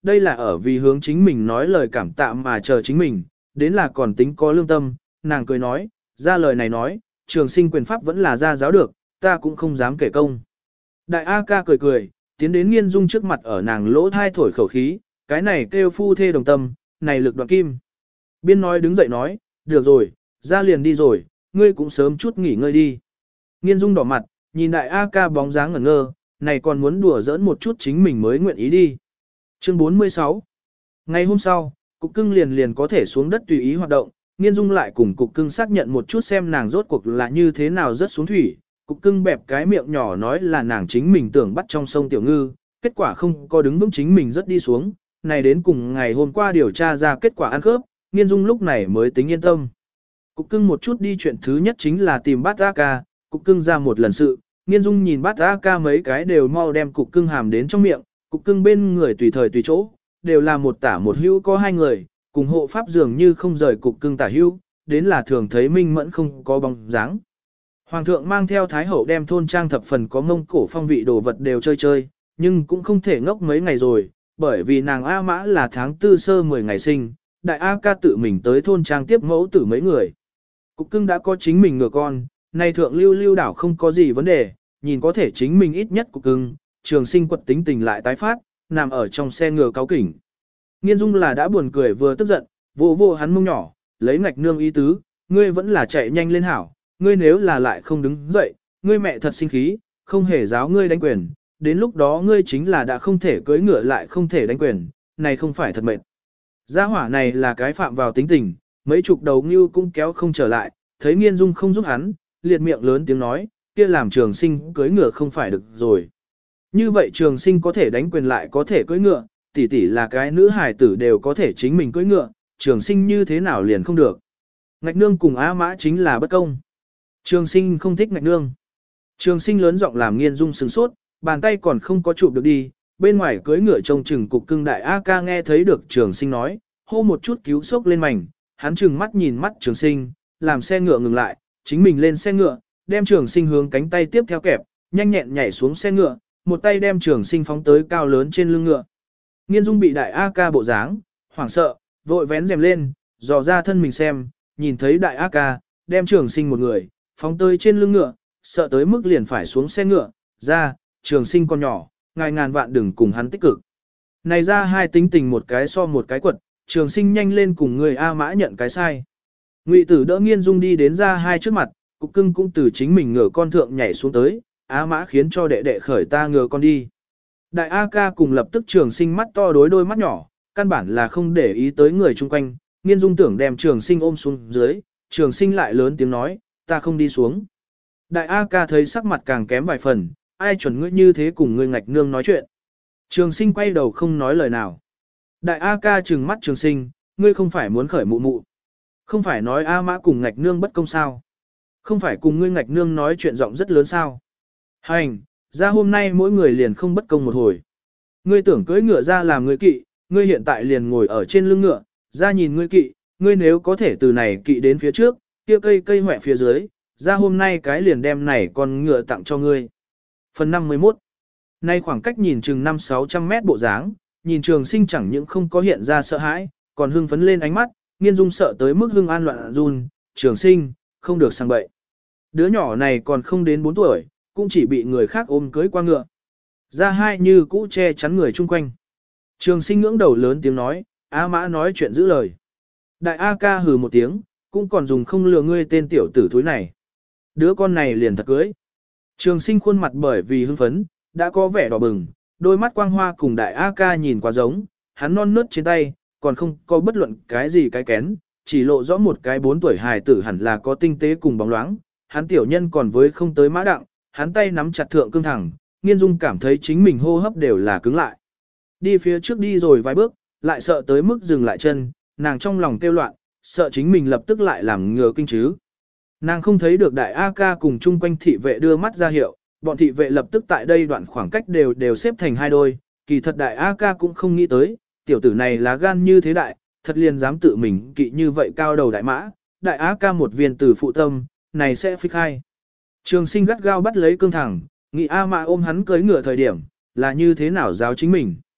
đây là ở vì hướng chính mình nói lời cảm tạ mà chờ chính mình, đến là còn tính có lương tâm, nàng cười nói, ra lời này nói, trường sinh quyền pháp vẫn là ra giáo được, ta cũng không dám kể công. Đại A ca cười cười, tiến đến Nghiên Dung trước mặt ở nàng lỗ thai thổi khẩu khí, cái này kêu phu thê đồng tâm, này lực đoạn kim. Biên nói đứng dậy nói, được rồi, ra liền đi rồi, ngươi cũng sớm chút nghỉ ngơi đi. Nghiên Dung đỏ mặt, nhìn đại A ca bóng dáng ngẩn ngơ, này còn muốn đùa giỡn một chút chính mình mới nguyện ý đi. Chương bốn mươi sáu. Ngày hôm sau, cục cưng liền liền có thể xuống đất tùy ý hoạt động, Nghiên Dung lại cùng cục cưng xác nhận một chút xem nàng rốt cuộc là như thế nào rớt xuống thủy. Cục cưng bẹp cái miệng nhỏ nói là nàng chính mình tưởng bắt trong sông tiểu ngư, kết quả không có đứng vững chính mình rất đi xuống, này đến cùng ngày hôm qua điều tra ra kết quả ăn khớp, Nghiên Dung lúc này mới tính yên tâm. Cục cưng một chút đi chuyện thứ nhất chính là tìm bát A ca, cục cưng ra một lần sự, Nghiên Dung nhìn bát A ca mấy cái đều mau đem cục cưng hàm đến trong miệng, cục cưng bên người tùy thời tùy chỗ, đều là một tả một hữu có hai người, cùng hộ pháp dường như không rời cục cưng tả hữu, đến là thường thấy minh mẫn không có bóng dáng. Hoàng thượng mang theo Thái hậu đem thôn trang thập phần có mông cổ phong vị đồ vật đều chơi chơi, nhưng cũng không thể ngốc mấy ngày rồi, bởi vì nàng A Mã là tháng tư sơ mười ngày sinh, đại A ca tự mình tới thôn trang tiếp mẫu tử mấy người. Cục cưng đã có chính mình ngựa con, nay thượng lưu lưu đảo không có gì vấn đề, nhìn có thể chính mình ít nhất cục cưng, trường sinh quật tính tình lại tái phát, nằm ở trong xe ngựa cáo kỉnh. Nghiên Dung là đã buồn cười vừa tức giận, vô vô hắn mông nhỏ, lấy ngạch nương ý tứ, ngươi vẫn là chạy nhanh lên hảo, ngươi nếu là lại không đứng dậy, ngươi mẹ thật sinh khí, không hề giáo ngươi đánh quyền, đến lúc đó ngươi chính là đã không thể cưỡi ngựa lại không thể đánh quyền, này không phải thật mệt. Gia hỏa này là cái phạm vào tính tình, mấy chục đầu ngưu cũng kéo không trở lại, thấy Nghiên Dung không giúp hắn, liệt miệng lớn tiếng nói, kia làm trường sinh cưỡi ngựa không phải được rồi. Như vậy trường sinh có thể đánh quyền lại có thể cưỡi ngựa, tỷ tỷ là cái nữ hài tử đều có thể chính mình cưỡi ngựa, trường sinh như thế nào liền không được. Ngạch nương cùng A Mã chính là bất công. Trường sinh không thích ngạch nương. Trường sinh lớn giọng làm Nghiên Dung sửng sốt, bàn tay còn không có chụp được đi, bên ngoài cưỡi ngựa trông chừng cục cưng đại A ca nghe thấy được trường sinh nói, hô một chút cứu sốc lên mảnh, hắn chừng mắt nhìn mắt trường sinh, làm xe ngựa ngừng lại, chính mình lên xe ngựa, đem trường sinh hướng cánh tay tiếp theo kẹp, nhanh nhẹn nhảy xuống xe ngựa, một tay đem trường sinh phóng tới cao lớn trên lưng ngựa. Nghiên Dung bị đại A ca bộ dáng, hoảng sợ, vội vén rèm lên, dò ra thân mình xem, nhìn thấy đại A ca, đem trường sinh một người, phóng tới trên lưng ngựa, sợ tới mức liền phải xuống xe ngựa, ra, trường sinh con nhỏ, ngài ngàn vạn đừng cùng hắn tích cực. Này ra hai tính tình một cái so một cái quật, trường sinh nhanh lên cùng người A Mã nhận cái sai. Ngụy tử đỡ Nghiên Dung đi đến ra hai trước mặt, cục cưng cũng từ chính mình ngựa con thượng nhảy xuống tới, A Mã khiến cho đệ đệ khởi ta ngựa con đi. Đại A ca cùng lập tức trường sinh mắt to đối đôi mắt nhỏ, căn bản là không để ý tới người chung quanh, Nghiên Dung tưởng đem trường sinh ôm xuống dưới, trường sinh lại lớn tiếng nói, ta không đi xuống. Đại A ca thấy sắc mặt càng kém vài phần, ai chuẩn ngươi như thế cùng ngươi ngạch nương nói chuyện. Trường sinh quay đầu không nói lời nào. Đại A ca trừng mắt trường sinh, ngươi không phải muốn khởi mụ mụ. Không phải nói A Mã cùng ngạch nương bất công sao. Không phải cùng ngươi ngạch nương nói chuyện giọng rất lớn sao. Hành, ra hôm nay mỗi người liền không bất công một hồi. Ngươi tưởng cưỡi ngựa ra làm ngươi kỵ, ngươi hiện tại liền ngồi ở trên lưng ngựa, ra nhìn ngươi kỵ, ngươi nếu có thể từ này kỵ đến phía trước, kia cây cây hoẹ phía dưới, ra hôm nay cái liền đem này con ngựa tặng cho ngươi. Phần năm mươi mốt. Nay khoảng cách nhìn chừng năm sáu trăm mét bộ dáng, nhìn trường sinh chẳng những không có hiện ra sợ hãi, còn hưng phấn lên ánh mắt, Nghiên Dung sợ tới mức hưng an loạn run, trường sinh, không được sang bậy. Đứa nhỏ này còn không đến bốn tuổi, cũng chỉ bị người khác ôm cưới qua ngựa. Ra hai như cũ che chắn người chung quanh. Trường sinh ngưỡng đầu lớn tiếng nói, A Mã nói chuyện giữ lời. Đại A ca hừ một tiếng, cũng còn dùng không lừa ngươi tên tiểu tử thúi này. Đứa con này liền thật cưới. Trường sinh khuôn mặt bởi vì hưng phấn, đã có vẻ đỏ bừng, đôi mắt quang hoa cùng đại A ca nhìn quá giống, hắn non nớt trên tay, còn không có bất luận cái gì cái kén, chỉ lộ rõ một cái bốn tuổi hài tử hẳn là có tinh tế cùng bóng loáng, hắn tiểu nhân còn với không tới mã đặng, hắn tay nắm chặt thượng cương thẳng, Nghiên Dung cảm thấy chính mình hô hấp đều là cứng lại. Đi phía trước đi rồi vài bước, lại sợ tới mức dừng lại chân, nàng trong lòng kêu loạn, sợ chính mình lập tức lại làm ngừa kinh chứ. Nàng không thấy được đại A ca cùng chung quanh thị vệ đưa mắt ra hiệu, bọn thị vệ lập tức tại đây đoạn khoảng cách đều đều xếp thành hai đôi, kỳ thật đại A ca cũng không nghĩ tới, tiểu tử này lá gan như thế đại, thật liền dám tự mình kỵ như vậy cao đầu đại mã, đại A ca một viên từ phụ tâm, này sẽ phích hai. Trường sinh gắt gao bắt lấy cương thẳng, nghĩ A Mã ôm hắn cưới ngựa thời điểm, là như thế nào giáo chính mình.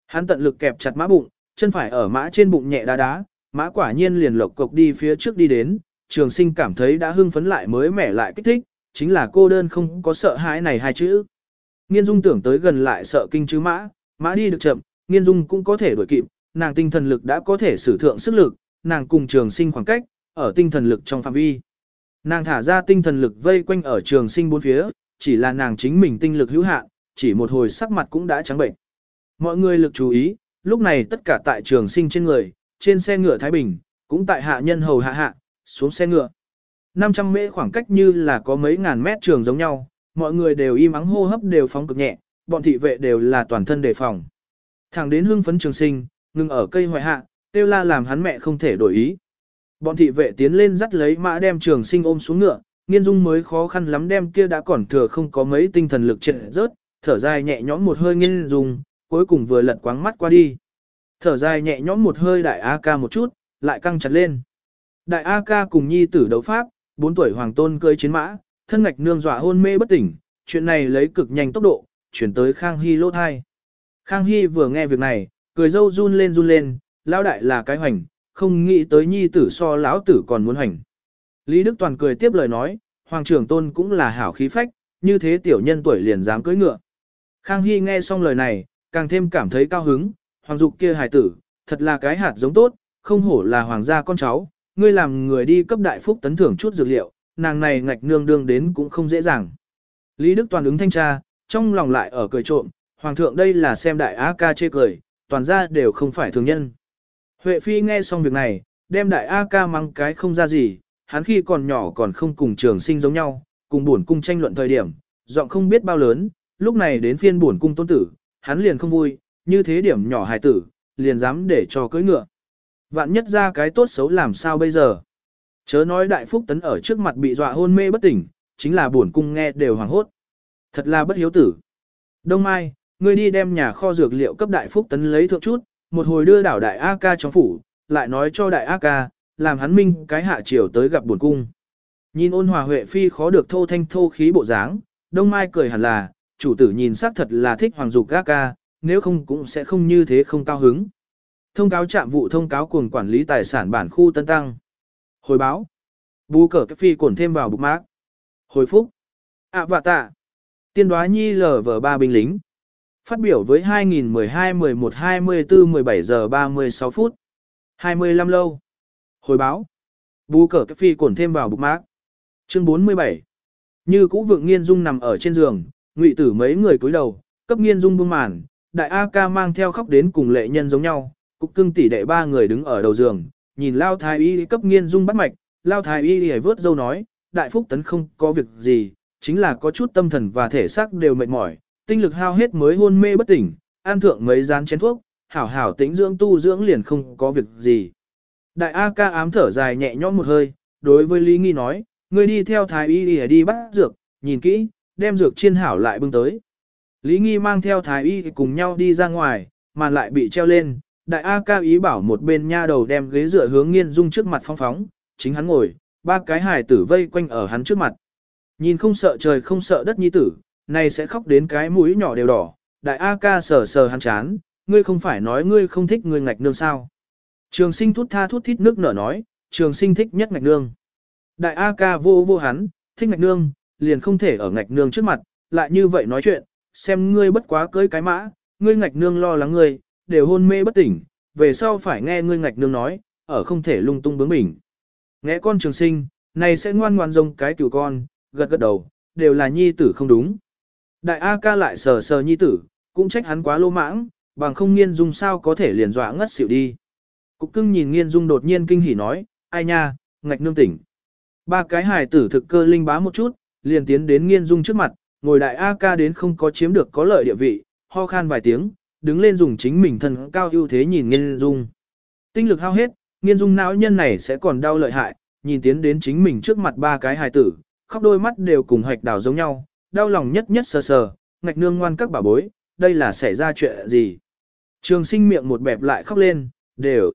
Hắn tận lực kẹp chặt mã bụng, chân phải ở mã trên bụng nhẹ đá đá, mã quả nhiên liền lộc cộc đi phía trước đi đến, Trường Sinh cảm thấy đã hưng phấn lại mới mẻ lại kích thích, chính là cô đơn không có sợ hãi này hai chữ. Nghiên Dung tưởng tới gần lại sợ kinh chứ mã, mã đi được chậm, Nghiên Dung cũng có thể đuổi kịp, nàng tinh thần lực đã có thể sử thượng sức lực, nàng cùng Trường Sinh khoảng cách, ở tinh thần lực trong phạm vi. Nàng thả ra tinh thần lực vây quanh ở Trường Sinh bốn phía, chỉ là nàng chính mình tinh lực hữu hạn, chỉ một hồi sắc mặt cũng đã trắng bệnh. Mọi người lực chú ý, lúc này tất cả tại Trường Sinh trên người, trên xe ngựa Thái Bình, cũng tại hạ nhân hầu hạ hạ, xuống xe ngựa. năm trăm mễ khoảng cách như là có mấy ngàn mét trường giống nhau, mọi người đều im ắng hô hấp đều phóng cực nhẹ, bọn thị vệ đều là toàn thân đề phòng. Thẳng đến hưng phấn Trường Sinh, ngừng ở cây hoại hạ, kêu la làm hắn mẹ không thể đổi ý. Bọn thị vệ tiến lên dắt lấy mã đem Trường Sinh ôm xuống ngựa, Nghiên Dung mới khó khăn lắm đem kia đã còn thừa không có mấy tinh thần lực trệ rớt, thở dài nhẹ nhõm một hơi Nghiên Dung, cuối cùng vừa lật quáng mắt qua đi. Thở dài nhẹ nhõm một hơi đại A ca một chút, lại căng chặt lên. Đại A ca cùng nhi tử đấu pháp, bốn tuổi hoàng tôn cưỡi chiến mã, thân ngạch nương dọa hôn mê bất tỉnh, chuyện này lấy cực nhanh tốc độ, chuyển tới Khang Hy lỗ thai. Khang Hy vừa nghe việc này, cười dâu run lên run lên, lão đại là cái hoành, không nghĩ tới nhi tử so lão tử còn muốn hoành. Lý Đức Toàn cười tiếp lời nói, hoàng trưởng tôn cũng là hảo khí phách, như thế tiểu nhân tuổi liền dám cưỡi ngựa. Khang Hy nghe xong lời này, càng thêm cảm thấy cao hứng, hoàng dục kia hài tử, thật là cái hạt giống tốt, không hổ là hoàng gia con cháu, ngươi làm người đi cấp đại phúc tấn thưởng chút dược liệu, nàng này ngạch nương đương đến cũng không dễ dàng. Lý Đức Toàn ứng thanh tra, trong lòng lại ở cười trộm, hoàng thượng đây là xem đại A ca chê cười, toàn ra đều không phải thường nhân. Huệ Phi nghe xong việc này, đem đại A ca mắng cái không ra gì, hắn khi còn nhỏ còn không cùng Trường Sinh giống nhau, cùng buồn cung tranh luận thời điểm, giọng không biết bao lớn, lúc này đến phiên buồn cung tôn tử, hắn liền không vui, như thế điểm nhỏ hài tử, liền dám để cho cưỡi ngựa. Vạn nhất ra cái tốt xấu làm sao bây giờ? Chớ nói đại phúc tấn ở trước mặt bị dọa hôn mê bất tỉnh, chính là buồn cung nghe đều hoảng hốt. Thật là bất hiếu tử. Đông Mai, ngươi đi đem nhà kho dược liệu cấp đại phúc tấn lấy thượng chút, một hồi đưa đảo đại A ca trong phủ, lại nói cho đại A ca, làm hắn minh cái hạ chiều tới gặp buồn cung. Nhìn ôn hòa Huệ Phi khó được thô thanh thô khí bộ dáng, Đông Mai cười hẳn là, chủ tử nhìn sắc thật là thích hoàng dục A ca, nếu không cũng sẽ không như thế không cao hứng. Thông cáo trạm vụ thông cáo cuồng quản lý tài sản bản khu Tân Tăng. Hồi báo. Bú cờ cái phi cổn thêm vào bục mác. Hồi phúc. À vạ tạ. Tiên đoá nhi lờ vờ ba binh lính. Phát biểu với hai nghìn mười hai mười một hai mươi tư mười bảy giờ ba mươi sáu phút. hai mươi lăm lâu. Hồi báo. Bú cờ cái phi cổn thêm vào bục mác. Chương bốn mươi bảy. Như cũ vượng Nghiên Dung nằm ở trên giường, ngụy tử mấy người cúi đầu, cấp Nghiên Dung buông màn, đại A ca mang theo khóc đến cùng lệ nhân giống nhau, cục cưng tỷ đệ ba người đứng ở đầu giường, nhìn Lao Thái Y cấp Nghiên Dung bắt mạch, Lao Thái Y hề vớt dâu nói, đại phúc tấn không có việc gì, chính là có chút tâm thần và thể xác đều mệt mỏi, tinh lực hao hết mới hôn mê bất tỉnh, ăn thượng mấy rán chén thuốc, hảo hảo tĩnh dưỡng tu dưỡng liền không có việc gì. Đại A ca ám thở dài nhẹ nhõm một hơi, đối với Lý Nghi nói, ngươi đi theo Thái Y đi bắt dược, nhìn kỹ, đem dược chiên hảo lại bưng tới. Lý Nghi mang theo Thái Y cùng nhau đi ra ngoài, màn lại bị treo lên, đại A ca ý bảo một bên nha đầu đem ghế dựa hướng Nghiên Dung trước mặt phong phóng, chính hắn ngồi, ba cái hài tử vây quanh ở hắn trước mặt. Nhìn không sợ trời không sợ đất nhi tử, này sẽ khóc đến cái mũi nhỏ đều đỏ, đại A ca sờ sờ hắn chán, ngươi không phải nói ngươi không thích ngươi ngạch nương sao. Trường Sinh thút tha thút thít nước nở nói, Trường Sinh thích nhất ngạch nương. Đại A ca vô vô hắn, thích ngạch nương, liền không thể ở ngạch nương trước mặt, lại như vậy nói chuyện, xem ngươi bất quá cưới cái mã, ngươi ngạch nương lo lắng ngươi, đều hôn mê bất tỉnh, về sau phải nghe ngươi ngạch nương nói, ở không thể lung tung bướng bỉnh. Nghe con Trường Sinh, này sẽ ngoan ngoan rông cái cừu con, gật gật đầu, đều là nhi tử không đúng. Đại A ca lại sờ sờ nhi tử, cũng trách hắn quá lô mãng, bằng không Nghiên Dung sao có thể liền dọa ngất xỉu đi. Cục cưng nhìn Nghiên Dung đột nhiên kinh hỉ nói, ai nha, ngạch nương tỉnh. Ba cái hài tử thực cơ linh bá một chút, liền tiến đến Nghiên Dung trước mặt, ngồi đại A ca đến không có chiếm được có lợi địa vị, ho khan vài tiếng, đứng lên dùng chính mình thân cao ưu thế nhìn Nghiên Dung. Tinh lực hao hết, Nghiên Dung não nhân này sẽ còn đau lợi hại, nhìn tiến đến chính mình trước mặt ba cái hài tử, khóc đôi mắt đều cùng hạch đào giống nhau, đau lòng nhất nhất sờ sờ, ngạch nương ngoan các bà bối, đây là xảy ra chuyện gì. Trường Sinh miệng một bẹp lại khóc lên, đều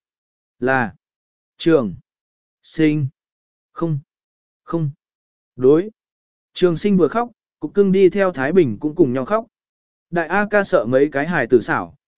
là Trường Sinh, không, không, đối. Trường Sinh vừa khóc, cục cưng đi theo Thái Bình cũng cùng nhau khóc. Đại A ca sợ mấy cái hài tử xảo,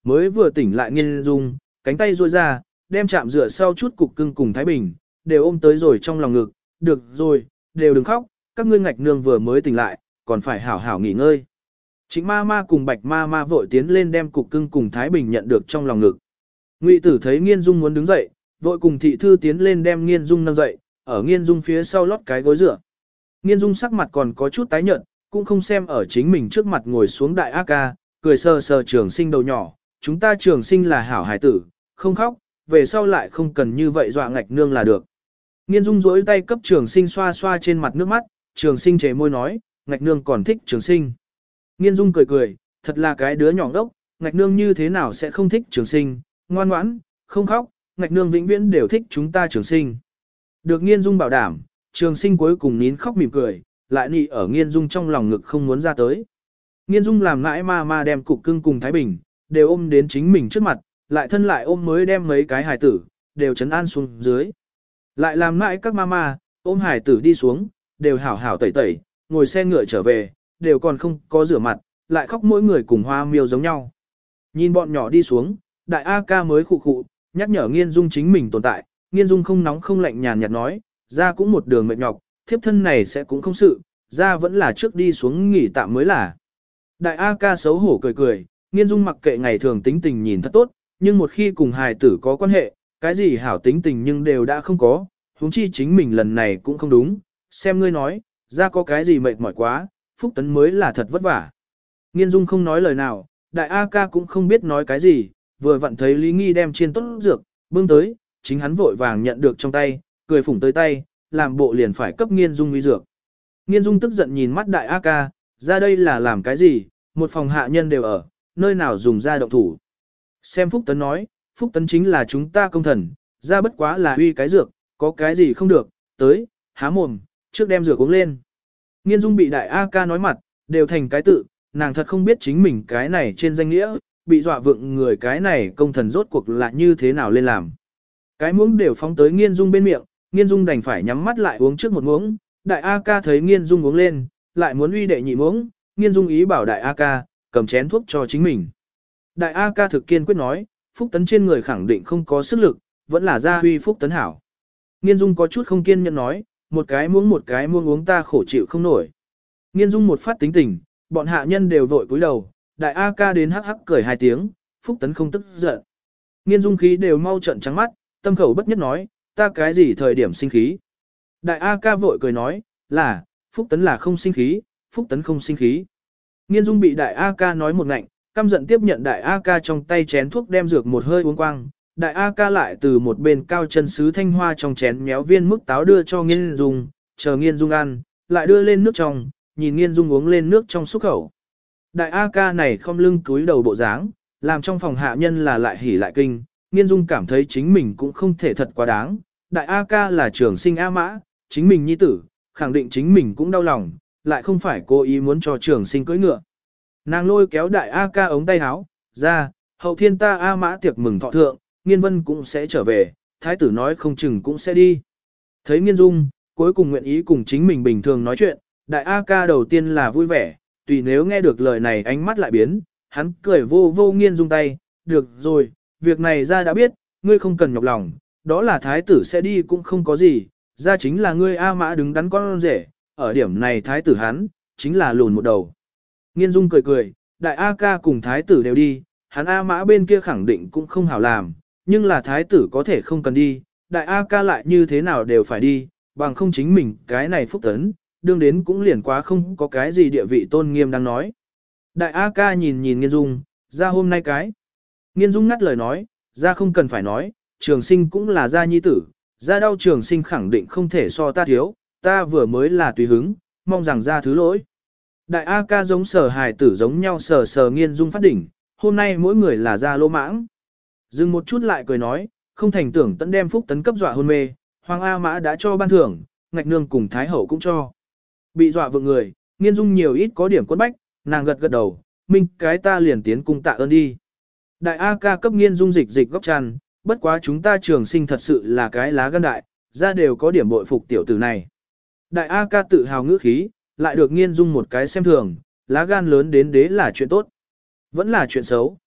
Mới vừa tỉnh lại Nghiên Dung, cánh tay duỗi ra, đem chạm dựa sau chút cục cưng cùng Thái Bình, đều ôm tới rồi trong lòng ngực, được rồi, đều đừng khóc, các ngươi ngạch nương vừa mới tỉnh lại, còn phải hảo hảo nghỉ ngơi. Trịnh ma ma cùng bạch ma ma vội tiến lên đem cục cưng cùng Thái Bình nhận được trong lòng ngực. Ngụy tử thấy Nghiên Dung muốn đứng dậy, vội cùng thị thư tiến lên đem Nghiên Dung nâng dậy, ở Nghiên Dung phía sau lót cái gối dựa. Nghiên Dung sắc mặt còn có chút tái nhợt, cũng không xem ở chính mình trước mặt ngồi xuống đại A ca, cười sờ sờ trường sinh đầu nhỏ, chúng ta trường sinh là hảo hải tử, không khóc, về sau lại không cần như vậy dọa ngạch nương là được. Nghiên Dung duỗi tay cấp trường sinh xoa xoa trên mặt nước mắt, trường sinh chế môi nói, ngạch nương còn thích trường sinh. Nghiên Dung cười cười, thật là cái đứa nhỏ đốc, ngạch nương như thế nào sẽ không thích trường sinh, ngoan ngoãn, không khóc, ngạch nương vĩnh viễn đều thích chúng ta trường sinh. Được Nghiên Dung bảo đảm, trường sinh cuối cùng nín khóc mỉm cười, lại nị ở Nghiên Dung trong lòng ngực không muốn ra tới. Nghiên Dung làm ngãi ma ma đem cục cưng cùng Thái Bình, đều ôm đến chính mình trước mặt, lại thân lại ôm mới đem mấy cái hài tử, đều trấn an xuống dưới. Lại làm ngãi các ma ma, ôm hài tử đi xuống, đều hảo hảo tẩy tẩy, ngồi xe ngựa trở về, đều còn không có rửa mặt, lại khóc mỗi người cùng hoa miêu giống nhau. Nhìn bọn nhỏ đi xuống, đại A ca mới khụ khụ, nhắc nhở Nghiên Dung chính mình tồn tại, Nghiên Dung không nóng không lạnh nhàn nhạt nói, ra cũng một đường mệt nhọc, thiếp thân này sẽ cũng không sự, ra vẫn là trước đi xuống nghỉ tạm mới là. Đại A ca xấu hổ cười cười, Nghiên Dung mặc kệ ngày thường tính tình nhìn thật tốt, nhưng một khi cùng hài tử có quan hệ, cái gì hảo tính tình nhưng đều đã không có, huống chi chính mình lần này cũng không đúng, xem ngươi nói, ra có cái gì mệt mỏi quá, Phúc Tấn mới là thật vất vả. Nghiên Dung không nói lời nào, đại A ca cũng không biết nói cái gì, vừa vặn thấy Lý Nghi đem chiên tốt dược, bưng tới, chính hắn vội vàng nhận được trong tay, cười phủng tới tay, làm bộ liền phải cấp Nghiên Dung uy dược. Nghiên Dung tức giận nhìn mắt đại A ca, ra đây là làm cái gì, một phòng hạ nhân đều ở, nơi nào dùng ra động thủ. Xem Phúc Tấn nói, Phúc Tấn chính là chúng ta công thần, ra bất quá là uy cái dược, có cái gì không được, tới, há mồm, trước đem dược uống lên. Nghiên Dung bị đại A ca nói mặt, đều thành cái tự, nàng thật không biết chính mình cái này trên danh nghĩa, bị dọa vượng người cái này công thần rốt cuộc là như thế nào lên làm. Cái muỗng đều phóng tới Nghiên Dung bên miệng, Nghiên Dung đành phải nhắm mắt lại uống trước một muỗng, đại A ca thấy Nghiên Dung uống lên, lại muốn uy đệ nhị muỗng, Nghiên Dung ý bảo đại A ca, cầm chén thuốc cho chính mình. Đại A ca thực kiên quyết nói, Phúc Tấn trên người khẳng định không có sức lực, vẫn là gia huy Phúc Tấn hảo. Nghiên Dung có chút không kiên nhẫn nói, một cái muỗng một cái muỗng uống ta khổ chịu không nổi. Nghiên Dung một phát tính tình, bọn hạ nhân đều vội cúi đầu, đại A ca đến hắc hắc cười hai tiếng, Phúc Tấn không tức giận. Nghiên Dung khí đều mau trận trắng mắt, tâm khẩu bất nhất nói, ta cái gì thời điểm sinh khí. Đại A ca vội cười nói, là, Phúc Tấn là không sinh khí, Phúc Tấn không sinh khí. Nghiên Dung bị đại A ca nói một ngạnh, căm giận tiếp nhận đại A ca trong tay chén thuốc đem dược một hơi uống quang. Đại A ca lại từ một bên cao chân sứ thanh hoa trong chén méo viên mức táo đưa cho Nghiên Dung, chờ Nghiên Dung ăn, lại đưa lên nước trong, nhìn Nghiên Dung uống lên nước trong xúc khẩu. Đại A ca này không lưng túi đầu bộ dáng, làm trong phòng hạ nhân là lại hỉ lại kinh, Nghiên Dung cảm thấy chính mình cũng không thể thật quá đáng. Đại A ca là trưởng sinh A mã, chính mình nhi tử, khẳng định chính mình cũng đau lòng, lại không phải cố ý muốn cho trưởng sinh cưỡi ngựa. Nàng lôi kéo đại A ca ống tay áo, ra, hậu thiên ta A mã tiệc mừng thọ thượng, Nghiên Vân cũng sẽ trở về, thái tử nói không chừng cũng sẽ đi. Thấy Nghiên Dung, cuối cùng nguyện ý cùng chính mình bình thường nói chuyện, đại A ca đầu tiên là vui vẻ, tùy nếu nghe được lời này ánh mắt lại biến, hắn cười vô vô Nghiên Dung tay, được rồi, việc này ra đã biết, ngươi không cần nhọc lòng, đó là thái tử sẽ đi cũng không có gì, ra chính là ngươi A mã đứng đắn con rể, ở điểm này thái tử hắn, chính là lùn một đầu. Nghiên Dung cười cười, đại A ca cùng thái tử đều đi, hắn A mã bên kia khẳng định cũng không hảo làm, nhưng là thái tử có thể không cần đi, đại A ca lại như thế nào đều phải đi, bằng không chính mình cái này Phúc Tấn, đương đến cũng liền quá không có cái gì địa vị tôn nghiêm đang nói. Đại A ca nhìn nhìn Nghiên Dung, ra hôm nay cái. Nghiên Dung ngắt lời nói, ra không cần phải nói, trường sinh cũng là gia nhi tử, ra đau trường sinh khẳng định không thể so ta thiếu, ta vừa mới là tùy hứng, mong rằng ra thứ lỗi. Đại A ca giống sở hài tử giống nhau sờ sờ Nghiên Dung phát đỉnh, hôm nay mỗi người là ra lỗ mãng. Dừng một chút lại cười nói, không thành tưởng tận đem Phúc Tấn cấp dọa hôn mê, Hoàng A Mã đã cho ban thưởng, ngạch nương cùng Thái Hậu cũng cho. Bị dọa vượng người, Nghiên Dung nhiều ít có điểm quấn bách, nàng gật gật đầu, minh cái ta liền tiến cung tạ ơn đi. Đại A ca cấp Nghiên Dung dịch dịch góc tràn, bất quá chúng ta trường sinh thật sự là cái lá gan đại, ra đều có điểm bội phục tiểu tử này. Đại A ca tự hào ngữ khí, lại được Nghiên Dung một cái xem thường, lá gan lớn đến đế là chuyện tốt, vẫn là chuyện xấu.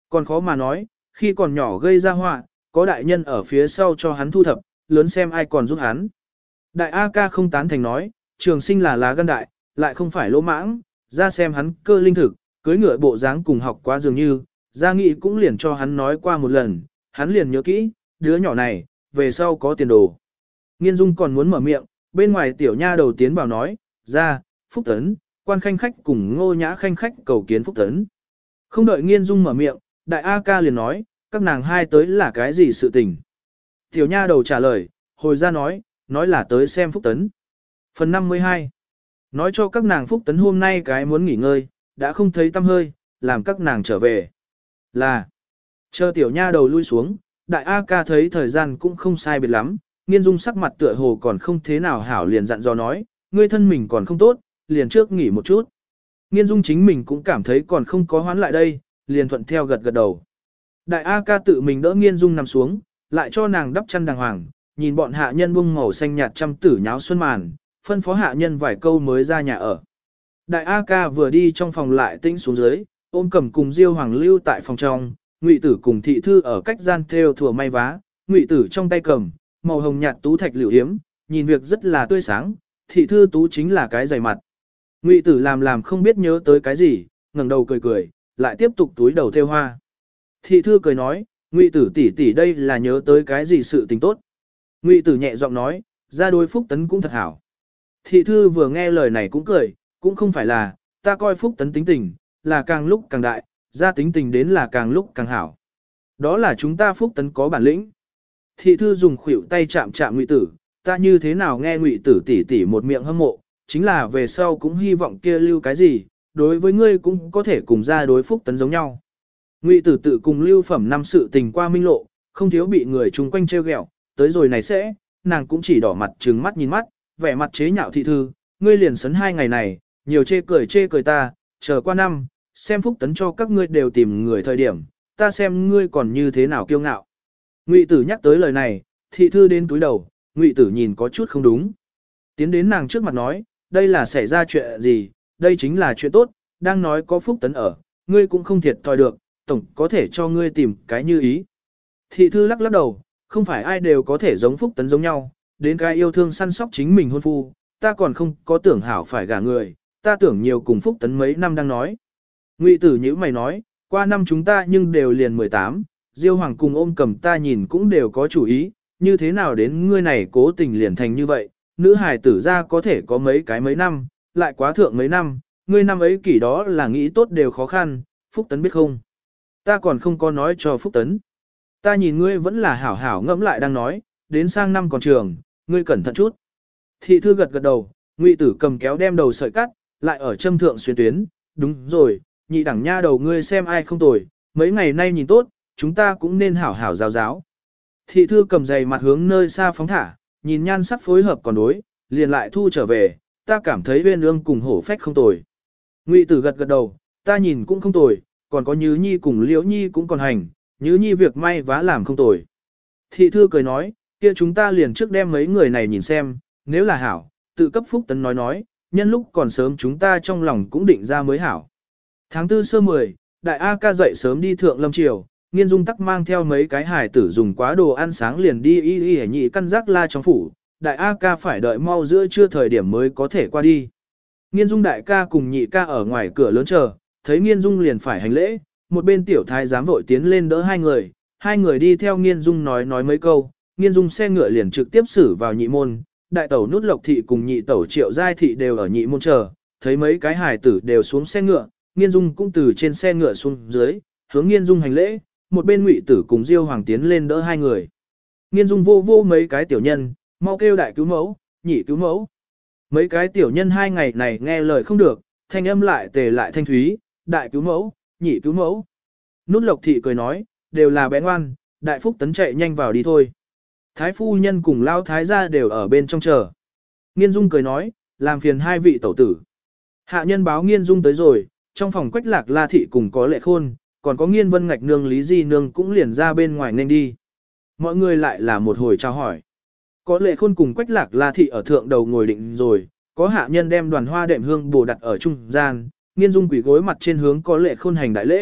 Còn khó mà nói, khi còn nhỏ gây ra họa, có đại nhân ở phía sau cho hắn thu thập, lớn xem ai còn giúp hắn. Đại A ca không tán thành nói, trường sinh là lá gan đại, lại không phải lỗ mãng, ra xem hắn cơ linh thực, cưới ngựa bộ dáng cùng học quá dường như, ra nghị cũng liền cho hắn nói qua một lần, hắn liền nhớ kỹ, đứa nhỏ này, về sau có tiền đồ. Nghiên Dung còn muốn mở miệng, bên ngoài tiểu nha đầu tiến vào nói, ra, Phúc Tấn, quan khanh khách cùng ngô nhã khanh khách cầu kiến Phúc Tấn. Không đợi Nghiên Dung mở miệng, đại A ca liền nói, các nàng hai tới là cái gì sự tình. Tiểu nha đầu trả lời, hồi ra nói, nói là tới xem Phúc Tấn. Phần năm mươi hai. Nói cho các nàng Phúc Tấn hôm nay cái muốn nghỉ ngơi, đã không thấy tâm hơi, làm các nàng trở về. Là, chờ tiểu nha đầu lui xuống, đại A ca thấy thời gian cũng không sai biệt lắm, Nghiên Dung sắc mặt tựa hồ còn không thế nào hảo liền dặn dò nói, ngươi thân mình còn không tốt, liền trước nghỉ một chút. Nghiên Dung chính mình cũng cảm thấy còn không có hoán lại đây, liền thuận theo gật gật đầu. Đại A ca tự mình đỡ Nghiên Dung nằm xuống, lại cho nàng đắp chăn đàng hoàng, nhìn bọn hạ nhân bung màu xanh nhạt trăm tử nháo xuân màn, phân phó hạ nhân vài câu mới ra nhà ở. Đại A ca vừa đi trong phòng lại tĩnh xuống dưới, ôm cầm cùng Diêu Hoàng lưu tại phòng trong, Ngụy Tử cùng thị thư ở cách gian theo thùa may vá, Ngụy Tử trong tay cầm màu hồng nhạt tú thạch liễu hiếm, nhìn việc rất là tươi sáng, thị thư tú chính là cái dày mặt. Ngụy Tử làm làm không biết nhớ tới cái gì, ngẩng đầu cười cười, lại tiếp tục túi đầu theo hoa. Thị thư cười nói, Ngụy Tử tỷ tỷ đây là nhớ tới cái gì sự tình tốt. Ngụy Tử nhẹ giọng nói, ra đối Phúc Tấn cũng thật hảo. Thị thư vừa nghe lời này cũng cười, cũng không phải là, ta coi Phúc Tấn tính tình, là càng lúc càng đại, ra tính tình đến là càng lúc càng hảo. Đó là chúng ta Phúc Tấn có bản lĩnh. Thị thư dùng khuỷu tay chạm chạm Ngụy Tử, ta như thế nào nghe Ngụy Tử tỷ tỷ một miệng hâm mộ, chính là về sau cũng hy vọng kia lưu cái gì, đối với ngươi cũng có thể cùng ra đối Phúc Tấn giống nhau. Ngụy Tử tự cùng lưu phẩm năm sự tình qua minh lộ, không thiếu bị người chung quanh trêu ghẹo, tới rồi này sẽ, nàng cũng chỉ đỏ mặt trừng mắt nhìn mắt, vẻ mặt chế nhạo thị thư, ngươi liền sấn hai ngày này, nhiều chê cười chê cười ta, chờ qua năm, xem Phúc Tấn cho các ngươi đều tìm người thời điểm, ta xem ngươi còn như thế nào kiêu ngạo. Ngụy Tử nhắc tới lời này, thị thư đến túi đầu, Ngụy Tử nhìn có chút không đúng. Tiến đến nàng trước mặt nói, đây là xảy ra chuyện gì, đây chính là chuyện tốt, đang nói có Phúc Tấn ở, ngươi cũng không thiệt thòi được, tổng có thể cho ngươi tìm cái như ý. Thị thư lắc lắc đầu, không phải ai đều có thể giống Phúc Tấn giống nhau, đến cái yêu thương săn sóc chính mình hôn phu, ta còn không có tưởng hảo phải gả người, ta tưởng nhiều cùng Phúc Tấn mấy năm đang nói. Ngụy Tử nhíu mày nói, qua năm chúng ta nhưng đều liền mười tám, Diêu Hoàng cùng ôm cầm ta nhìn cũng đều có chủ ý, như thế nào đến ngươi này cố tình liền thành như vậy, nữ hài tử ra có thể có mấy cái mấy năm, lại quá thượng mấy năm, ngươi năm ấy kỷ đó là nghĩ tốt đều khó khăn, Phúc Tấn biết không? Ta còn không có nói cho Phúc Tấn. Ta nhìn ngươi vẫn là hảo hảo ngẫm lại đang nói, đến sang năm còn trường, ngươi cẩn thận chút. Thị thư gật gật đầu, Ngụy Tử cầm kéo đem đầu sợi cắt, lại ở châm thượng xuyên tuyến, đúng rồi, nhị đẳng nha đầu ngươi xem ai không tồi, mấy ngày nay nhìn tốt, chúng ta cũng nên hảo hảo giáo giáo. Thị thư cầm giày mặt hướng nơi xa phóng thả, nhìn nhan sắc phối hợp còn đối, liền lại thu trở về, ta cảm thấy uyên ương cùng hổ phách không tồi. Ngụy Tử gật gật đầu, ta nhìn cũng không tồi, còn có Nhứ Nhi cùng Liễu Nhi cũng còn hành, Nhứ Nhi việc may vá làm không tồi. Thị thư cười nói, kia chúng ta liền trước đem mấy người này nhìn xem, nếu là hảo, tự cấp Phúc Tấn nói nói, nhân lúc còn sớm chúng ta trong lòng cũng định ra mới hảo. Tháng tư sơ mười, đại A ca dậy sớm đi thượng lâm triều, Nghiên Dung tắc mang theo mấy cái hài tử dùng quá đồ ăn sáng liền đi y y hẻ nhị căn giác la trong phủ, đại A ca phải đợi mau giữa trưa thời điểm mới có thể qua đi. Nghiên Dung đại ca cùng nhị ca ở ngoài cửa lớn chờ, thấy Nghiên Dung liền phải hành lễ, một bên tiểu thái giám vội tiến lên đỡ hai người, hai người đi theo Nghiên Dung nói nói mấy câu, Nghiên Dung xe ngựa liền trực tiếp xử vào nhị môn, đại tẩu Nút Lộc thị cùng nhị tẩu Triệu Giai thị đều ở nhị môn chờ, thấy mấy cái hài tử đều xuống xe ngựa, Nghiên Dung cũng từ trên xe ngựa xuống dưới, hướng Nghiên Dung hành lễ, một bên Ngụy Tử cùng Diêu Hoàng tiến lên đỡ hai người. Nghiên Dung vô vô mấy cái tiểu nhân, mau kêu đại cứu mẫu, nhị cứu mẫu. Mấy cái tiểu nhân hai ngày này nghe lời không được, thanh âm lại tề lại thanh thúy, đại cứu mẫu, nhị cứu mẫu. Nút Lộc thị cười nói, đều là bé ngoan, đại Phúc Tấn chạy nhanh vào đi thôi. Thái phu nhân cùng lao thái gia đều ở bên trong chờ. Nghiên Dung cười nói, làm phiền hai vị tẩu tử. Hạ nhân báo Nghiên Dung tới rồi, trong phòng Quách Lạc La thị cùng có Lệ Khôn, còn có Nghiên Vân Ngạch nương Lý Di nương cũng liền ra bên ngoài nên đi. Mọi người lại là một hồi chào hỏi. Có Lệ Khôn cùng Quách Lạc La thị ở thượng đầu ngồi định rồi, có hạ nhân đem đoàn hoa đệm hương bồ đặt ở trung gian, Nghiên Dung quỳ gối mặt trên hướng có Lệ Khôn hành đại lễ,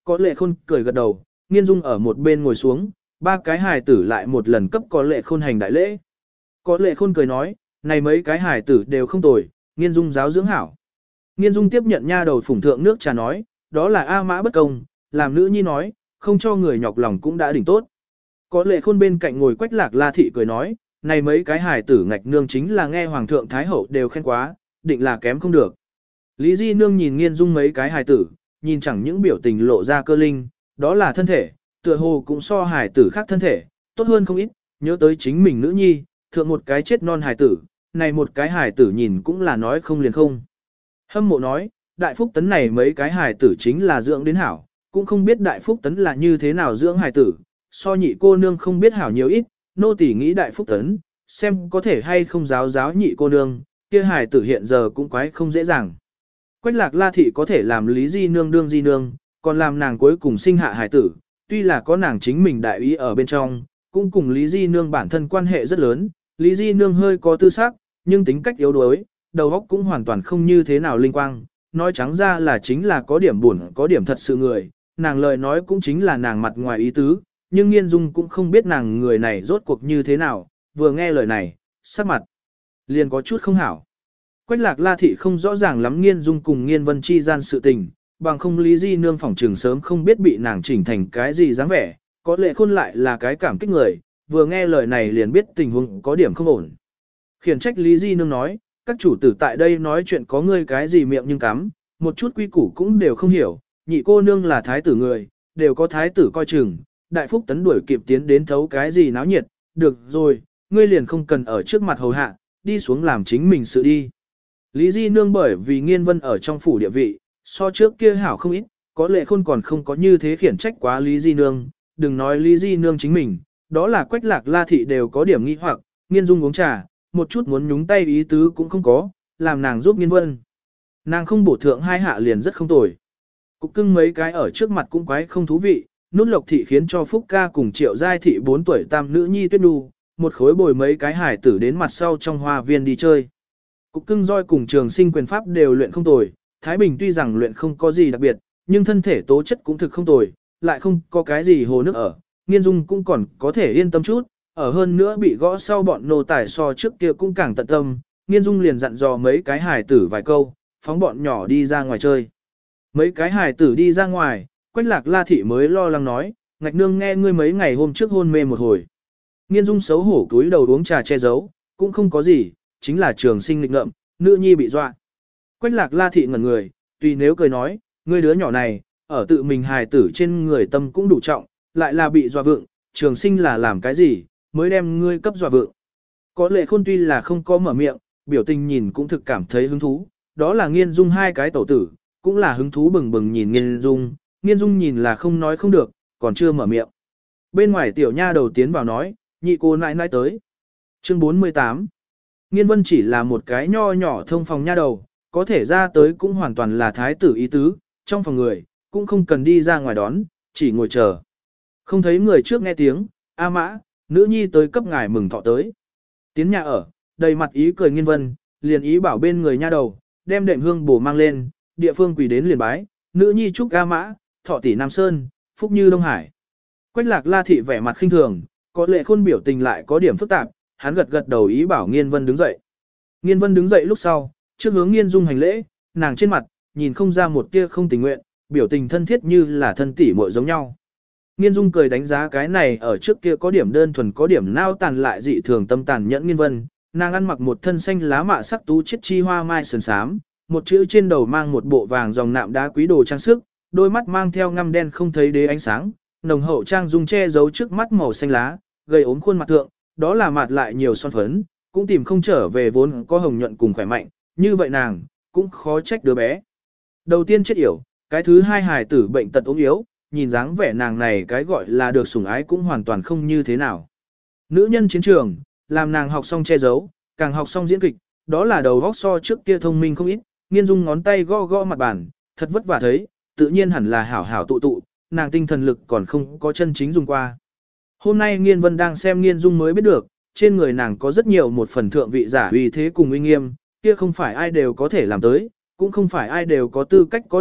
Có lệ khôn cười gật đầu, Nghiên Dung ở một bên ngồi xuống, ba cái hài tử lại một lần cấp có lệ khôn hành đại lễ. Có lệ khôn cười nói, này mấy cái hài tử đều không tồi, Nghiên Dung giáo dưỡng hảo. Nghiên Dung tiếp nhận nha đầu phủng thượng nước trà nói, đó là A Mã bất công, làm nữ nhi nói, không cho người nhọc lòng cũng đã đỉnh tốt. Có lệ khôn bên cạnh ngồi Quách Lạc La thị cười nói, này mấy cái hài tử ngạch nương chính là nghe Hoàng thượng Thái Hậu đều khen quá, định là kém không được. Lý Di Nương nhìn Nghiên Dung mấy cái hài tử, nhìn chẳng những biểu tình lộ ra cơ linh, đó là thân thể, tựa hồ cũng so hài tử khác thân thể, tốt hơn không ít, nhớ tới chính mình nữ nhi, thượng một cái chết non hài tử, này một cái hài tử nhìn cũng là nói không liền không. Hâm mộ nói, đại phúc tấn này mấy cái hài tử chính là dưỡng đến hảo, cũng không biết đại phúc tấn là như thế nào dưỡng hài tử, so nhị cô nương không biết hảo nhiều ít, nô tỳ nghĩ đại phúc tấn, xem có thể hay không giáo giáo nhị cô nương, kia hài tử hiện giờ cũng quái không dễ dàng. Quách Lạc La thị có thể làm Lý Di Nương đương Di Nương, còn làm nàng cuối cùng sinh hạ hài tử, tuy là có nàng chính mình đại ý ở bên trong, cũng cùng Lý Di Nương bản thân quan hệ rất lớn, Lý Di Nương hơi có tư sắc, nhưng tính cách yếu đuối, đầu óc cũng hoàn toàn không như thế nào linh quang, nói trắng ra là chính là có điểm buồn, có điểm thật sự người, nàng lời nói cũng chính là nàng mặt ngoài ý tứ, nhưng Nghiên Dung cũng không biết nàng người này rốt cuộc như thế nào, vừa nghe lời này, sắc mặt liền có chút không hảo. Quách Lạc La thị không rõ ràng lắm Nghiên Dung cùng Nghiên Vân chi gian sự tình, bằng không Lý Di Nương phỏng trường sớm không biết bị nàng chỉnh thành cái gì dáng vẻ, có lệ khôn lại là cái cảm kích người, vừa nghe lời này liền biết tình huống có điểm không ổn. Khiển trách Lý Di Nương nói, các chủ tử tại đây nói chuyện có ngươi cái gì miệng nhưng cắm, một chút quy củ cũng đều không hiểu, nhị cô nương là thái tử người, đều có thái tử coi chừng, đại phúc tấn đuổi kịp tiến đến thấu cái gì náo nhiệt, được rồi, ngươi liền không cần ở trước mặt hầu hạ, đi xuống làm chính mình sự đi. Lý Di Nương bởi vì Nghiên Vân ở trong phủ địa vị, so trước kia hảo không ít, có lệ khôn còn không có như thế khiển trách quá Lý Di Nương, đừng nói Lý Di Nương chính mình, đó là Quách Lạc La thị đều có điểm nghi hoặc, Nghiên Dung uống trà, một chút muốn nhúng tay ý tứ cũng không có, làm nàng giúp Nghiên Vân. Nàng không bổ thượng hai hạ liền rất không tồi. Cục cưng mấy cái ở trước mặt cũng quái không thú vị, nút lộc thị khiến cho Phúc ca cùng Triệu Giai thị bốn tuổi tam nữ nhi Tuyết Đu, một khối bồi mấy cái hải tử đến mặt sau trong hoa viên đi chơi. Cục cưng roi cùng Trường Sinh quyền pháp đều luyện không tồi, Thái Bình tuy rằng luyện không có gì đặc biệt, nhưng thân thể tố chất cũng thực không tồi, lại không có cái gì hồ nước ở, Nghiên Dung cũng còn có thể yên tâm chút, ở hơn nữa bị gõ sau bọn nô tài so trước kia cũng càng tận tâm, Nghiên Dung liền dặn dò mấy cái hài tử vài câu, phóng bọn nhỏ đi ra ngoài chơi. Mấy cái hài tử đi ra ngoài, Quách Lạc La thị mới lo lắng nói, ngạch nương nghe ngươi mấy ngày hôm trước hôn mê một hồi. Nghiên Dung xấu hổ cúi đầu uống trà che giấu, cũng không có gì, chính là Trường Sinh nghịch ngợm, nữ nhi bị dọa. Quách Lạc La thị ngẩn người, tùy nếu cười nói, ngươi đứa nhỏ này, ở tự mình hài tử trên người tâm cũng đủ trọng, lại là bị dọa vượng, Trường Sinh là làm cái gì, mới đem ngươi cấp dọa vượng. Có lệ khôn tuy là không có mở miệng, biểu tình nhìn cũng thực cảm thấy hứng thú, đó là Nghiên Dung hai cái tẩu tử, cũng là hứng thú bừng bừng nhìn Nghiên Dung, Nghiên Dung nhìn là không nói không được, còn chưa mở miệng. Bên ngoài tiểu nha đầu tiến vào nói, nhị cô nãi nãi tới. Chương bốn mươi tám. Nghiên Vân chỉ là một cái nho nhỏ thông phòng nha đầu, có thể ra tới cũng hoàn toàn là thái tử ý tứ, trong phòng người, cũng không cần đi ra ngoài đón, chỉ ngồi chờ. Không thấy người trước nghe tiếng, A Mã, nữ nhi tới cấp ngài mừng thọ tới. Tiến nhà ở, đầy mặt ý cười Nghiên Vân, liền ý bảo bên người nha đầu, đem đệm hương bổ mang lên, địa phương quỳ đến liền bái, nữ nhi chúc A Mã, thọ tỷ Nam Sơn, phúc như Đông Hải. Quách Lạc La thị vẻ mặt khinh thường, có lệ khôn biểu tình lại có điểm phức tạp, hắn gật gật đầu ý bảo Nghiên Vân đứng dậy. Nghiên Vân đứng dậy lúc sau, trước hướng Nghiên Dung hành lễ, nàng trên mặt, nhìn không ra một tia không tình nguyện, biểu tình thân thiết như là thân tỷ muội giống nhau. Nghiên Dung cười đánh giá cái này ở trước kia có điểm đơn thuần có điểm nao tàn lại dị thường tâm tàn nhẫn Nghiên Vân, nàng ăn mặc một thân xanh lá mạ sắc tú chiết chi hoa mai sườn xám, một chữ trên đầu mang một bộ vàng dòng nạm đá quý đồ trang sức, đôi mắt mang theo ngăm đen không thấy đế ánh sáng, nồng hậu trang dung che giấu trước mắt màu xanh lá, gầy ốm khuôn mặt thượng, đó là mặt lại nhiều son phấn, cũng tìm không trở về vốn có hồng nhuận cùng khỏe mạnh, như vậy nàng, cũng khó trách đứa bé. Đầu tiên chết yểu, cái thứ hai hài tử bệnh tật ốm yếu, nhìn dáng vẻ nàng này cái gọi là được sủng ái cũng hoàn toàn không như thế nào. Nữ nhân chiến trường, làm nàng học xong che giấu, càng học xong diễn kịch, đó là đầu vóc so trước kia thông minh không ít, Nghiên Dung ngón tay gõ gõ mặt bàn, thật vất vả thấy, tự nhiên hẳn là hảo hảo tụ tụ, nàng tinh thần lực còn không có chân chính dùng qua. Hôm nay Nghiên Vân đang xem Nghiên Dung mới biết được, trên người nàng có rất nhiều một phần thượng vị giả uy thế cùng uy nghiêm, kia không phải ai đều có thể làm tới, cũng không phải ai đều có tư cách có được,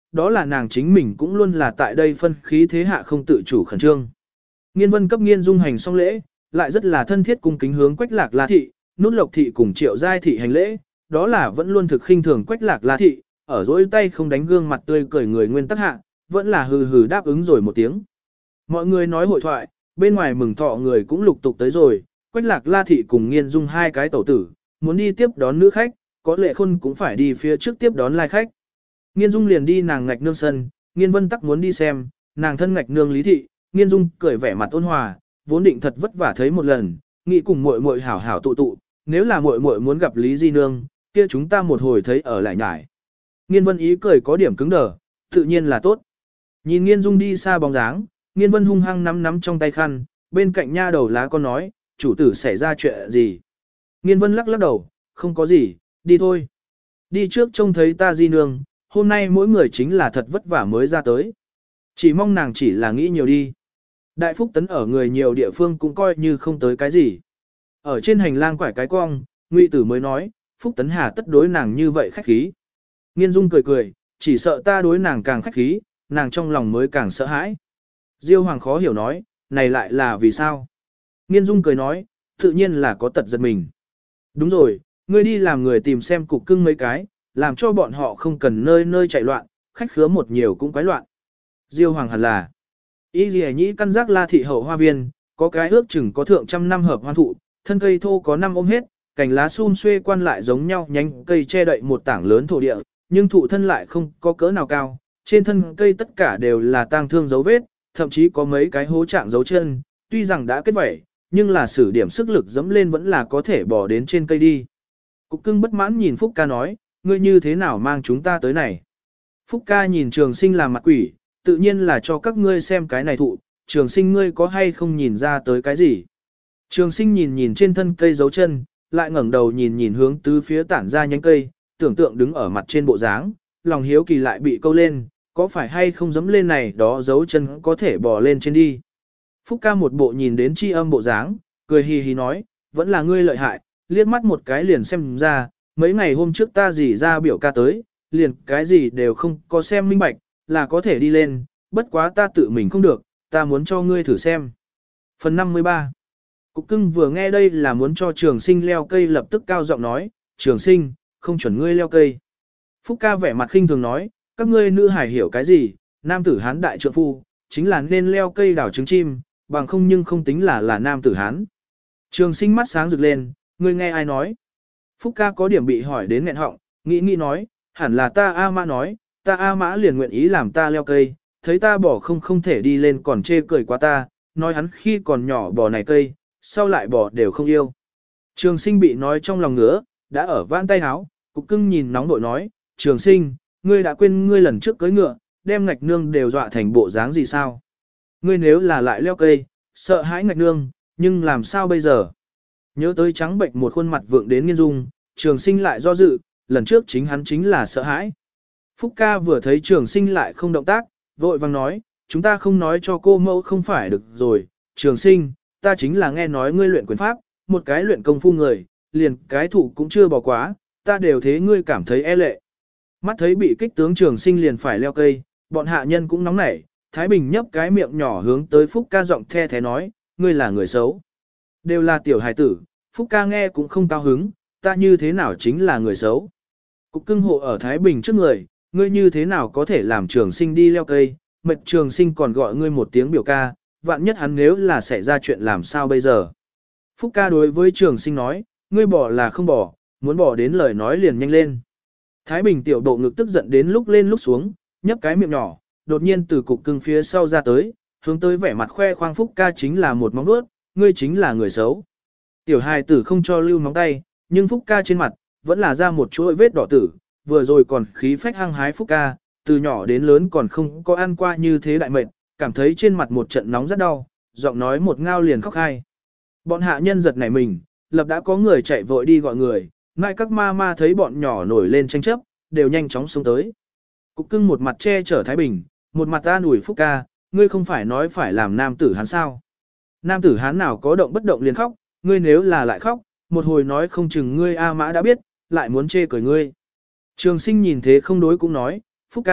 đó là nàng chính mình cũng luôn là tại đây phân khí thế hạ không tự chủ khẩn trương. Nghiên Vân cấp Nghiên Dung hành xong lễ, lại rất là thân thiết cung kính hướng Quách Lạc La thị, Nút Lộc thị cùng Triệu Giai thị hành lễ, đó là vẫn luôn thực khinh thường Quách Lạc La thị, ở dỗi tay không đánh gương mặt tươi cười người nguyên tắc hạ, vẫn là hừ hừ đáp ứng rồi một tiếng. Mọi người nói hội thoại, bên ngoài mừng thọ người cũng lục tục tới rồi, Quách Lạc La thị cùng Nghiên Dung hai cái tẩu tử, muốn đi tiếp đón nữ khách, có Lệ Khôn cũng phải đi phía trước tiếp đón lai khách. Nghiên Dung liền đi nàng ngạch nương sân, Nghiên Vân tắc muốn đi xem, nàng thân ngạch nương Lý thị, Nghiên Dung cười vẻ mặt ôn hòa, vốn định thật vất vả thấy một lần, nghĩ cùng muội muội hảo hảo tụ tụ, nếu là muội muội muốn gặp Lý Di nương, kia chúng ta một hồi thấy ở lại nhải. Nghiên Vân ý cười có điểm cứng đờ, tự nhiên là tốt. Nhìn Nghiên Dung đi xa bóng dáng, Nghiên Vân hung hăng nắm nắm trong tay khăn, bên cạnh nha đầu lá con nói, chủ tử xảy ra chuyện gì? Nghiên Vân lắc lắc đầu, không có gì, đi thôi. Đi trước trông thấy ta Di nương, hôm nay mỗi người chính là thật vất vả mới ra tới. Chỉ mong nàng chỉ là nghĩ nhiều đi. Đại Phúc Tấn ở người nhiều địa phương cũng coi như không tới cái gì. Ở trên hành lang quải cái cong, Ngụy Tử mới nói, Phúc Tấn hà tất đối nàng như vậy khách khí. Nghiên Dung cười cười, chỉ sợ ta đối nàng càng khách khí, nàng trong lòng mới càng sợ hãi. Diêu Hoàng khó hiểu nói, này lại là vì sao? Nghiên Dung cười nói, tự nhiên là có tật giật mình. Đúng rồi, ngươi đi làm người tìm xem cục cưng mấy cái, làm cho bọn họ không cần nơi nơi chạy loạn, khách khứa một nhiều cũng quái loạn. Diêu Hoàng hẳn là, Y Ghi Nhĩ căn giác La thị hậu hoa viên, có cái ước chừng có thượng trăm năm hợp hoan thụ, thân cây thô có năm ôm hết, cành lá sum xuê quan lại giống nhau nhánh cây che đậy một tảng lớn thổ địa, nhưng thụ thân lại không có cỡ nào cao, trên thân cây tất cả đều là tang thương dấu vết, thậm chí có mấy cái hố trạng dấu chân, tuy rằng đã kết vảy, nhưng là sử điểm sức lực dẫm lên vẫn là có thể bò đến trên cây đi. Cục cưng bất mãn nhìn Phúc Ca nói, ngươi như thế nào mang chúng ta tới này? Phúc Ca nhìn Trường Sinh làm mặt quỷ, tự nhiên là cho các ngươi xem cái này thụ, Trường Sinh ngươi có hay không nhìn ra tới cái gì? Trường Sinh nhìn nhìn trên thân cây dấu chân, lại ngẩng đầu nhìn nhìn hướng tứ phía tản ra nhánh cây, tưởng tượng đứng ở mặt trên bộ dáng, lòng hiếu kỳ lại bị câu lên, có phải hay không dẫm lên này đó dấu chân có thể bò lên trên đi. Phúc Ca một bộ nhìn đến chi âm bộ dáng, cười hì hì nói, vẫn là ngươi lợi hại, liếc mắt một cái liền xem ra, mấy ngày hôm trước ta dì ra biểu ca tới, liền cái gì đều không có xem minh bạch, là có thể đi lên, bất quá ta tự mình không được, ta muốn cho ngươi thử xem. Phần năm mươi ba. Cục cưng vừa nghe đây là muốn cho Trường Sinh leo cây, lập tức cao giọng nói, Trường Sinh, không chuẩn ngươi leo cây. Phúc Ca vẻ mặt khinh thường nói, các ngươi nữ hải hiểu cái gì, nam tử hán đại trượng phu, chính là nên leo cây đảo trứng chim, bằng không nhưng không tính là là nam tử hán. Trường Sinh mắt sáng rực lên, ngươi nghe ai nói? Phúc Ca có điểm bị hỏi đến nghẹn họng, nghĩ nghĩ nói, hẳn là ta A Mã nói, ta A Mã liền nguyện ý làm ta leo cây, thấy ta bỏ không không thể đi lên còn chê cười quá ta, nói hắn khi còn nhỏ bỏ này cây, sau lại bỏ đều không yêu. Trường Sinh bị nói trong lòng ngứa, đã ở vãn tay háo, cục cưng nhìn nóng nội nói, Trường Sinh, ngươi đã quên ngươi lần trước cưới ngựa, đem ngạch nương đều dọa thành bộ dáng gì sao? Ngươi nếu là lại leo cây, sợ hãi ngạch nương, nhưng làm sao bây giờ? Nhớ tới trắng bệnh một khuôn mặt vượng đến Nghiên Dung, Trường Sinh lại do dự, lần trước chính hắn chính là sợ hãi. Phúc Ca vừa thấy Trường Sinh lại không động tác, vội vàng nói, chúng ta không nói cho cô mẫu không phải được rồi, Trường Sinh, ta chính là nghe nói ngươi luyện quyền pháp, một cái luyện công phu người, liền cái thủ cũng chưa bỏ quá, ta đều thế ngươi cảm thấy e lệ. Mắt thấy bị kích tướng Trường Sinh liền phải leo cây, bọn hạ nhân cũng nóng nảy, Thái Bình nhấp cái miệng nhỏ hướng tới Phúc Ca giọng the thế nói, ngươi là người xấu. Đều là tiểu hài tử, Phúc Ca nghe cũng không cao hứng, ta như thế nào chính là người xấu. Cục cưng hộ ở Thái Bình trước người, ngươi như thế nào có thể làm Trường Sinh đi leo cây, mệt Trường Sinh còn gọi ngươi một tiếng biểu ca, vạn nhất hắn nếu là xảy ra chuyện làm sao bây giờ. Phúc Ca đối với Trường Sinh nói, ngươi bỏ là không bỏ, muốn bỏ đến lời nói liền nhanh lên. Thái Bình tiểu độ ngực tức giận đến lúc lên lúc xuống, nhấp cái miệng nhỏ, đột nhiên từ cục cưng phía sau ra tới, hướng tới vẻ mặt khoe khoang Phúc Ca chính là một móng vuốt, ngươi chính là người xấu. Tiểu hài tử không cho lưu móng tay, nhưng Phúc Ca trên mặt, vẫn là ra một chuỗi vết đỏ tử, vừa rồi còn khí phách hăng hái Phúc Ca, từ nhỏ đến lớn còn không có ăn qua như thế đại mệt, cảm thấy trên mặt một trận nóng rất đau, giọng nói một ngao liền khóc hai. Bọn hạ nhân giật nảy mình, lập đã có người chạy vội đi gọi người, mai các ma ma thấy bọn nhỏ nổi lên tranh chấp, đều nhanh chóng xuống tới. Cục cưng một mặt che chở Thái Bình, một mặt an ủi Phúc Ca, ngươi không phải nói phải làm nam tử hán sao. Nam tử hán nào có động bất động liền khóc, ngươi nếu là lại khóc, một hồi nói không chừng ngươi A Mã đã biết, lại muốn chê cười ngươi. Trường Sinh nhìn thế không đối cũng nói, Phúc Ca,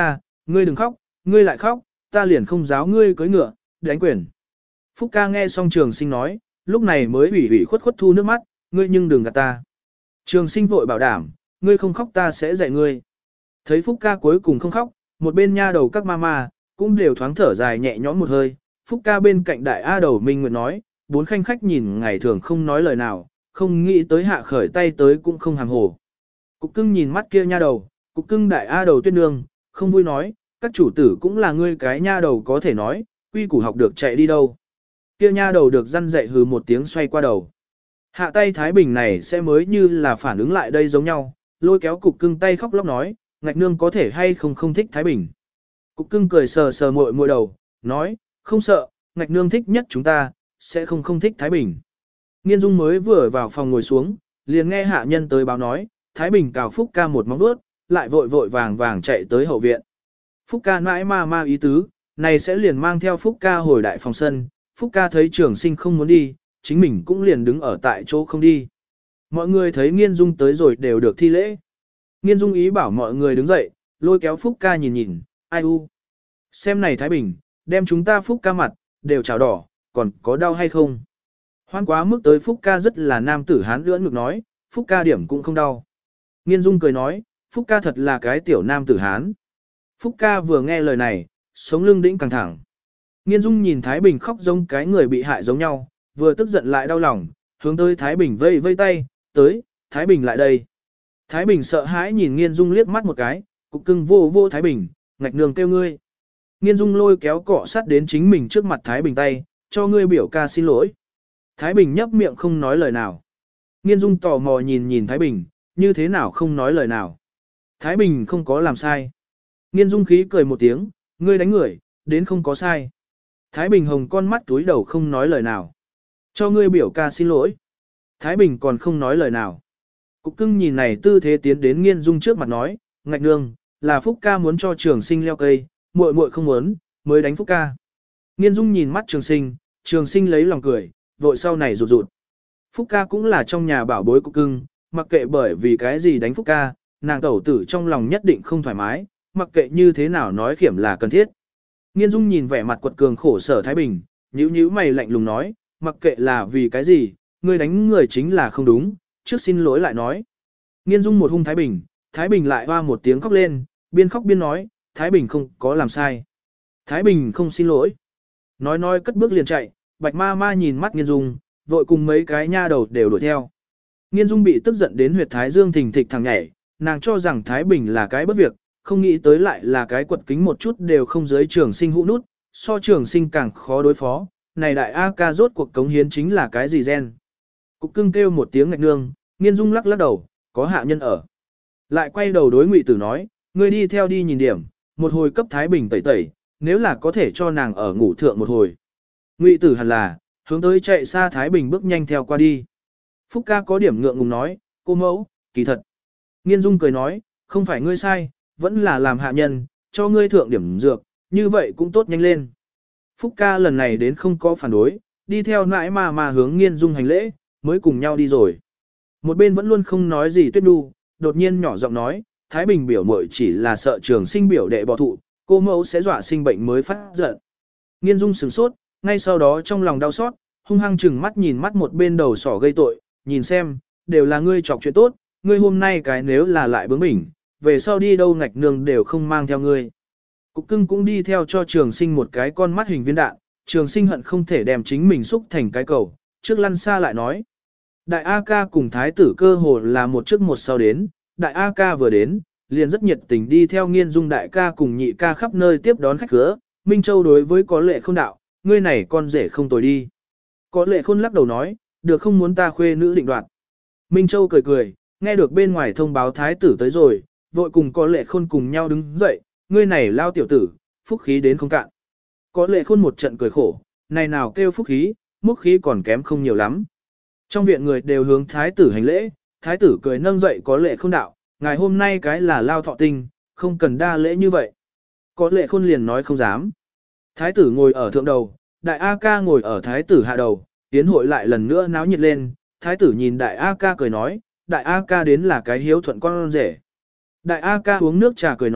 ngươi đừng khóc, ngươi lại khóc, ta liền không giáo ngươi cưỡi ngựa, đánh quyền. Phúc ca nghe xong Trường Sinh nói, lúc này mới ủy ủy khuất khuất thu nước mắt, ngươi nhưng đừng gạt ta. Trường Sinh vội bảo đảm, ngươi không khóc ta sẽ dạy ngươi. Thấy Phúc ca cuối cùng không khóc, một bên nha đầu các mama cũng đều thoáng thở dài nhẹ nhõm một hơi. Phúc ca bên cạnh đại A đầu Minh Nguyệt nói, bốn khanh khách nhìn ngày thường không nói lời nào, không nghĩ tới hạ khởi tay tới cũng không hàm hồ. Cục cưng nhìn mắt kia nha đầu, cục cưng đại A đầu Tuyết Nương, không vui nói, các chủ tử cũng là ngươi cái nha đầu có thể nói, quy củ học được chạy đi đâu. Kia nha đầu được răn dạy hừ một tiếng xoay qua đầu. Hạ tay Thái Bình này sẽ mới như là phản ứng lại đây giống nhau, lôi kéo cục cưng tay khóc lóc nói, ngạch nương có thể hay không không thích Thái Bình. Cục cưng cười sờ sờ muội muội đầu, nói, không sợ, ngạch nương thích nhất chúng ta, sẽ không không thích Thái Bình. Nghiên Dung mới vừa vào phòng ngồi xuống, liền nghe hạ nhân tới báo nói, Thái Bình cào Phúc ca một móng vuốt, lại vội vội vàng vàng chạy tới hậu viện. Phúc ca mãi ma ma ý tứ, này sẽ liền mang theo Phúc ca hồi đại phòng sân, Phúc ca thấy Trường Sinh không muốn đi, chính mình cũng liền đứng ở tại chỗ không đi. Mọi người thấy Nghiên Dung tới rồi đều được thi lễ. Nghiên Dung ý bảo mọi người đứng dậy, lôi kéo Phúc ca nhìn nhìn, ai u. Xem này Thái Bình, đem chúng ta Phúc ca mặt, đều trào đỏ, còn có đau hay không? Hoan quá mức tới Phúc ca rất là nam tử hán lưỡng ngực nói, Phúc ca điểm cũng không đau. Nghiên Dung cười nói, Phúc ca thật là cái tiểu nam tử hán. Phúc ca vừa nghe lời này, sống lưng đĩnh căng thẳng. Nghiên Dung nhìn Thái Bình khóc giống cái người bị hại giống nhau, vừa tức giận lại đau lòng, hướng tới Thái Bình vây vây tay, tới, Thái Bình lại đây. Thái Bình sợ hãi nhìn Nghiên Dung liếc mắt một cái, cục cưng vô vô Thái Bình, ngạch nương kêu ngươi. Nghiên Dung lôi kéo cọ sát đến chính mình trước mặt Thái Bình tay, cho ngươi biểu ca xin lỗi. Thái Bình nhấp miệng không nói lời nào. Nghiên Dung tò mò nhìn nhìn Thái Bình, như thế nào không nói lời nào. Thái Bình không có làm sai. Nghiên Dung khí cười một tiếng, ngươi đánh người, đến không có sai. Thái Bình hồng con mắt túi đầu không nói lời nào. Cho ngươi biểu ca xin lỗi. Thái Bình còn không nói lời nào. Cục cưng nhìn này tư thế tiến đến Nghiên Dung trước mặt nói, ngạch nương, là Phúc ca muốn cho Trường Sinh leo cây, muội muội không muốn, mới đánh Phúc ca. Nghiên Dung nhìn mắt Trường Sinh, Trường Sinh lấy lòng cười, vội sau này rụt rụt. Phúc ca cũng là trong nhà bảo bối cục cưng, mặc kệ bởi vì cái gì đánh Phúc ca, nàng tẩu tử trong lòng nhất định không thoải mái, mặc kệ như thế nào nói khiểm là cần thiết. Nghiên Dung nhìn vẻ mặt quật cường khổ sở Thái Bình, nhíu nhíu mày lạnh lùng nói, mặc kệ là vì cái gì, ngươi đánh người chính là không đúng, trước xin lỗi lại nói. Nghiên Dung một hung Thái Bình, Thái Bình lại hoa một tiếng khóc lên, biên khóc biên nói, Thái Bình không có làm sai. Thái Bình không xin lỗi. Nói nói cất bước liền chạy, Bạch ma ma nhìn mắt Nghiên Dung, vội cùng mấy cái nha đầu đều đuổi theo. Nghiên Dung bị tức giận đến huyệt thái dương thình thịch thẳng nhảy, nàng cho rằng Thái Bình là cái bất việc, không nghĩ tới lại là cái quật kính một chút đều không dưới Trường Sinh hũ nút, so Trường Sinh càng khó đối phó, này đại A ca rốt cuộc cống hiến chính là cái gì gen. Cục cưng kêu một tiếng ngạch nương, Nghiên Dung lắc lắc đầu, có hạ nhân ở. Lại quay đầu đối Ngụy Tử nói, ngươi đi theo đi nhìn điểm, một hồi cấp Thái Bình tẩy tẩy, nếu là có thể cho nàng ở ngủ thượng một hồi. Ngụy Tử hẳn là, hướng tới chạy xa Thái Bình bước nhanh theo qua đi. Phúc ca có điểm ngượng ngùng nói, cô mẫu, kỳ thật. Nghiên Dung cười nói, không phải ngươi sai, vẫn là làm hạ nhân, cho ngươi thượng điểm dược, như vậy cũng tốt nhanh lên. Phúc ca lần này đến không có phản đối, đi theo nãi mà mà hướng Nghiên Dung hành lễ, mới cùng nhau đi rồi. Một bên vẫn luôn không nói gì Tuyết Đu, đột nhiên nhỏ giọng nói, Thái Bình biểu muội chỉ là sợ Trường Sinh biểu đệ bỏ thụ, cô mẫu sẽ dọa sinh bệnh mới phát giận. Nghiên Dung sửng sốt, ngay sau đó trong lòng đau xót, hung hăng chừng mắt nhìn mắt một bên đầu sỏ gây tội, nhìn xem, đều là ngươi chọc chuyện tốt, ngươi hôm nay cái nếu là lại bướng bỉnh, về sau đi đâu ngạch nương đều không mang theo ngươi. Cục cưng cũng đi theo cho Trường Sinh một cái con mắt hình viên đạn, Trường Sinh hận không thể đem chính mình xúc thành cái cầu, trước lăn xa lại nói. Đại A ca cùng thái tử cơ hồ là một trước một sau đến, đại A ca vừa đến, liền rất nhiệt tình đi theo Nghiên Dung đại ca cùng nhị ca khắp nơi tiếp đón khách khứa, Minh Châu đối với có lệ không đạo, ngươi này con rể không tồi đi. Có lệ khôn lắc đầu nói, được không muốn ta khuê nữ định đoạt. Minh Châu cười cười, nghe được bên ngoài thông báo thái tử tới rồi, vội cùng có lệ khôn cùng nhau đứng dậy, ngươi này lao tiểu tử, phúc khí đến không cạn. Có lệ khôn một trận cười khổ, này nào kêu phúc khí, múc khí còn kém không nhiều lắm. Trong viện người đều hướng thái tử hành lễ, thái tử cười nâng dậy có lệ khôn đạo, ngày hôm nay cái là lao thọ tinh, không cần đa lễ như vậy. Có lệ khôn liền nói không dám. Thái tử ngồi ở thượng đầu, đại A ca ngồi ở thái tử hạ đầu, tiến hội lại lần nữa náo nhiệt lên, thái tử nhìn đại A ca cười nói, đại A ca đến là cái hiếu thuận con rể. Đại A ca uống nước trà cười nói,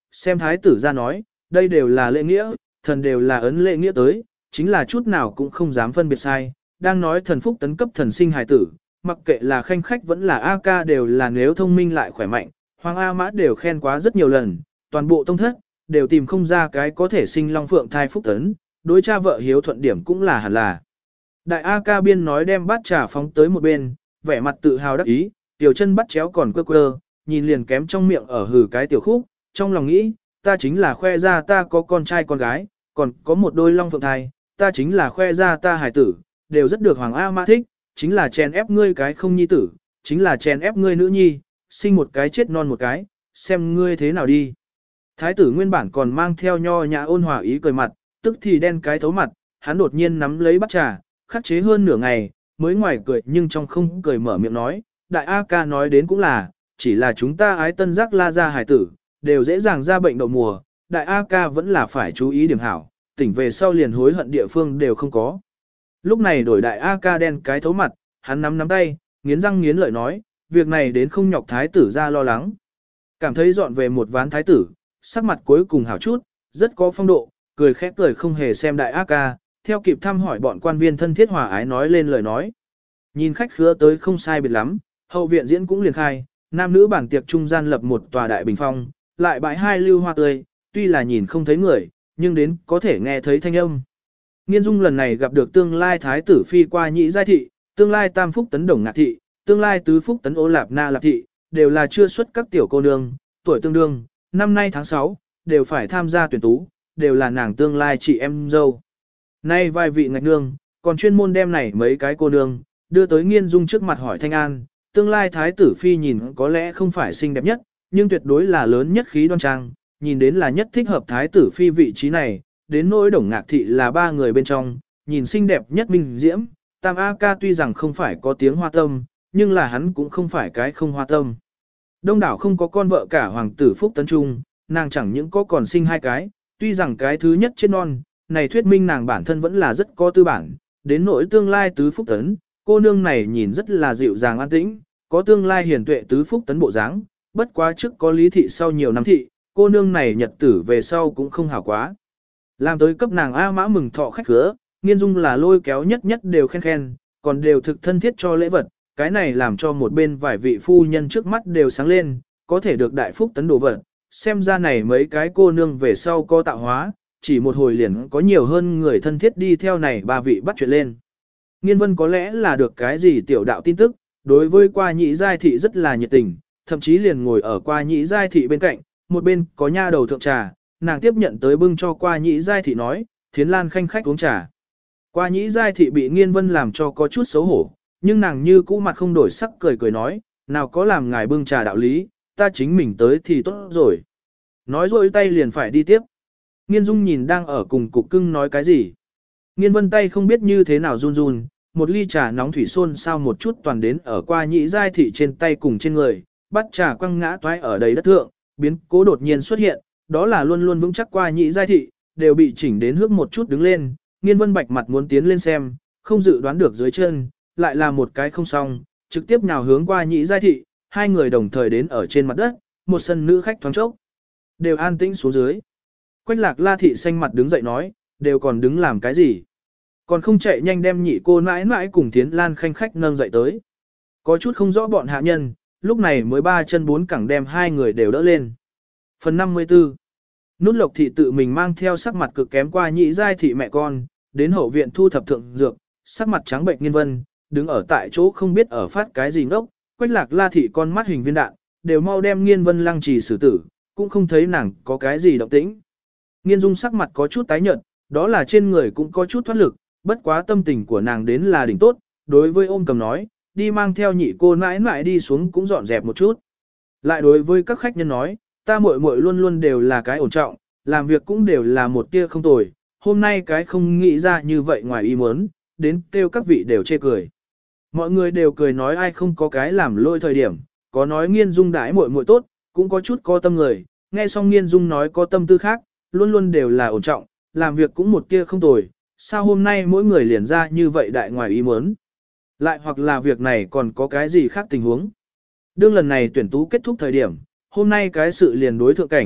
xem thái tử ra nói, đây đều là lễ nghĩa, thần đều là ấn lễ nghĩa tới, chính là chút nào cũng không dám phân biệt sai, đang nói thần phúc tấn cấp thần sinh hài tử, mặc kệ là khanh khách vẫn là A ca đều là nếu thông minh lại khỏe mạnh, Hoàng A Mã đều khen quá rất nhiều lần, toàn bộ tông thất, đều tìm không ra cái có thể sinh long phượng thai phúc tấn, đối cha vợ hiếu thuận điểm cũng là hẳn là. Đại A ca biên nói đem bát trà phóng tới một bên, vẻ mặt tự hào đắc ý, tiểu chân bắt chéo còn quơ quơ, nhìn liền kém trong miệng ở hừ cái tiểu khúc, trong lòng nghĩ, ta chính là khoe ra ta có con trai con gái, còn có một đôi long phượng thai, ta chính là khoe ra ta hài tử, đều rất được Hoàng A Mã thích, chính là chèn ép ngươi cái không nhi tử, chính là chèn ép ngươi nữ nhi, sinh một cái chết non một cái, xem ngươi thế nào đi. Thái tử nguyên bản còn mang theo nho nhã ôn hòa ý cười mặt, tức thì đen cái thấu mặt, hắn đột nhiên nắm lấy bát trà, khắc chế hơn nửa ngày, mới ngoài cười nhưng trong không cười mở miệng nói, đại A ca nói đến cũng là, chỉ là chúng ta ái tân giác la ra hài tử, đều dễ dàng ra bệnh đậu mùa, đại A ca vẫn là phải chú ý điểm hảo, tỉnh về sau liền hối hận địa phương đều không có. Lúc này đổi đại A ca đen cái thấu mặt, hắn nắm nắm tay, nghiến răng nghiến lợi nói, việc này đến không nhọc thái tử ra lo lắng. Cảm thấy dọn về một ván thái tử, sắc mặt cuối cùng hảo chút, rất có phong độ, cười khẽ cười không hề xem đại A ca, theo kịp thăm hỏi bọn quan viên thân thiết hòa ái nói lên lời nói. Nhìn khách khứa tới không sai biệt lắm, hậu viện diễn cũng liền khai, nam nữ bảng tiệc trung gian lập một tòa đại bình phong, lại bãi hai lưu hoa tươi, tuy là nhìn không thấy người, nhưng đến có thể nghe thấy thanh âm. Nghiên Dung lần này gặp được tương lai thái tử phi qua nhị giai thị, tương lai tam phúc tấn đồng ngạc thị, tương lai tứ phúc tấn ô lạp na lạp thị, đều là chưa xuất các tiểu cô nương, tuổi tương đương, năm nay tháng sáu, đều phải tham gia tuyển tú, đều là nàng tương lai chị em dâu. Nay vài vị ngạch nương, còn chuyên môn đem này mấy cái cô nương, đưa tới Nghiên Dung trước mặt hỏi thanh an, tương lai thái tử phi nhìn có lẽ không phải xinh đẹp nhất, nhưng tuyệt đối là lớn nhất khí đoan trang, nhìn đến là nhất thích hợp thái tử phi vị trí này, đến nỗi đồng ngạc thị là ba người bên trong, nhìn xinh đẹp nhất minh diễm, tam A ca tuy rằng không phải có tiếng hoa tâm, nhưng là hắn cũng không phải cái không hoa tâm. Đông đảo không có con vợ cả hoàng tử phúc tấn trung, nàng chẳng những có còn sinh hai cái, tuy rằng cái thứ nhất chết non, này thuyết minh nàng bản thân vẫn là rất có tư bản, đến nỗi tương lai tứ phúc tấn, cô nương này nhìn rất là dịu dàng an tĩnh, có tương lai hiền tuệ tứ phúc tấn bộ dáng, bất quá trước có lý thị sau nhiều năm thị, cô nương này nhật tử về sau cũng không hảo quá. Làm tới cấp nàng A Mã mừng thọ khách khứa, Nghiên Dung là lôi kéo nhất nhất đều khen khen, còn đều thực thân thiết cho lễ vật, cái này làm cho một bên vài vị phu nhân trước mắt đều sáng lên, có thể được đại phúc tấn đồ vật, xem ra này mấy cái cô nương về sau có tạo hóa, chỉ một hồi liền có nhiều hơn người thân thiết đi theo này ba vị bắt chuyện lên. Nghiên Vân có lẽ là được cái gì tiểu đạo tin tức, đối với qua nhị giai thị rất là nhiệt tình, thậm chí liền ngồi ở qua nhị giai thị bên cạnh, một bên có nha đầu thượng trà, nàng tiếp nhận tới bưng cho qua nhị giai thị nói, Thiến Lan khanh khách uống trà. Qua nhị giai thị bị Nghiên Vân làm cho có chút xấu hổ, nhưng nàng như cũ mặt không đổi sắc cười cười nói, nào có làm ngài bưng trà đạo lý, ta chính mình tới thì tốt rồi. Nói rồi tay liền phải đi tiếp. Nghiên Dung nhìn đang ở cùng cục cưng nói cái gì. Nghiên Vân tay không biết như thế nào run run, một ly trà nóng thủy xôn sao một chút toàn đến ở qua nhị giai thị trên tay cùng trên người, bắt trà quăng ngã toái ở đầy đất thượng, biến cố đột nhiên xuất hiện, đó là luôn luôn vững chắc qua nhị giai thị, đều bị chỉnh đến hước một chút đứng lên, Nghiên Vân bạch mặt muốn tiến lên xem, không dự đoán được dưới chân, lại là một cái không xong, trực tiếp nhào hướng qua nhị giai thị, hai người đồng thời đến ở trên mặt đất, một sân nữ khách thoáng chốc, đều an tĩnh xuống dưới. Quách Lạc La thị xanh mặt đứng dậy nói, đều còn đứng làm cái gì? Còn không chạy nhanh đem nhị cô mãi mãi cùng Thiến Lan khanh khách nâng dậy tới. Có chút không rõ bọn hạ nhân, lúc này mới ba chân bốn cẳng đem hai người đều đỡ lên. Phần năm mươi tư. Nút Lộc thị tự mình mang theo sắc mặt cực kém qua nhị giai thị mẹ con, đến hậu viện thu thập thượng dược, sắc mặt trắng bệnh Nghiên Vân, đứng ở tại chỗ không biết ở phát cái gì ngốc, Quách Lạc La thị con mắt hình viên đạn, đều mau đem Nghiên Vân lăng trì xử tử, cũng không thấy nàng có cái gì động tĩnh. Nghiên Dung sắc mặt có chút tái nhợt, đó là trên người cũng có chút thoát lực, bất quá tâm tình của nàng đến là đỉnh tốt, đối với ôm cầm nói, đi mang theo nhị cô mãi mãi đi xuống cũng dọn dẹp một chút. Lại đối với các khách nhân nói, ta muội muội luôn luôn đều là cái ổn trọng, làm việc cũng đều là một tia không tồi, hôm nay cái không nghĩ ra như vậy ngoài ý muốn, đến kêu các vị đều chê cười. Mọi người đều cười nói ai không có cái làm lôi thời điểm, có nói Nghiên Dung đãi muội muội tốt, cũng có chút có tâm người, nghe xong Nghiên Dung nói có tâm tư khác, luôn luôn đều là ổn trọng, làm việc cũng một tia không tồi, sao hôm nay mỗi người liền ra như vậy đại ngoài ý muốn. Lại hoặc là việc này còn có cái gì khác tình huống. Đương lần này tuyển tú kết thúc thời điểm, hôm nay cái sự liền đối thượng cảnh,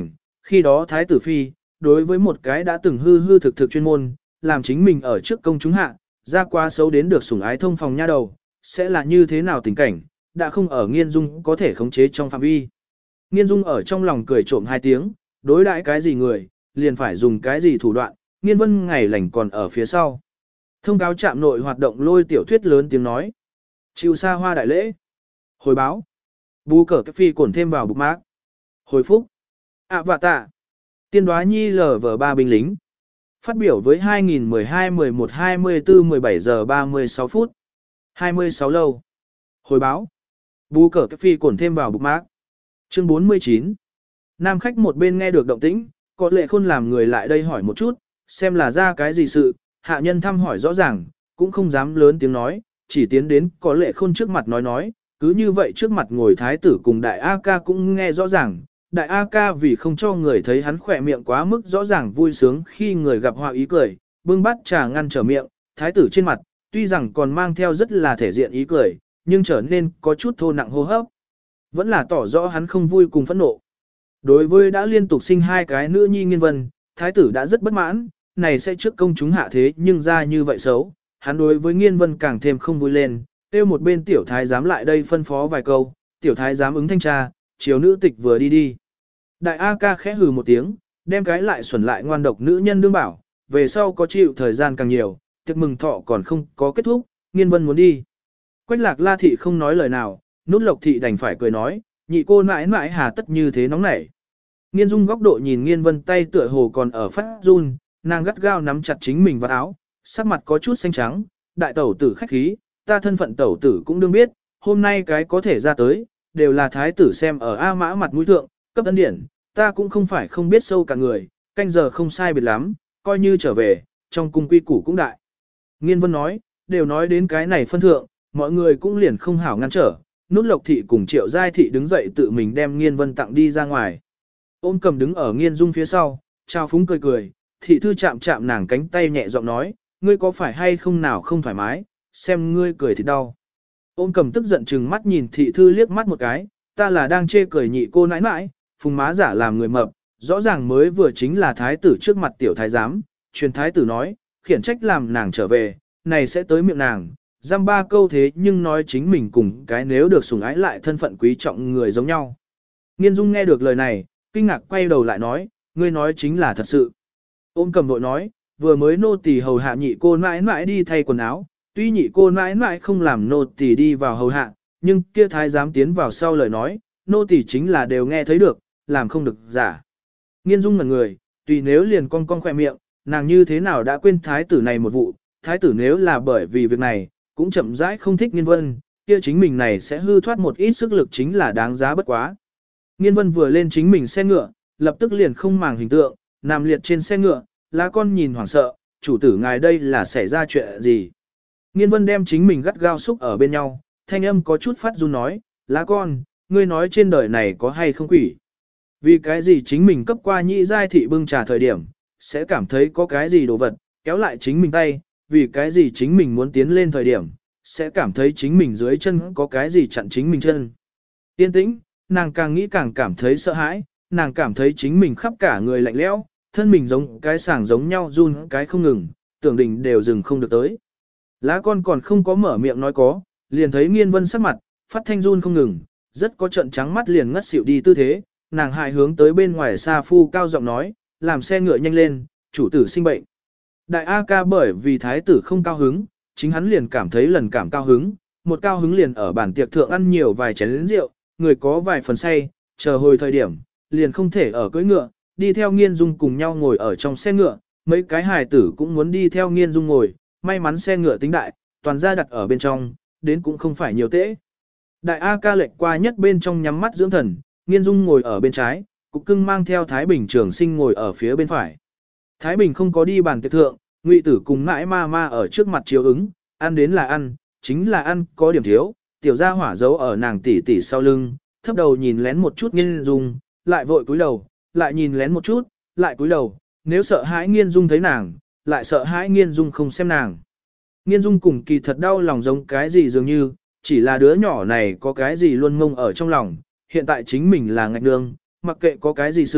Khi đó Thái tử Phi, đối với một cái đã từng hư hư thực thực chuyên môn, làm chính mình ở trước công chúng hạ, ra quá xấu đến được sủng ái thông phòng nha đầu, sẽ là như thế nào tình cảnh, đã không ở Nghiên Dung có thể khống chế trong phạm vi. Nghiên Dung ở trong lòng cười trộm hai tiếng, đối đãi cái gì người, liền phải dùng cái gì thủ đoạn, Nghiên Vân ngày lành còn ở phía sau. Thông cáo trạm nội hoạt động lôi tiểu thuyết lớn tiếng nói. Chịu xa hoa đại lễ. Hồi báo. Bú cờ cái phi cổn thêm vào bục mác. Hồi phúc. ạ vạ tạ. Tiên đoá nhi lờ vờ ba binh lính. Phát biểu với hai nghìn mười hai mười một hai mươi tư mười bảy giờ ba mươi sáu phút. hai mươi sáu lâu. Hồi báo. Bú cờ cái phi cổn thêm vào bục mác. Chương bốn mươi chín. Nam khách một bên nghe được động tĩnh, có lệ khôn làm người lại đây hỏi một chút, xem là ra cái gì sự, hạ nhân thăm hỏi rõ ràng, cũng không dám lớn tiếng nói, chỉ tiến đến có lệ khôn trước mặt nói nói, cứ như vậy trước mặt ngồi thái tử cùng đại A ca cũng nghe rõ ràng, đại A ca vì không cho người thấy hắn khỏe miệng quá mức rõ ràng vui sướng khi người gặp họa ý cười, bưng bát trà ngăn trở miệng, thái tử trên mặt, tuy rằng còn mang theo rất là thể diện ý cười, nhưng trở nên có chút thô nặng hô hấp, vẫn là tỏ rõ hắn không vui cùng phẫn nộ. Đối với đã liên tục sinh hai cái nữ nhi Nghiên Vân, thái tử đã rất bất mãn, này sẽ trước công chúng hạ thế nhưng ra như vậy xấu, hắn đối với Nghiên Vân càng thêm không vui lên, kêu một bên tiểu thái giám lại đây phân phó vài câu, tiểu thái giám ứng thanh tra, chiếu nữ tịch vừa đi đi. Đại A ca khẽ hừ một tiếng, đem cái lại xuẩn lại ngoan độc nữ nhân đương bảo, về sau có chịu thời gian càng nhiều, tiệc mừng thọ còn không có kết thúc, Nghiên Vân muốn đi. Quách lạc la thị không nói lời nào, nút lộc thị đành phải cười nói, nhị cô mãi mãi hà tất như thế nóng nảy. Nghiên Dung góc độ nhìn Nghiên Vân tay tựa hồ còn ở phát run, nàng gắt gao nắm chặt chính mình vào áo, sắc mặt có chút xanh trắng, đại tẩu tử khách khí, ta thân phận tẩu tử cũng đương biết, hôm nay cái có thể ra tới, đều là thái tử xem ở A mã mặt mũi thượng, cấp ân điển, ta cũng không phải không biết sâu cả người, canh giờ không sai biệt lắm, coi như trở về, trong cung quy củ cũng đại. Nghiên Vân nói, đều nói đến cái này phân thượng, mọi người cũng liền không hảo ngăn trở, nút lộc thị cùng triệu giai thị đứng dậy tự mình đem Nghiên Vân tặng đi ra ngoài. Ôm cầm đứng ở Nghiên Dung phía sau, trao phúng cười cười, thị thư chạm chạm nàng cánh tay nhẹ giọng nói, ngươi có phải hay không nào không thoải mái, xem ngươi cười thì đau. Ôm cầm tức giận chừng mắt nhìn thị thư liếc mắt một cái, ta là đang chê cười nhị cô nãi nãi, phùng má giả làm người mập, rõ ràng mới vừa chính là thái tử trước mặt tiểu thái giám, truyền thái tử nói, khiển trách làm nàng trở về, này sẽ tới miệng nàng, giam ba câu thế nhưng nói chính mình cùng cái nếu được sủng ái lại thân phận quý trọng người giống nhau. Nghiên Dung nghe được lời này, kinh ngạc quay đầu lại nói, ngươi nói chính là thật sự. Ôm cầm vội nói, vừa mới nô tỳ hầu hạ nhị cô mãi mãi đi thay quần áo, tuy nhị cô mãi mãi không làm nô tỳ đi vào hầu hạ, nhưng kia thái giám tiến vào sau lời nói, nô tỳ chính là đều nghe thấy được, làm không được giả. Nghiên Dung ngẩn người, tùy nếu liền cong cong khoe miệng, nàng như thế nào đã quên thái tử này một vụ, thái tử nếu là bởi vì việc này, cũng chậm rãi không thích Nghiên Vân, kia chính mình này sẽ hư thoát một ít sức lực chính là đáng giá bất quá. Nghiên Vân vừa lên chính mình xe ngựa, lập tức liền không màng hình tượng, nằm liệt trên xe ngựa, lá con nhìn hoảng sợ, chủ tử ngài đây là xảy ra chuyện gì. Nghiên Vân đem chính mình gắt gao xúc ở bên nhau, thanh âm có chút phát run nói, lá con, ngươi nói trên đời này có hay không quỷ. Vì cái gì chính mình cấp qua nhị giai thị bưng trà thời điểm, sẽ cảm thấy có cái gì đồ vật, kéo lại chính mình tay, vì cái gì chính mình muốn tiến lên thời điểm, sẽ cảm thấy chính mình dưới chân có cái gì chặn chính mình chân. Yên tĩnh, nàng càng nghĩ càng cảm thấy sợ hãi, nàng cảm thấy chính mình khắp cả người lạnh lẽo, thân mình giống cái sàng giống nhau run cái không ngừng, tưởng đình đều dừng không được tới. Lá con còn không có mở miệng nói có, liền thấy Nghiên Vân sắc mặt, phát thanh run không ngừng, rất có trận trắng mắt liền ngất xỉu đi tư thế, nàng hại hướng tới bên ngoài xa phu cao giọng nói, làm xe ngựa nhanh lên, chủ tử sinh bệnh. Đại A ca bởi vì thái tử không cao hứng, chính hắn liền cảm thấy lần cảm cao hứng, một cao hứng liền ở bàn tiệc thượng ăn nhiều vài chén rượu, người có vài phần say, chờ hồi thời điểm, liền không thể ở cưỡi ngựa, đi theo Nghiên Dung cùng nhau ngồi ở trong xe ngựa, mấy cái hài tử cũng muốn đi theo Nghiên Dung ngồi, may mắn xe ngựa tính đại, toàn ra đặt ở bên trong, đến cũng không phải nhiều tễ. Đại A ca lệnh qua nhất bên trong nhắm mắt dưỡng thần, Nghiên Dung ngồi ở bên trái, Cục Cưng mang theo Thái Bình Trường Sinh ngồi ở phía bên phải. Thái Bình không có đi bàn tiệc thượng, Ngụy Tử cùng mãi ma ma ở trước mặt chiếu ứng, ăn đến là ăn, chính là ăn, có điểm thiếu, tiểu gia hỏa giấu ở nàng tỉ tỉ sau lưng, thấp đầu nhìn lén một chút Nghiên Dung, lại vội cúi đầu, lại nhìn lén một chút, lại cúi đầu, nếu sợ hãi Nghiên Dung thấy nàng, lại sợ hãi Nghiên Dung không xem nàng. Nghiên Dung cùng kỳ thật đau lòng giống cái gì dường như, chỉ là đứa nhỏ này có cái gì luôn ngông ở trong lòng, hiện tại chính mình là ngạch nương, mặc kệ có cái gì sự,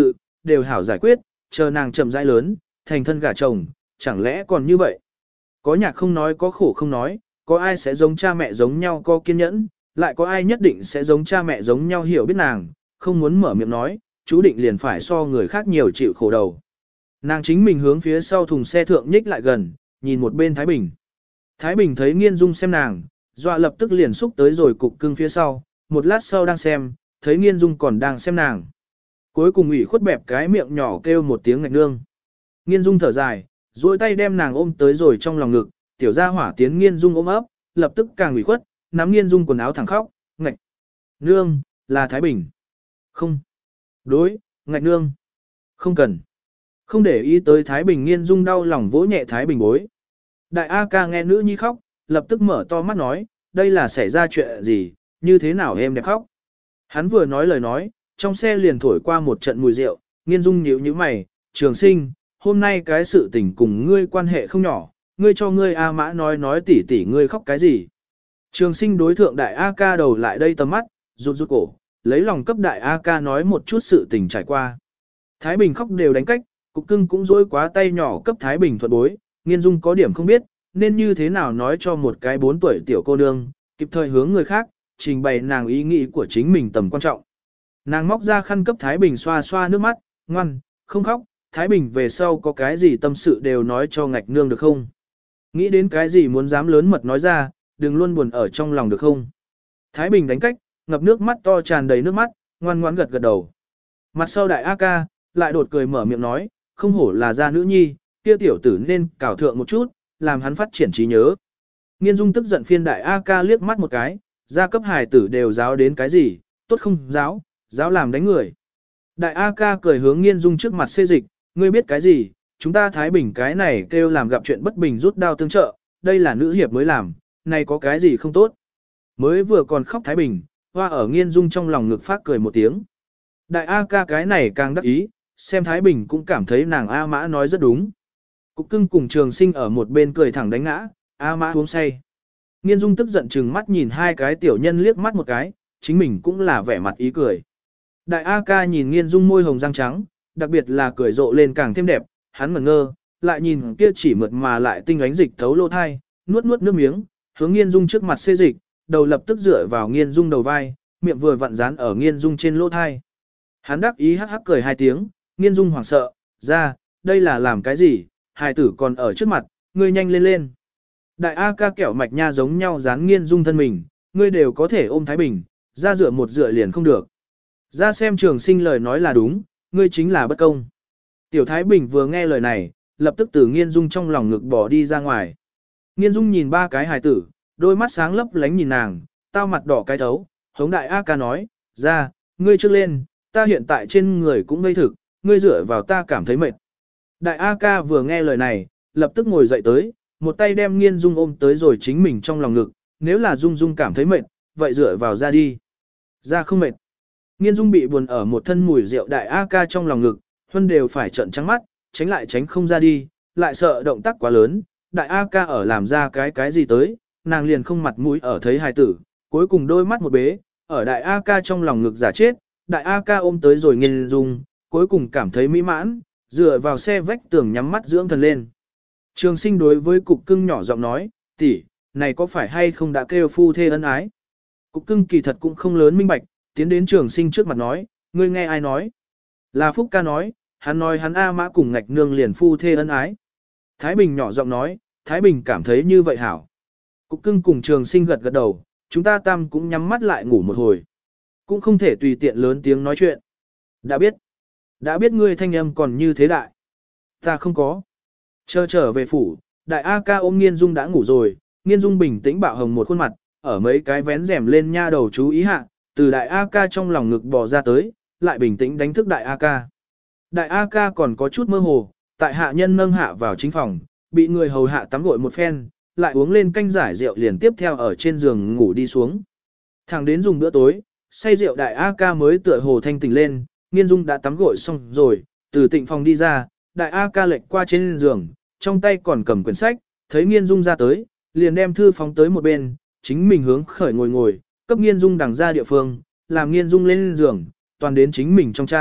đều hảo giải quyết, chờ nàng chậm rãi lớn, thành thân gả chồng, chẳng lẽ còn như vậy? Có nhạc không nói, có khổ không nói, có ai sẽ giống cha mẹ giống nhau có kiên nhẫn, lại có ai nhất định sẽ giống cha mẹ giống nhau hiểu biết nàng, không muốn mở miệng nói, chú định liền phải so người khác nhiều chịu khổ đầu. Nàng chính mình hướng phía sau thùng xe thượng nhích lại gần, nhìn một bên Thái Bình. Thái Bình thấy Nghiên Dung xem nàng, dọa lập tức liền xúc tới rồi cục cưng phía sau, một lát sau đang xem, thấy Nghiên Dung còn đang xem nàng. Cuối cùng ủy khuất bẹp cái miệng nhỏ kêu một tiếng ngạch nương. Nghiên Dung thở dài, duỗi tay đem nàng ôm tới rồi trong lòng ngực, tiểu gia hỏa tiến Nghiên Dung ôm ấp, lập tức càng ủy khuất, nắm Nghiên Dung quần áo thẳng khóc, ngạch. Nương, là Thái Bình. Không. Đối, ngạch nương. Không cần. Không để ý tới Thái Bình, Nghiên Dung đau lòng vỗ nhẹ Thái Bình bối. Đại A ca nghe nữ nhi khóc, lập tức mở to mắt nói, đây là xảy ra chuyện gì, như thế nào em đẹp khóc. Hắn vừa nói lời nói, trong xe liền thổi qua một trận mùi rượu, Nghiên Dung nhíu nhíu mày, Trường Sinh, hôm nay cái sự tình cùng ngươi quan hệ không nhỏ, ngươi cho ngươi A Mã nói nói tỉ tỉ ngươi khóc cái gì. Trường Sinh đối thượng Đại A ca đầu lại đây tầm mắt, rụt rụt cổ, lấy lòng cấp Đại A ca nói một chút sự tình trải qua. Thái Bình khóc đều đánh cách, cục cưng cũng dối quá tay nhỏ cấp Thái Bình thuận bối, Nghiên Dung có điểm không biết, nên như thế nào nói cho một cái bốn tuổi tiểu cô nương, kịp thời hướng người khác, trình bày nàng ý nghĩ của chính mình tầm quan trọng. Nàng móc ra khăn cấp Thái Bình xoa xoa nước mắt, ngoan, không khóc, Thái Bình về sau có cái gì tâm sự đều nói cho ngạch nương được không? Nghĩ đến cái gì muốn dám lớn mật nói ra, đừng luôn buồn ở trong lòng được không? Thái Bình đánh cách, ngập nước mắt to tràn đầy nước mắt, ngoan ngoãn gật gật đầu. Mặt sau Đại A ca, lại đột cười mở miệng nói, không hổ là gia nữ nhi, kia tiểu tử nên cào thượng một chút, làm hắn phát triển trí nhớ. Nghiên Dung tức giận phiên Đại A ca liếc mắt một cái, gia cấp hài tử đều giáo đến cái gì, tốt không giáo, giáo làm đánh người. Đại A ca cười hướng Nghiên Dung trước mặt xê dịch, ngươi biết cái gì, chúng ta Thái Bình cái này kêu làm gặp chuyện bất bình rút đao tương trợ, đây là nữ hiệp mới làm, này có cái gì không tốt. Mới vừa còn khóc Thái Bình, hoa ở Nghiên Dung trong lòng ngực phát cười một tiếng. Đại A ca cái này càng đắc ý, xem Thái Bình cũng cảm thấy nàng A Mã nói rất đúng. Cục cưng cùng Trường Sinh ở một bên cười thẳng đánh ngã, A Mã uống say. Nghiên Dung tức giận chừng mắt nhìn hai cái tiểu nhân liếc mắt một cái, chính mình cũng là vẻ mặt ý cười. Đại A ca nhìn Nghiên Dung môi hồng răng trắng, đặc biệt là cười rộ lên càng thêm đẹp, hắn ngẩn ngơ, lại nhìn kia chỉ mượt mà lại tinh ánh dịch thấu lỗ thai, nuốt nuốt nước miếng, hướng Nghiên Dung trước mặt xê dịch, đầu lập tức dựa vào Nghiên Dung đầu vai, miệng vừa vặn dán ở Nghiên Dung trên lỗ thai. Hắn đắc ý hắc hắc cười hai tiếng, Nghiên Dung hoảng sợ, ra, đây là làm cái gì, hài tử còn ở trước mặt, ngươi nhanh lên lên. Đại A ca kẹo mạch nha giống nhau dán Nghiên Dung thân mình, ngươi đều có thể ôm Thái Bình, ra dựa một dựa liền không được. Ra xem Trường Sinh lời nói là đúng, ngươi chính là bất công. Tiểu Thái Bình vừa nghe lời này, lập tức từ Nghiên Dung trong lòng ngực bỏ đi ra ngoài. Nghiên Dung nhìn ba cái hài tử, đôi mắt sáng lấp lánh nhìn nàng, tao mặt đỏ cái thấu, hống Đại A ca nói, ra, ngươi trước lên, ta hiện tại trên người cũng ngây thực, ngươi dựa vào ta cảm thấy mệt. Đại A ca vừa nghe lời này, lập tức ngồi dậy tới, một tay đem Nghiên Dung ôm tới rồi chính mình trong lòng ngực, nếu là Dung Dung cảm thấy mệt, vậy dựa vào ra đi. Ra không mệt. Nghiên Dung bị buồn ở một thân mùi rượu Đại A ca trong lòng ngực, Huân đều phải trợn trắng mắt, tránh lại tránh không ra đi, lại sợ động tác quá lớn, Đại A ca ở làm ra cái cái gì tới, nàng liền không mặt mũi ở thấy hài tử, cuối cùng đôi mắt một bế, ở Đại A ca trong lòng ngực giả chết, Đại A ca ôm tới rồi Nghiên Dung, cuối cùng cảm thấy mỹ mãn, dựa vào xe vách tường nhắm mắt dưỡng thần lên. Trường Sinh đối với cục cưng nhỏ giọng nói, tỷ, này có phải hay không đã kêu phu thê ân ái? Cục cưng kỳ thật cũng không lớn minh bạch, tiến đến Trường Sinh trước mặt nói, ngươi nghe ai nói? Là Phúc ca nói, hắn nói hắn A Mã cùng ngạch nương liền phu thê ân ái. Thái Bình nhỏ giọng nói, Thái Bình cảm thấy như vậy hảo. Cục cưng cùng Trường Sinh gật gật đầu, chúng ta tam cũng nhắm mắt lại ngủ một hồi. Cũng không thể tùy tiện lớn tiếng nói chuyện. Đã biết. Đã biết ngươi thanh âm còn như thế đại. Ta không có. Chờ trở về phủ, Đại A ca ôm Nghiên Dung đã ngủ rồi, Nghiên Dung bình tĩnh bạo hồng một khuôn mặt, ở mấy cái vén rèm lên nha đầu chú ý hạ, từ Đại A ca trong lòng ngực bò ra tới, lại bình tĩnh đánh thức Đại A ca. Đại A ca còn có chút mơ hồ, tại hạ nhân nâng hạ vào chính phòng, bị người hầu hạ tắm gội một phen, lại uống lên canh giải rượu liền tiếp theo ở trên giường ngủ đi xuống. Thẳng đến dùng bữa tối, say rượu Đại A ca mới tựa hồ thanh tỉnh lên, Nghiên Dung đã tắm gội xong rồi, từ tịnh phòng đi ra, Đại A ca lệch qua trên giường, trong tay còn cầm quyển sách, thấy Nghiên Dung ra tới, liền đem thư phóng tới một bên, chính mình hướng khởi ngồi ngồi, cấp Nghiên Dung đằng ra địa phương, làm Nghiên Dung lên giường, toàn đến chính mình trong chăn,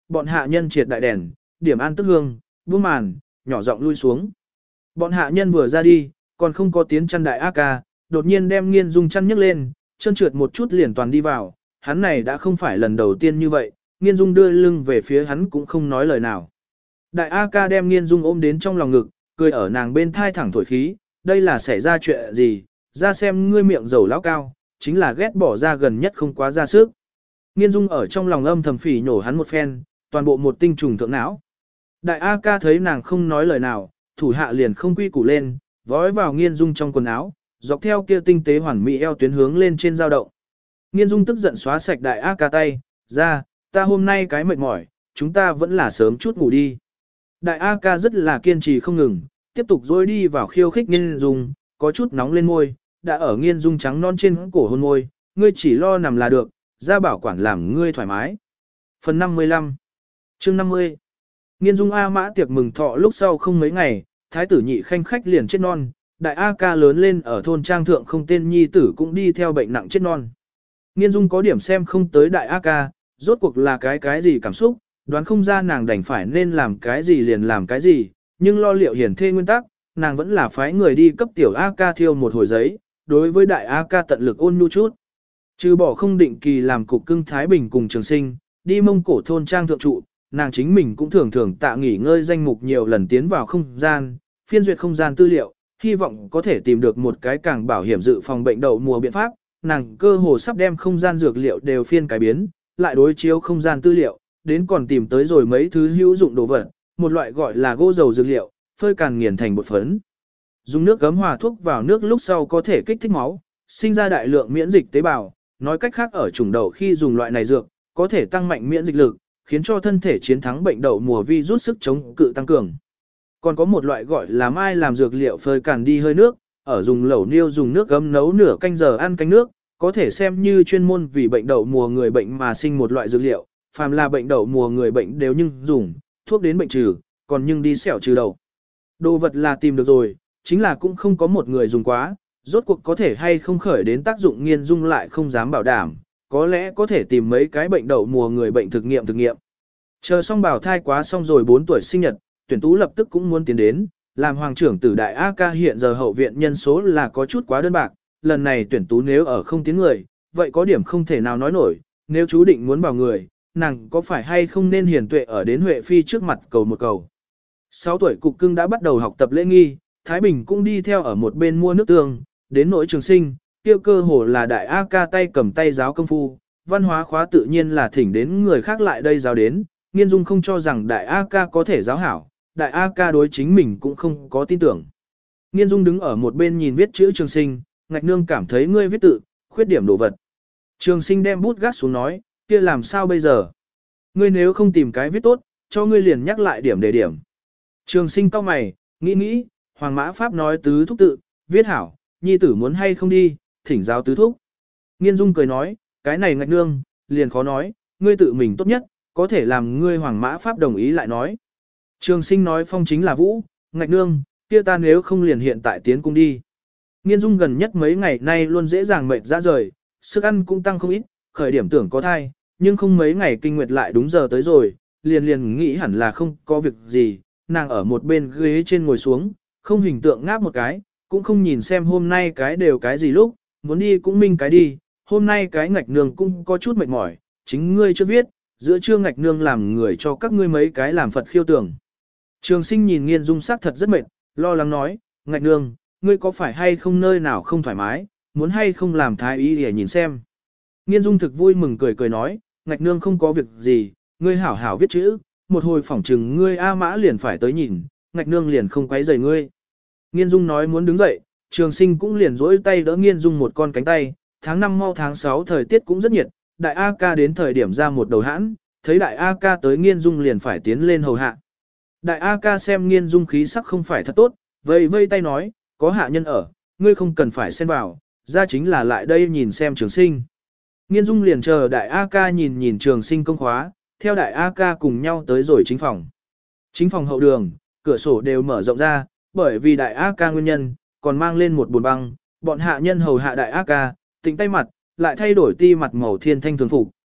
bọn hạ nhân triệt đại đèn, điểm an tức hương, buông màn, nhỏ giọng lui xuống. Bọn hạ nhân vừa ra đi, còn không có tiếng chăn đại A ca, đột nhiên đem Nghiên Dung chăn nhấc lên, chân trượt một chút liền toàn đi vào, hắn này đã không phải lần đầu tiên như vậy, Nghiên Dung đưa lưng về phía hắn cũng không nói lời nào. Đại A ca đem Nghiên Dung ôm đến trong lòng ngực, cười ở nàng bên thai thẳng thổi khí, đây là xảy ra chuyện gì, ra xem ngươi miệng dầu lão cao, chính là ghét bỏ ra gần nhất không quá ra sức. Nghiên Dung ở trong lòng âm thầm phỉ nhổ hắn một phen, toàn bộ một tinh trùng thượng não. Đại A ca thấy nàng không nói lời nào, thủ hạ liền không quy củ lên, vói vào Nghiên Dung trong quần áo, dọc theo kia tinh tế hoàn mỹ eo tuyến hướng lên trên dao động. Nghiên Dung tức giận xóa sạch đại A ca tay, ra, ta hôm nay cái mệt mỏi, chúng ta vẫn là sớm chút ngủ đi. Đại A ca rất là kiên trì không ngừng, tiếp tục dối đi vào khiêu khích Nghiên Dung, có chút nóng lên môi, đã ở Nghiên Dung trắng non trên cổ hôn môi, ngươi chỉ lo nằm là được, ra bảo quản làm ngươi thoải mái. Phần năm mươi lăm chương năm mươi Nghiên Dung A mã tiệc mừng thọ lúc sau không mấy ngày, thái tử nhị khanh khách liền chết non, đại A ca lớn lên ở thôn trang thượng không tên nhi tử cũng đi theo bệnh nặng chết non. Nghiên Dung có điểm xem không tới đại A ca, rốt cuộc là cái cái gì cảm xúc, đoán không ra nàng đành phải nên làm cái gì liền làm cái gì, nhưng lo liệu hiển thê nguyên tắc, nàng vẫn là phái người đi cấp tiểu A ca thiêu một hồi giấy, đối với đại A ca tận lực ôn nhu chút. Trừ bỏ không định kỳ làm cục cưng Thái Bình cùng Trường Sinh, đi Mông Cổ thôn trang thượng trụ, nàng chính mình cũng thường thường tạ nghỉ ngơi danh mục nhiều lần tiến vào không gian, phiên duyệt không gian tư liệu, hy vọng có thể tìm được một cái càng bảo hiểm dự phòng bệnh đậu mùa biện pháp. Nàng cơ hồ sắp đem không gian dược liệu đều phiên cải biến, lại đối chiếu không gian tư liệu, đến còn tìm tới rồi mấy thứ hữu dụng đồ vật, một loại gọi là gỗ dầu dược liệu, phơi càn nghiền thành bột phấn. Dùng nước gấm hòa thuốc vào nước lúc sau có thể kích thích máu, sinh ra đại lượng miễn dịch tế bào, nói cách khác ở chủng đậu khi dùng loại này dược, có thể tăng mạnh miễn dịch lực, khiến cho thân thể chiến thắng bệnh đậu mùa vi rút sức chống cự tăng cường. Còn có một loại gọi là mai làm dược liệu phơi càn đi hơi nước, ở dùng lẩu niêu dùng nước gấm nấu nửa canh giờ ăn canh nước, có thể xem như chuyên môn vì bệnh đậu mùa người bệnh mà sinh một loại dược liệu, phàm là bệnh đậu mùa người bệnh đều nhưng dùng, thuốc đến bệnh trừ, còn nhưng đi xẻo trừ đậu. Đồ vật là tìm được rồi, chính là cũng không có một người dùng quá, rốt cuộc có thể hay không khởi đến tác dụng Nghiên Dung lại không dám bảo đảm, có lẽ có thể tìm mấy cái bệnh đậu mùa người bệnh thực nghiệm thực nghiệm. Chờ xong bảo thai quá xong rồi bốn tuổi sinh nhật, tuyển tú lập tức cũng muốn tiến đến, làm hoàng trưởng tử đại A ca hiện giờ hậu viện nhân số là có chút quá đơn bạc, lần này tuyển tú nếu ở không tiến người, vậy có điểm không thể nào nói nổi, nếu chú định muốn bảo người, nàng có phải hay không nên hiền tuệ ở đến Huệ Phi trước mặt cầu một cầu. sáu tuổi cục cưng đã bắt đầu học tập lễ nghi, Thái Bình cũng đi theo ở một bên mua nước tương, đến nỗi Trường Sinh, tiêu cơ hồ là đại A ca tay cầm tay giáo công phu, văn hóa khóa tự nhiên là thỉnh đến người khác lại đây giáo đến, Nghiên Dung không cho rằng đại A ca có thể giáo hảo, đại A ca đối chính mình cũng không có tin tưởng. Nghiên Dung đứng ở một bên nhìn viết chữ Trường Sinh, Ngạch Nương cảm thấy ngươi viết tự, khuyết điểm đồ vật. Trường Sinh đem bút gác xuống nói, kia làm sao bây giờ? Ngươi nếu không tìm cái viết tốt, cho ngươi liền nhắc lại điểm đề điểm. Trường Sinh cau mày, nghĩ nghĩ, Hoàng Mã Pháp nói tứ thúc tự, viết hảo, nhi tử muốn hay không đi, thỉnh giáo tứ thúc. Nghiên Dung cười nói, cái này Ngạch Nương, liền khó nói, ngươi tự mình tốt nhất, có thể làm ngươi Hoàng Mã Pháp đồng ý lại nói. Trường Sinh nói phong chính là vũ, Ngạch Nương, kia ta nếu không liền hiện tại tiến cung đi. Nghiên Dung gần nhất mấy ngày nay luôn dễ dàng mệt ra rời, sức ăn cũng tăng không ít, khởi điểm tưởng có thai, nhưng không mấy ngày kinh nguyệt lại đúng giờ tới rồi, liền liền nghĩ hẳn là không có việc gì, nàng ở một bên ghế trên ngồi xuống, không hình tượng ngáp một cái, cũng không nhìn xem hôm nay cái đều cái gì lúc, muốn đi cũng minh cái đi, hôm nay cái Ngạch Nương cũng có chút mệt mỏi, chính ngươi chưa viết, giữa trưa Ngạch Nương làm người cho các ngươi mấy cái làm Phật khiêu tưởng. Trường Sinh nhìn Nghiên Dung sắc thật rất mệt, lo lắng nói, Ngạch Nương, ngươi có phải hay không nơi nào không thoải mái, muốn hay không làm thái y để nhìn xem. Nghiên Dung thực vui mừng cười cười nói, Ngạch Nương không có việc gì, ngươi hảo hảo viết chữ, một hồi phỏng trừng ngươi A Mã liền phải tới nhìn, Ngạch Nương liền không quấy rầy ngươi. Nghiên Dung nói muốn đứng dậy, Trường Sinh cũng liền dỗi tay đỡ Nghiên Dung một con cánh tay, tháng năm mau tháng sáu thời tiết cũng rất nhiệt, đại A ca đến thời điểm ra một đầu hãn, thấy đại A ca tới Nghiên Dung liền phải tiến lên hầu hạ. Đại A ca xem Nghiên Dung khí sắc không phải thật tốt, vây vây tay nói, có hạ nhân ở, ngươi không cần phải xen vào, ra chính là lại đây nhìn xem Trường Sinh. Nghiên Dung liền chờ đại A ca nhìn nhìn Trường Sinh công khóa, theo đại A ca cùng nhau tới rồi chính phòng. Chính phòng hậu đường, cửa sổ đều mở rộng ra, bởi vì đại A ca nguyên nhân, còn mang lên một bồn băng, bọn hạ nhân hầu hạ đại A ca, tịnh tay mặt, lại thay đổi ti mặt màu thiên thanh thường phục,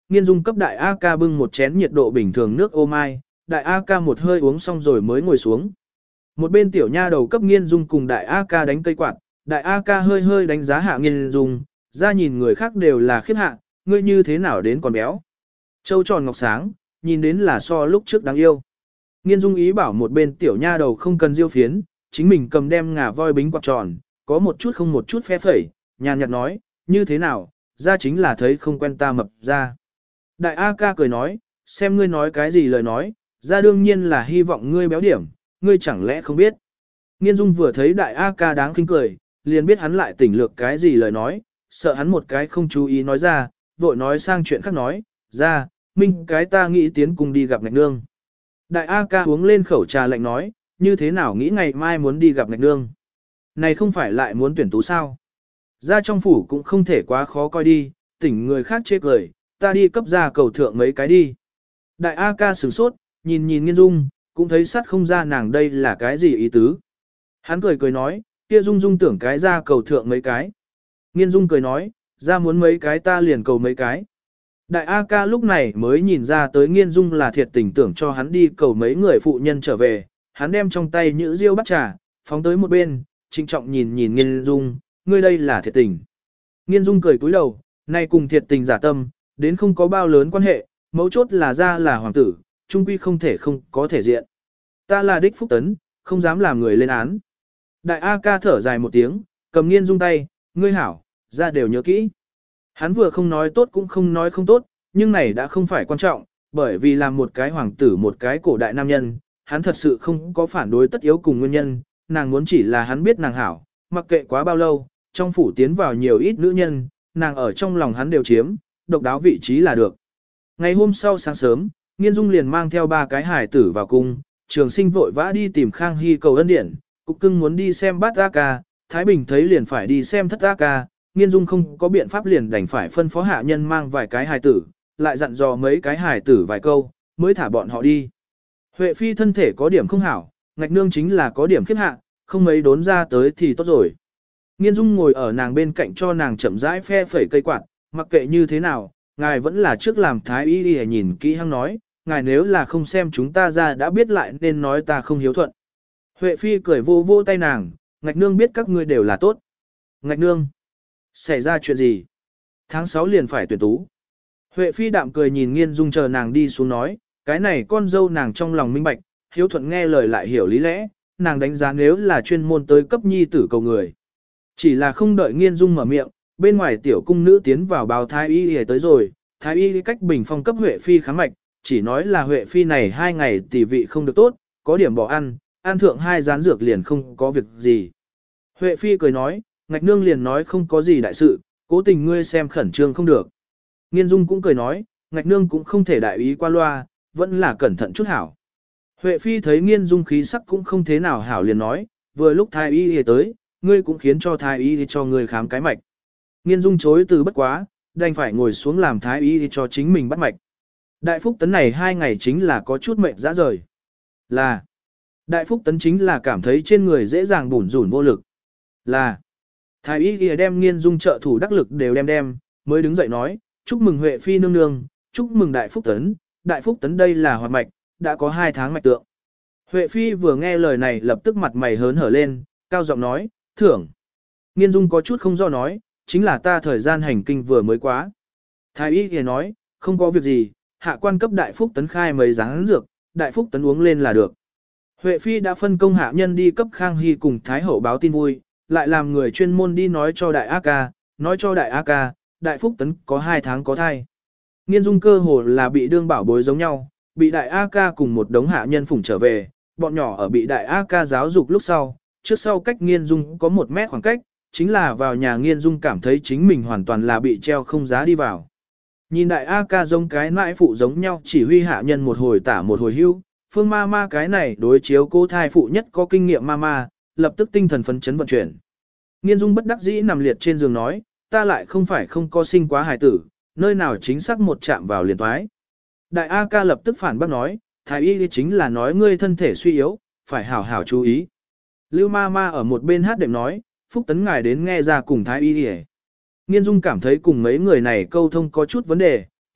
Nghiên Dung cấp đại A ca bưng một chén nhiệt độ bình thường nước ô mai, đại A ca một hơi uống xong rồi mới ngồi xuống. Một bên tiểu nha đầu cấp Nghiên Dung cùng đại A ca đánh cây quạt, đại A ca hơi hơi đánh giá hạ Nghiên Dung, ra nhìn người khác đều là khiếp hạ, ngươi như thế nào đến còn béo. Châu tròn ngọc sáng, nhìn đến là so lúc trước đáng yêu. Nghiên Dung ý bảo một bên tiểu nha đầu không cần diêu phiến, chính mình cầm đem ngà voi bính quạt tròn, có một chút không một chút phe phẩy, nhàn nhạt nói, như thế nào, ra chính là thấy không quen ta mập ra. Đại A ca cười nói, xem ngươi nói cái gì lời nói, ra đương nhiên là hy vọng ngươi béo điểm, ngươi chẳng lẽ không biết. Nghiên Dung vừa thấy đại A ca đáng khinh cười, liền biết hắn lại tỉnh lược cái gì lời nói, sợ hắn một cái không chú ý nói ra, vội nói sang chuyện khác nói, ra, minh cái ta nghĩ tiến cùng đi gặp ngạch nương. Đại A ca uống lên khẩu trà lạnh nói, như thế nào nghĩ ngày mai muốn đi gặp ngạch nương. Này không phải lại muốn tuyển tú sao. Ra trong phủ cũng không thể quá khó coi đi, tỉnh người khác chê cười, ta đi cấp ra cầu thượng mấy cái đi. Đại A ca sửng sốt, nhìn nhìn Nghiên Dung, cũng thấy sắt không ra nàng đây là cái gì ý tứ. Hắn cười cười nói, kia Dung Dung tưởng cái ra cầu thượng mấy cái. Nghiên Dung cười nói, ra muốn mấy cái ta liền cầu mấy cái. Đại A ca lúc này mới nhìn ra tới Nghiên Dung là thiệt tình tưởng cho hắn đi cầu mấy người phụ nhân trở về, hắn đem trong tay nhữ diêu bắt trà, phóng tới một bên, trinh trọng nhìn nhìn Nghiên Dung, ngươi đây là thiệt tình. Nghiên Dung cười cúi đầu, nay cùng thiệt tình giả tâm, đến không có bao lớn quan hệ, mấu chốt là ra là hoàng tử, trung quy không thể không có thể diện. Ta là đích phúc tấn, không dám làm người lên án. Đại A ca thở dài một tiếng, cầm Nghiên Dung tay, ngươi hảo, ra đều nhớ kỹ. Hắn vừa không nói tốt cũng không nói không tốt, nhưng này đã không phải quan trọng, bởi vì làm một cái hoàng tử một cái cổ đại nam nhân, hắn thật sự không có phản đối tất yếu cùng nguyên nhân, nàng muốn chỉ là hắn biết nàng hảo, mặc kệ quá bao lâu, trong phủ tiến vào nhiều ít nữ nhân, nàng ở trong lòng hắn đều chiếm, độc đáo vị trí là được. Ngày hôm sau sáng sớm, Nghiên Dung liền mang theo ba cái hải tử vào cung, Trường Sinh vội vã đi tìm Khang Hy cầu ân điển, Cục Cưng muốn đi xem Bát A Ca, Thái Bình thấy liền phải đi xem Thất A Ca, Nghiên Dung không có biện pháp liền đành phải phân phó hạ nhân mang vài cái hài tử, lại dặn dò mấy cái hài tử vài câu, mới thả bọn họ đi. Huệ Phi thân thể có điểm không hảo, ngạch nương chính là có điểm khiếp hạ, không mấy đốn ra tới thì tốt rồi. Nghiên Dung ngồi ở nàng bên cạnh cho nàng chậm rãi phe phẩy cây quạt, mặc kệ như thế nào, ngài vẫn là trước làm thái y đi nhìn kỹ hăng nói, ngài nếu là không xem chúng ta ra đã biết lại nên nói ta không hiếu thuận. Huệ Phi cười vô vô tay nàng, ngạch nương biết các ngươi đều là tốt. Ngạch nương, xảy ra chuyện gì? Tháng sáu liền phải tuyển tú. Huệ Phi đạm cười nhìn Nghiên Dung chờ nàng đi xuống nói, cái này con dâu nàng trong lòng minh bạch, hiếu thuận nghe lời lại hiểu lý lẽ, nàng đánh giá nếu là chuyên môn tới cấp nhi tử cầu người. Chỉ là không đợi Nghiên Dung mở miệng, bên ngoài tiểu cung nữ tiến vào báo thái y y tới rồi, thái y cách bình phong cấp Huệ Phi khám mạch, chỉ nói là Huệ Phi này hai ngày tỷ vị không được tốt, có điểm bỏ ăn, ăn thượng hai rán dược liền không có việc gì. Huệ Phi cười nói, ngạch nương liền nói không có gì đại sự, cố tình ngươi xem khẩn trương không được. Nghiên Dung cũng cười nói, ngạch nương cũng không thể đại ý qua loa, vẫn là cẩn thận chút hảo. Huệ Phi thấy Nghiên Dung khí sắc cũng không thế nào hảo liền nói, vừa lúc thái y y tới, ngươi cũng khiến cho thái y cho ngươi khám cái mạch. Nghiên Dung chối từ bất quá, đành phải ngồi xuống làm thái y cho chính mình bắt mạch. Đại Phúc Tấn này hai ngày chính là có chút mệt dã rời. Là, Đại Phúc Tấn chính là cảm thấy trên người dễ dàng bủn rủn vô lực. Là, thái y kia đem Nghiên Dung trợ thủ đắc lực đều đem đem, mới đứng dậy nói, chúc mừng Huệ Phi nương nương, chúc mừng Đại Phúc Tấn, Đại Phúc Tấn đây là hoạt mạch, đã có hai tháng mạch tượng. Huệ Phi vừa nghe lời này lập tức mặt mày hớn hở lên, cao giọng nói, thưởng. Nghiên Dung có chút không do nói, chính là ta thời gian hành kinh vừa mới quá. Thái y kia nói, không có việc gì, hạ quan cấp Đại Phúc Tấn khai mấy dáng dược, Đại Phúc Tấn uống lên là được. Huệ Phi đã phân công hạ nhân đi cấp Khang Hy cùng Thái Hậu báo tin vui, lại làm người chuyên môn đi nói cho Đại A Ca, nói cho Đại A Ca, Đại Phúc Tấn có hai tháng có thai. Nghiên Dung cơ hồ là bị đương bảo bối giống nhau, bị Đại A Ca cùng một đống hạ nhân phủng trở về, bọn nhỏ ở bị Đại A Ca giáo dục lúc sau, trước sau cách Nghiên Dung có một mét khoảng cách, chính là vào nhà Nghiên Dung cảm thấy chính mình hoàn toàn là bị treo không giá đi vào. Nhìn Đại A Ca giống cái nãi phụ giống nhau chỉ huy hạ nhân một hồi tả một hồi hưu, Phương ma ma cái này đối chiếu cô thai phụ nhất có kinh nghiệm ma ma, lập tức tinh thần phấn chấn vận chuyển. Nghiên Dung bất đắc dĩ nằm liệt trên giường nói, ta lại không phải không có sinh quá hài tử, nơi nào chính xác một chạm vào liền toái. Đại A Ca lập tức phản bác nói, thái y chính là nói ngươi thân thể suy yếu, phải hảo hảo chú ý. Lưu ma ma ở một bên hát đệm nói, Phúc Tấn ngài đến nghe ra cùng thái y đi. Nghiên Dung cảm thấy cùng mấy người này câu thông có chút vấn đề,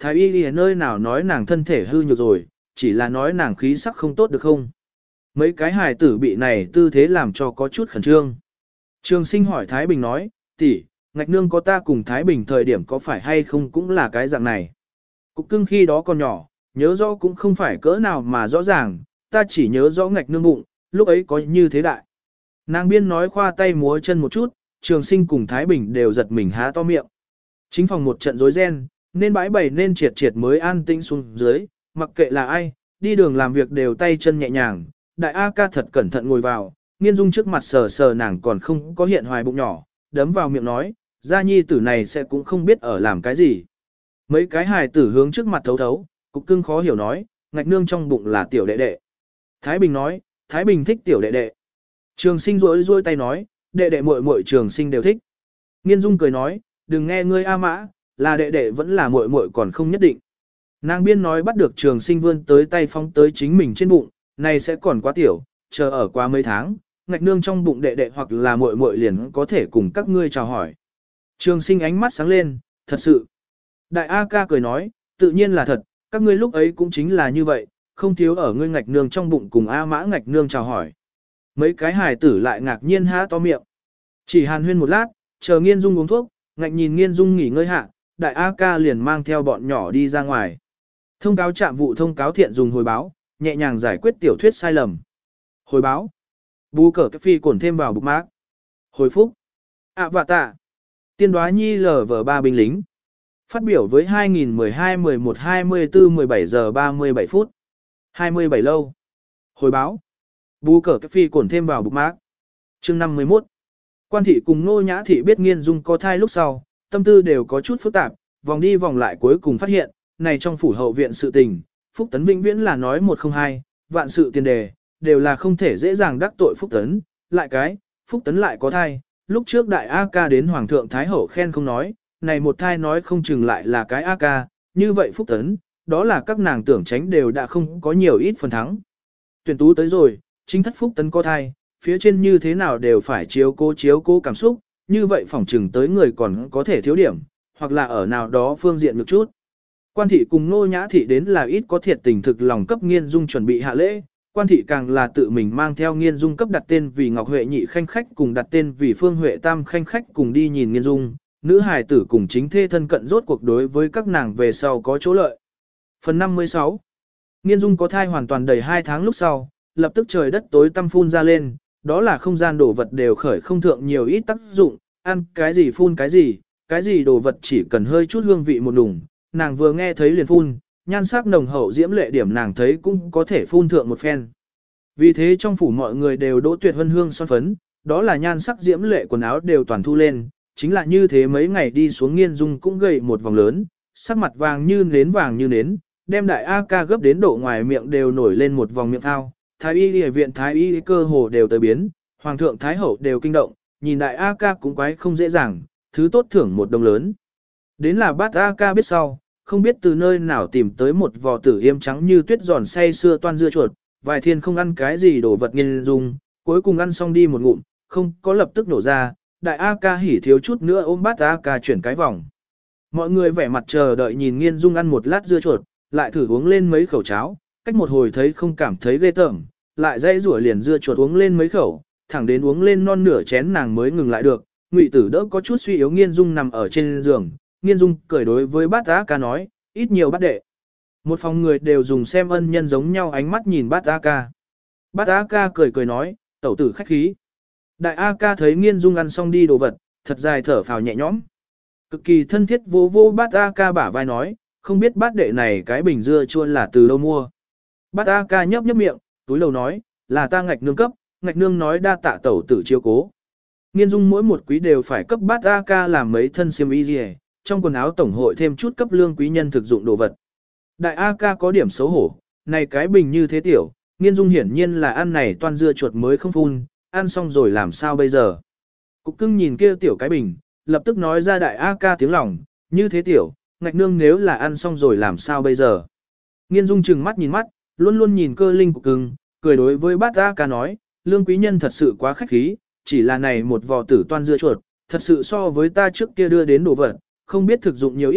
thái y ở nơi nào nói nàng thân thể hư nhược rồi, chỉ là nói nàng khí sắc không tốt được không. Mấy cái hài tử bị này tư thế làm cho có chút khẩn trương. Trường Sinh hỏi Thái Bình nói, tỷ, ngạch nương có ta cùng Thái Bình thời điểm có phải hay không cũng là cái dạng này. Cục cưng khi đó còn nhỏ, nhớ rõ cũng không phải cỡ nào mà rõ ràng, ta chỉ nhớ rõ ngạch nương bụng, lúc ấy có như thế đại. Nàng biên nói khoa tay múa chân một chút, Trường Sinh cùng Thái Bình đều giật mình há to miệng. Chính phòng một trận rối ren, nên bãi bày nên triệt triệt mới an tĩnh xuống dưới, mặc kệ là ai, đi đường làm việc đều tay chân nhẹ nhàng. Đại A ca thật cẩn thận ngồi vào, Nghiên Dung trước mặt sờ sờ nàng còn không có hiện hoài bụng nhỏ, đấm vào miệng nói, gia nhi tử này sẽ cũng không biết ở làm cái gì. Mấy cái hài tử hướng trước mặt thấu thấu, cục cưng khó hiểu nói, ngạch nương trong bụng là tiểu đệ đệ. Thái Bình nói, Thái Bình thích tiểu đệ đệ. Trường Sinh rối rối tay nói, đệ đệ muội muội Trường Sinh đều thích. Nghiên Dung cười nói, đừng nghe ngươi A Mã, là đệ đệ vẫn là muội muội còn không nhất định. Nàng biên nói bắt được Trường Sinh vươn tới tay phóng tới chính mình trên bụng, này sẽ còn quá tiểu, chờ ở qua mấy tháng, ngạch nương trong bụng đệ đệ hoặc là muội muội liền có thể cùng các ngươi chào hỏi. Trường Sinh ánh mắt sáng lên, thật sự. Đại A ca cười nói, tự nhiên là thật, các ngươi lúc ấy cũng chính là như vậy, không thiếu ở ngươi ngạch nương trong bụng cùng A Mã ngạch nương chào hỏi. Mấy cái hài tử lại ngạc nhiên há to miệng. Chỉ hàn huyên một lát, chờ Nghiên Dung uống thuốc, ngạch nhìn Nghiên Dung nghỉ ngơi hạ, đại A ca liền mang theo bọn nhỏ đi ra ngoài. Thông cáo trạm vụ thông cáo thiện dùng hồi báo, nhẹ nhàng giải quyết tiểu thuyết sai lầm. Hồi báo. Bú cờ cái phi cổn thêm vào bục mác. Hồi phúc. À vạ tạ. Tiên đoá nhi lờ vờ ba binh lính. Phát biểu với hai nghìn mười hai mười một hai mươi tư mười bảy giờ ba mươi bảy phút. hai mươi bảy lâu. Hồi báo. Bú cờ cái phi cổn thêm vào bục mác. Chương năm mươi mốt. Quan thị cùng Nô Nhã thị biết Nghiên Dung có thai lúc sau, tâm tư đều có chút phức tạp, vòng đi vòng lại cuối cùng phát hiện, này trong phủ hậu viện sự tình, Phúc Tấn vĩnh viễn là nói một không hai, vạn sự tiền đề, đều là không thể dễ dàng đắc tội Phúc Tấn, lại cái, Phúc Tấn lại có thai, lúc trước đại A ca đến Hoàng thượng Thái Hậu khen không nói, này một thai nói không chừng lại là cái A ca, như vậy Phúc Tấn, đó là các nàng tưởng tránh đều đã không có nhiều ít phần thắng. Tuyển tú tới rồi, chính thất Phúc Tấn có thai, phía trên như thế nào đều phải chiếu cố chiếu cố cảm xúc, như vậy phỏng chừng tới người còn có thể thiếu điểm, hoặc là ở nào đó phương diện một chút. Quan thị cùng Nô Nhã thị đến là ít có thiệt tình thực lòng cấp Nghiên Dung chuẩn bị hạ lễ, quan thị càng là tự mình mang theo Nghiên Dung cấp đặt tên vì Ngọc Huệ nhị khanh khách cùng đặt tên vì Phương Huệ tam khanh khách cùng đi nhìn Nghiên Dung, nữ hài tử cùng chính thê thân cận rốt cuộc đối với các nàng về sau có chỗ lợi. Phần năm mươi sáu. Nghiên Dung có thai hoàn toàn đầy hai tháng lúc sau, lập tức trời đất tối tăm phun ra lên, đó là không gian đồ vật đều khởi không thượng nhiều ít tác dụng, ăn cái gì phun cái gì, cái gì đồ vật chỉ cần hơi chút hương vị một đùng, nàng vừa nghe thấy liền phun, nhan sắc nồng hậu diễm lệ điểm nàng thấy cũng có thể phun thượng một phen. Vì thế trong phủ mọi người đều đỗ tuyệt hân hương son phấn, đó là nhan sắc diễm lệ quần áo đều toàn thu lên, chính là như thế mấy ngày đi xuống Nghiên Dung cũng gầy một vòng lớn, sắc mặt vàng như nến vàng như nến, đem đại A ca gấp đến độ ngoài miệng đều nổi lên một vòng miệng thao, thái y y viện thái y cơ hồ đều tới biến, hoàng thượng thái hậu đều kinh động, nhìn đại A ca cũng quái không dễ dàng, thứ tốt thưởng một đồng lớn. Đến là bát A ca biết sau, không biết từ nơi nào tìm tới một vò tử yêm trắng như tuyết giòn say xưa toan dưa chuột, vài thiên không ăn cái gì đồ vật Nghiên Dung, cuối cùng ăn xong đi một ngụm, không có lập tức nổ ra, đại A ca hỉ thiếu chút nữa ôm bát A ca chuyển cái vòng. Mọi người vẻ mặt chờ đợi nhìn Nghiên Dung ăn một lát dưa chuột, lại thử uống lên mấy khẩu cháo, cách một hồi thấy không cảm thấy ghê tởm, lại dây rủa liền dưa chuột uống lên mấy khẩu, thẳng đến uống lên non nửa chén nàng mới ngừng lại được. Ngụy Tử đỡ có chút suy yếu Nghiên Dung nằm ở trên giường, Nghiên Dung cười đối với bát A ca nói, ít nhiều bát đệ. Một phòng người đều dùng xem ân nhân giống nhau ánh mắt nhìn bát A ca. Bát A ca cười cười nói, tẩu tử khách khí. Đại A ca thấy Nghiên Dung ăn xong đi đồ vật, thật dài thở phào nhẹ nhõm. Cực kỳ thân thiết vô vô bát A ca bả vai nói, không biết bát đệ này cái bình dưa chua là từ đâu mua. Bát A ca nhấp nhấp miệng, túi lầu nói, là ta ngạch nương cấp, ngạch nương nói đa tạ tẩu tử chiếu cố. Nghiên Dung mỗi một quý đều phải cấp bát A ca làm mấy thân xiêm y gì, trong quần áo tổng hội thêm chút cấp lương quý nhân thực dụng đồ vật. Đại A ca có điểm xấu hổ, này cái bình như thế tiểu, Nghiên Dung hiển nhiên là ăn này toan dưa chuột mới không phun, ăn xong rồi làm sao bây giờ. Cục cưng nhìn kia tiểu cái bình, lập tức nói ra đại A ca tiếng lòng, như thế tiểu, ngạch nương nếu là ăn xong rồi làm sao bây giờ. Nghiên Dung chừng mắt nhìn mắt, luôn luôn nhìn cơ linh cục cưng, cười đối với bát A ca nói, lương quý nhân thật sự quá khách khí, chỉ là này một vò tử toan dưa chuột, thật sự so với ta trước kia đưa đến đồ vật, không biết thực dụng nhiều ít,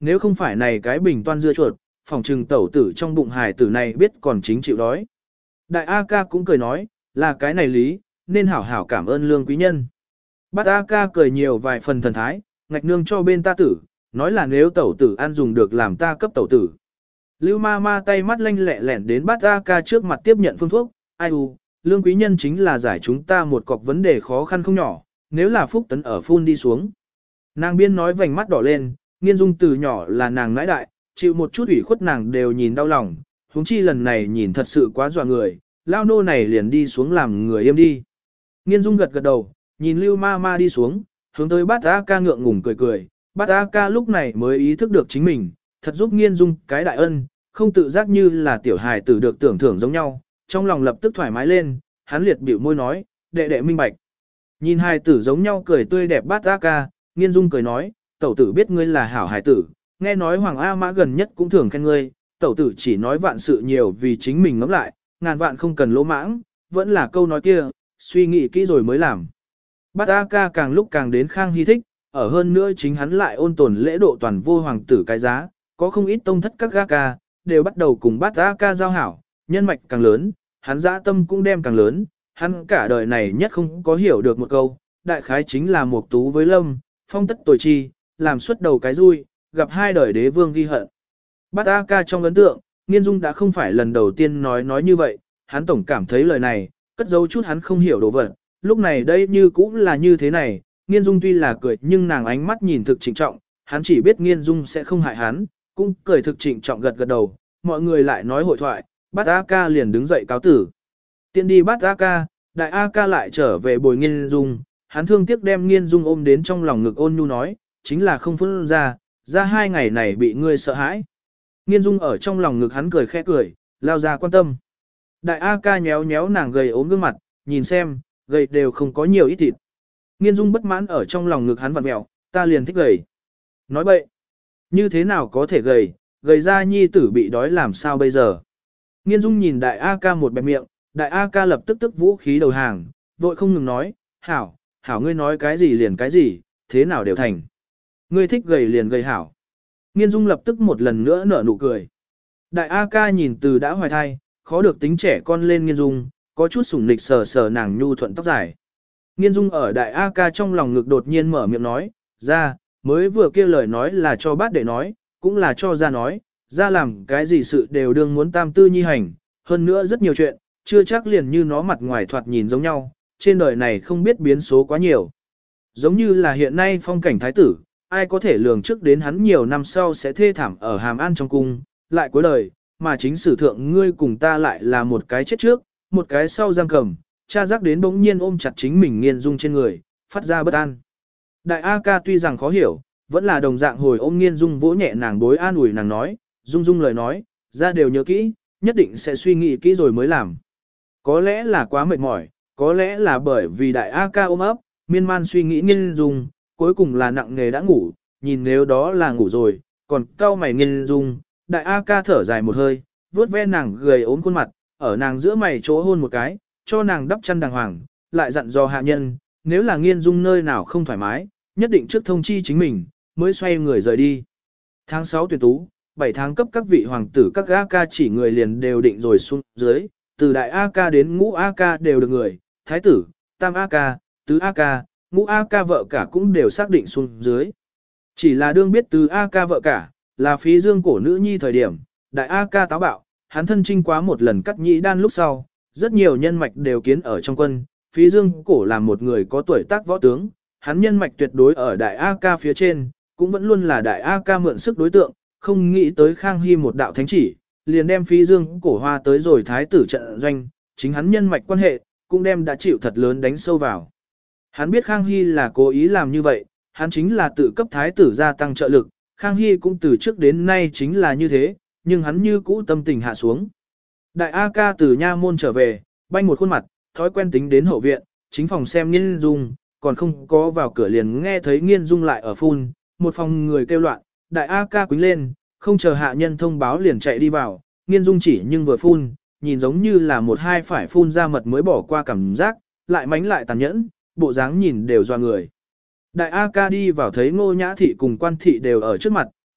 nếu không phải này cái bình toan dưa chuột, phòng trừng tẩu tử trong bụng hài tử này biết còn chính chịu đói. Đại A ca cũng cười nói, là cái này lý, nên hảo hảo cảm ơn lương quý nhân. Bát A ca cười nhiều vài phần thần thái, ngạch nương cho bên ta tử, nói là nếu tẩu tử ăn dùng được làm ta cấp tẩu tử. Lưu ma ma tay mắt lanh lẹ lẻn đến bát A ca trước mặt tiếp nhận phương thuốc, ai u, lương quý nhân chính là giải chúng ta một cọc vấn đề khó khăn không nhỏ, nếu là phúc tấn ở phun đi xuống. Nàng biên nói vành mắt đỏ lên, nghiên dung từ nhỏ là nàng nãi đại, chịu một chút ủy khuất nàng đều nhìn đau lòng, huống chi lần này nhìn thật sự quá dọa người, lao nô này liền đi xuống làm người im đi. Nghiên dung gật gật đầu, nhìn lưu ma ma đi xuống, hướng tới bát A ca ngượng ngùng cười cười, bát A ca lúc này mới ý thức được chính mình, thật giúp nghiên dung cái đại ân, không tự giác như là tiểu hài tử được tưởng thưởng giống nhau, trong lòng lập tức thoải mái lên, hắn liệt biểu môi nói, đệ đệ minh bạch. Nhìn hài tử giống nhau cười tươi đẹp bát A ca, nghiên dung cười nói, tẩu tử biết ngươi là hảo hài tử, nghe nói Hoàng A Mã gần nhất cũng thường khen ngươi, tẩu tử chỉ nói vạn sự nhiều vì chính mình ngẫm lại, ngàn vạn không cần lỗ mãng, vẫn là câu nói kia, suy nghĩ kỹ rồi mới làm. Bát A ca càng lúc càng đến Khang Hy thích, ở hơn nữa chính hắn lại ôn tồn lễ độ toàn vô hoàng tử cái giá, có không ít tông thất các ga ca, đều bắt đầu cùng Bát A ca giao hảo, nhân mạch càng lớn, hắn dã tâm cũng đem càng lớn, hắn cả đời này nhất không có hiểu được một câu, đại khái chính là một tú với lâm, phong tất tồi chi, làm xuất đầu cái vui, gặp hai đời đế vương ghi hận. Bát A ca trong ấn tượng, Nghiên Dung đã không phải lần đầu tiên nói nói như vậy, hắn tổng cảm thấy lời này, cất giấu chút hắn không hiểu đồ vật, lúc này đây như cũng là như thế này, Nghiên Dung tuy là cười nhưng nàng ánh mắt nhìn thực trịnh trọng, hắn chỉ biết Nghiên Dung sẽ không hại hắn, cũng cười thực trịnh trọng gật gật đầu, mọi người lại nói hội thoại, Bát A ca liền đứng dậy cáo tử. Tiện đi Bát A ca, Đại A ca lại trở về bồi Nghiên Dung, hắn thương tiếc đem Nghiên Dung ôm đến trong lòng ngực ôn nhu nói, chính là không phân ra, ra hai ngày này bị ngươi sợ hãi. Nghiên Dung ở trong lòng ngực hắn cười khẽ cười, lao ra quan tâm. Đại A ca nhéo nhéo nàng gầy ốm gương mặt, nhìn xem, gầy đều không có nhiều ít thịt. Nghiên Dung bất mãn ở trong lòng ngực hắn vặn mẹo, ta liền thích gầy. Nói bậy, như thế nào có thể gầy, gầy ra nhi tử bị đói làm sao bây giờ. Nghiên Dung nhìn đại A ca một bẹp miệng, đại A ca lập tức tức vũ khí đầu hàng, vội không ngừng nói, hảo, hảo ngươi nói cái gì liền cái gì, thế nào đều thành. Ngươi thích gầy liền gầy hảo. Nghiên Dung lập tức một lần nữa nở nụ cười. Đại A ca nhìn từ đã hoài thai, khó được tính trẻ con lên Nghiên Dung, có chút sủng nịch sờ sờ nàng nhu thuận tóc dài. Nghiên Dung ở đại A ca trong lòng ngực đột nhiên mở miệng nói, ra, mới vừa kia lời nói là cho bát để nói, cũng là cho ra nói, ra làm cái gì sự đều đương muốn tam tư nhi hành, hơn nữa rất nhiều chuyện, chưa chắc liền như nó mặt ngoài thoạt nhìn giống nhau, trên đời này không biết biến số quá nhiều. Giống như là hiện nay phong cảnh thái tử, ai có thể lường trước đến hắn nhiều năm sau sẽ thê thảm ở Hàm An trong cung, lại cuối đời, mà chính sử thượng ngươi cùng ta lại là một cái chết trước, một cái sau giam cầm, cha giác đến bỗng nhiên ôm chặt chính mình Nghiên Dung trên người, phát ra bất an. Đại A ca tuy rằng khó hiểu, vẫn là đồng dạng hồi ôm Nghiên Dung vỗ nhẹ nàng bối an ủi nàng nói, Dung Dung lời nói, ra đều nhớ kỹ, nhất định sẽ suy nghĩ kỹ rồi mới làm. Có lẽ là quá mệt mỏi, có lẽ là bởi vì đại A ca ôm ấp, miên man suy nghĩ Nghiên Dung, cuối cùng là nặng nghề đã ngủ, nhìn nếu đó là ngủ rồi, còn cau mày Nghiên Dung, đại A ca thở dài một hơi, vuốt ve nàng gầy ốm khuôn mặt, ở nàng giữa mày chỗ hôn một cái, cho nàng đắp chăn đàng hoàng, lại dặn dò hạ nhân, nếu là Nghiên Dung nơi nào không thoải mái, nhất định trước thông chi chính mình, mới xoay người rời đi. Tháng sáu tuyển tú, bảy tháng cấp các vị hoàng tử các A ca chỉ người liền đều định rồi xuống dưới, từ đại A ca đến ngũ A ca đều được người, thái tử, tam A ca, tứ A ca, ngũ A ca vợ cả cũng đều xác định xuống dưới. Chỉ là đương biết tứ A ca vợ cả, là phí dương cổ nữ nhi thời điểm, đại A ca táo bạo, hắn thân trinh quá một lần cắt nhĩ đan lúc sau, rất nhiều nhân mạch đều kiến ở trong quân, phí dương cổ là một người có tuổi tác võ tướng, hắn nhân mạch tuyệt đối ở đại A ca phía trên, cũng vẫn luôn là đại A ca mượn sức đối tượng, không nghĩ tới Khang Hy một đạo thánh chỉ, liền đem phí dương cổ hoa tới rồi thái tử trận doanh, chính hắn nhân mạch quan hệ, cũng đem đã chịu thật lớn đánh sâu vào. Hắn biết Khang Hy là cố ý làm như vậy, hắn chính là tự cấp thái tử gia tăng trợ lực, Khang Hy cũng từ trước đến nay chính là như thế, nhưng hắn như cũ tâm tình hạ xuống. Đại A ca từ nha môn trở về, banh một khuôn mặt, thói quen tính đến hậu viện, chính phòng xem Nghiên Dung, còn không có vào cửa liền nghe thấy Nghiên Dung lại ở phun, một phòng người kêu loạn, đại A ca quính lên, không chờ hạ nhân thông báo liền chạy đi vào, Nghiên Dung chỉ nhưng vừa phun, nhìn giống như là một hai phải phun ra mật mới bỏ qua cảm giác, lại mánh lại tàn nhẫn, bộ dáng nhìn đều doa người. Đại A ca đi vào thấy Ngô Nhã Thị cùng Quan Thị đều ở trước mặt,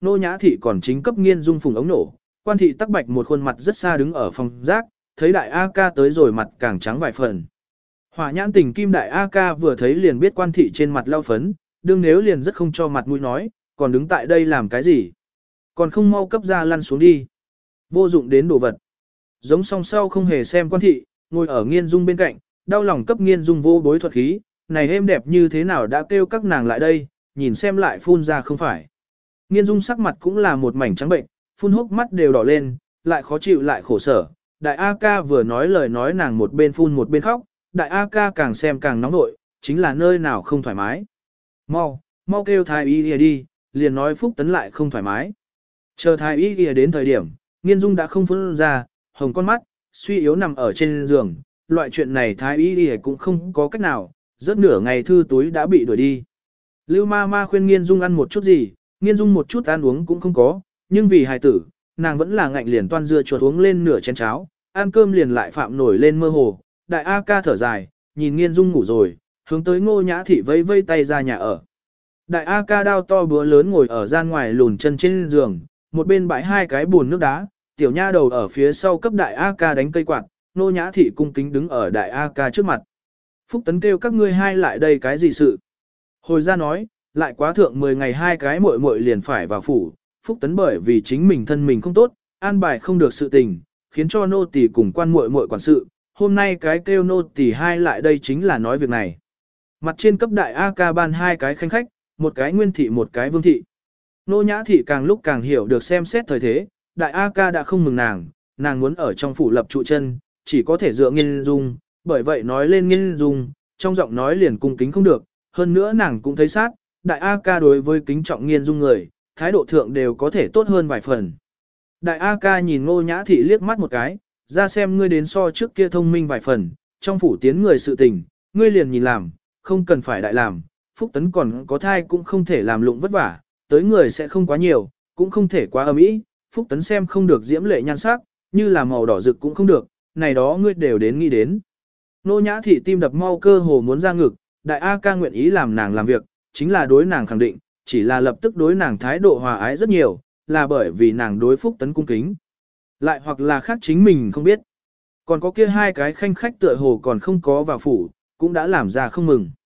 nô nhã thị còn chính cấp Nghiên Dung phùng ống nổ, quan thị tắc bạch một khuôn mặt rất xa đứng ở phòng rác, thấy đại A ca tới rồi mặt càng trắng vài phần. Hỏa nhãn tình kim đại A ca vừa thấy liền biết quan thị trên mặt lau phấn, đương nếu liền rất không cho mặt mũi nói, còn đứng tại đây làm cái gì? Còn không mau cấp ra lăn xuống đi. Vô dụng đến đồ vật. Giống song sau không hề xem quan thị, ngồi ở Nghiên Dung bên cạnh, đau lòng cấp Nghiên Dung vô bối thuật khí, này êm đẹp như thế nào đã kêu các nàng lại đây, nhìn xem lại phun ra không phải. Nghiên Dung sắc mặt cũng là một mảnh trắng bệnh, phun hốc mắt đều đỏ lên, lại khó chịu lại khổ sở. Đại A ca vừa nói lời nói nàng một bên phun một bên khóc, đại A ca càng xem càng nóng nội, chính là nơi nào không thoải mái. Mau, mau kêu thái y đi, đi liền nói Phúc Tấn lại không thoải mái. Chờ thái y đi đến thời điểm, Nghiên Dung đã không phun ra, hồng con mắt, suy yếu nằm ở trên giường, loại chuyện này thái y đi cũng không có cách nào, rất nửa ngày thư túi đã bị đuổi đi. Lưu ma ma khuyên Nghiên Dung ăn một chút gì, Nghiên Dung một chút ăn uống cũng không có, nhưng vì hài tử, nàng vẫn là ngạnh liền toan dưa chuột uống lên nửa chén cháo, ăn cơm liền lại phạm nổi lên mơ hồ. Đại A ca thở dài, nhìn Nghiên Dung ngủ rồi, hướng tới Ngô Nhã Thị vây vây tay ra nhà ở. Đại A ca đao to búa lớn ngồi ở gian ngoài lùn chân trên giường, một bên bãi hai cái bùn nước đá, tiểu nha đầu ở phía sau cấp đại A ca đánh cây quạt, Ngô Nhã Thị cung kính đứng ở đại A ca trước mặt. Phúc Tấn kêu các ngươi hai lại đây cái gì sự? Hồi ra nói, lại quá thượng mười ngày hai cái muội muội liền phải vào phủ, Phúc Tấn bởi vì chính mình thân mình không tốt, an bài không được sự tình, khiến cho nô tỳ cùng quan muội muội quản sự, hôm nay cái kêu nô tỳ hai lại đây chính là nói việc này. Mặt trên cấp đại A ca ban hai cái khanh khách, một cái nguyên thị một cái vương thị. Nô Nhã Thị càng lúc càng hiểu được xem xét thời thế, đại A ca đã không mừng nàng, nàng muốn ở trong phủ lập trụ chân, chỉ có thể dựa Nghiên Dung, bởi vậy nói lên Nghiên Dung, trong giọng nói liền cung kính không được, hơn nữa nàng cũng thấy sát, đại A ca đối với kính trọng Nghiên Dung người, thái độ thượng đều có thể tốt hơn vài phần. Đại A ca nhìn Ngô Nhã Thị liếc mắt một cái, ra xem ngươi đến so trước kia thông minh vài phần, trong phủ tiến người sự tình, ngươi liền nhìn làm, không cần phải đại làm, Phúc Tấn còn có thai cũng không thể làm lụng vất vả, tới người sẽ không quá nhiều, cũng không thể quá ầm ĩ. Phúc Tấn xem không được diễm lệ nhan sắc, như là màu đỏ rực cũng không được, này đó ngươi đều đến nghĩ đến. Ngô Nhã Thị tim đập mau cơ hồ muốn ra ngực, đại A ca nguyện ý làm nàng làm việc, chính là đối nàng khẳng định, chỉ là lập tức đối nàng thái độ hòa ái rất nhiều, là bởi vì nàng đối Phúc Tấn cung kính. Lại hoặc là khác chính mình không biết. Còn có kia hai cái khanh khách tựa hồ còn không có vào phủ, cũng đã làm ra không mừng.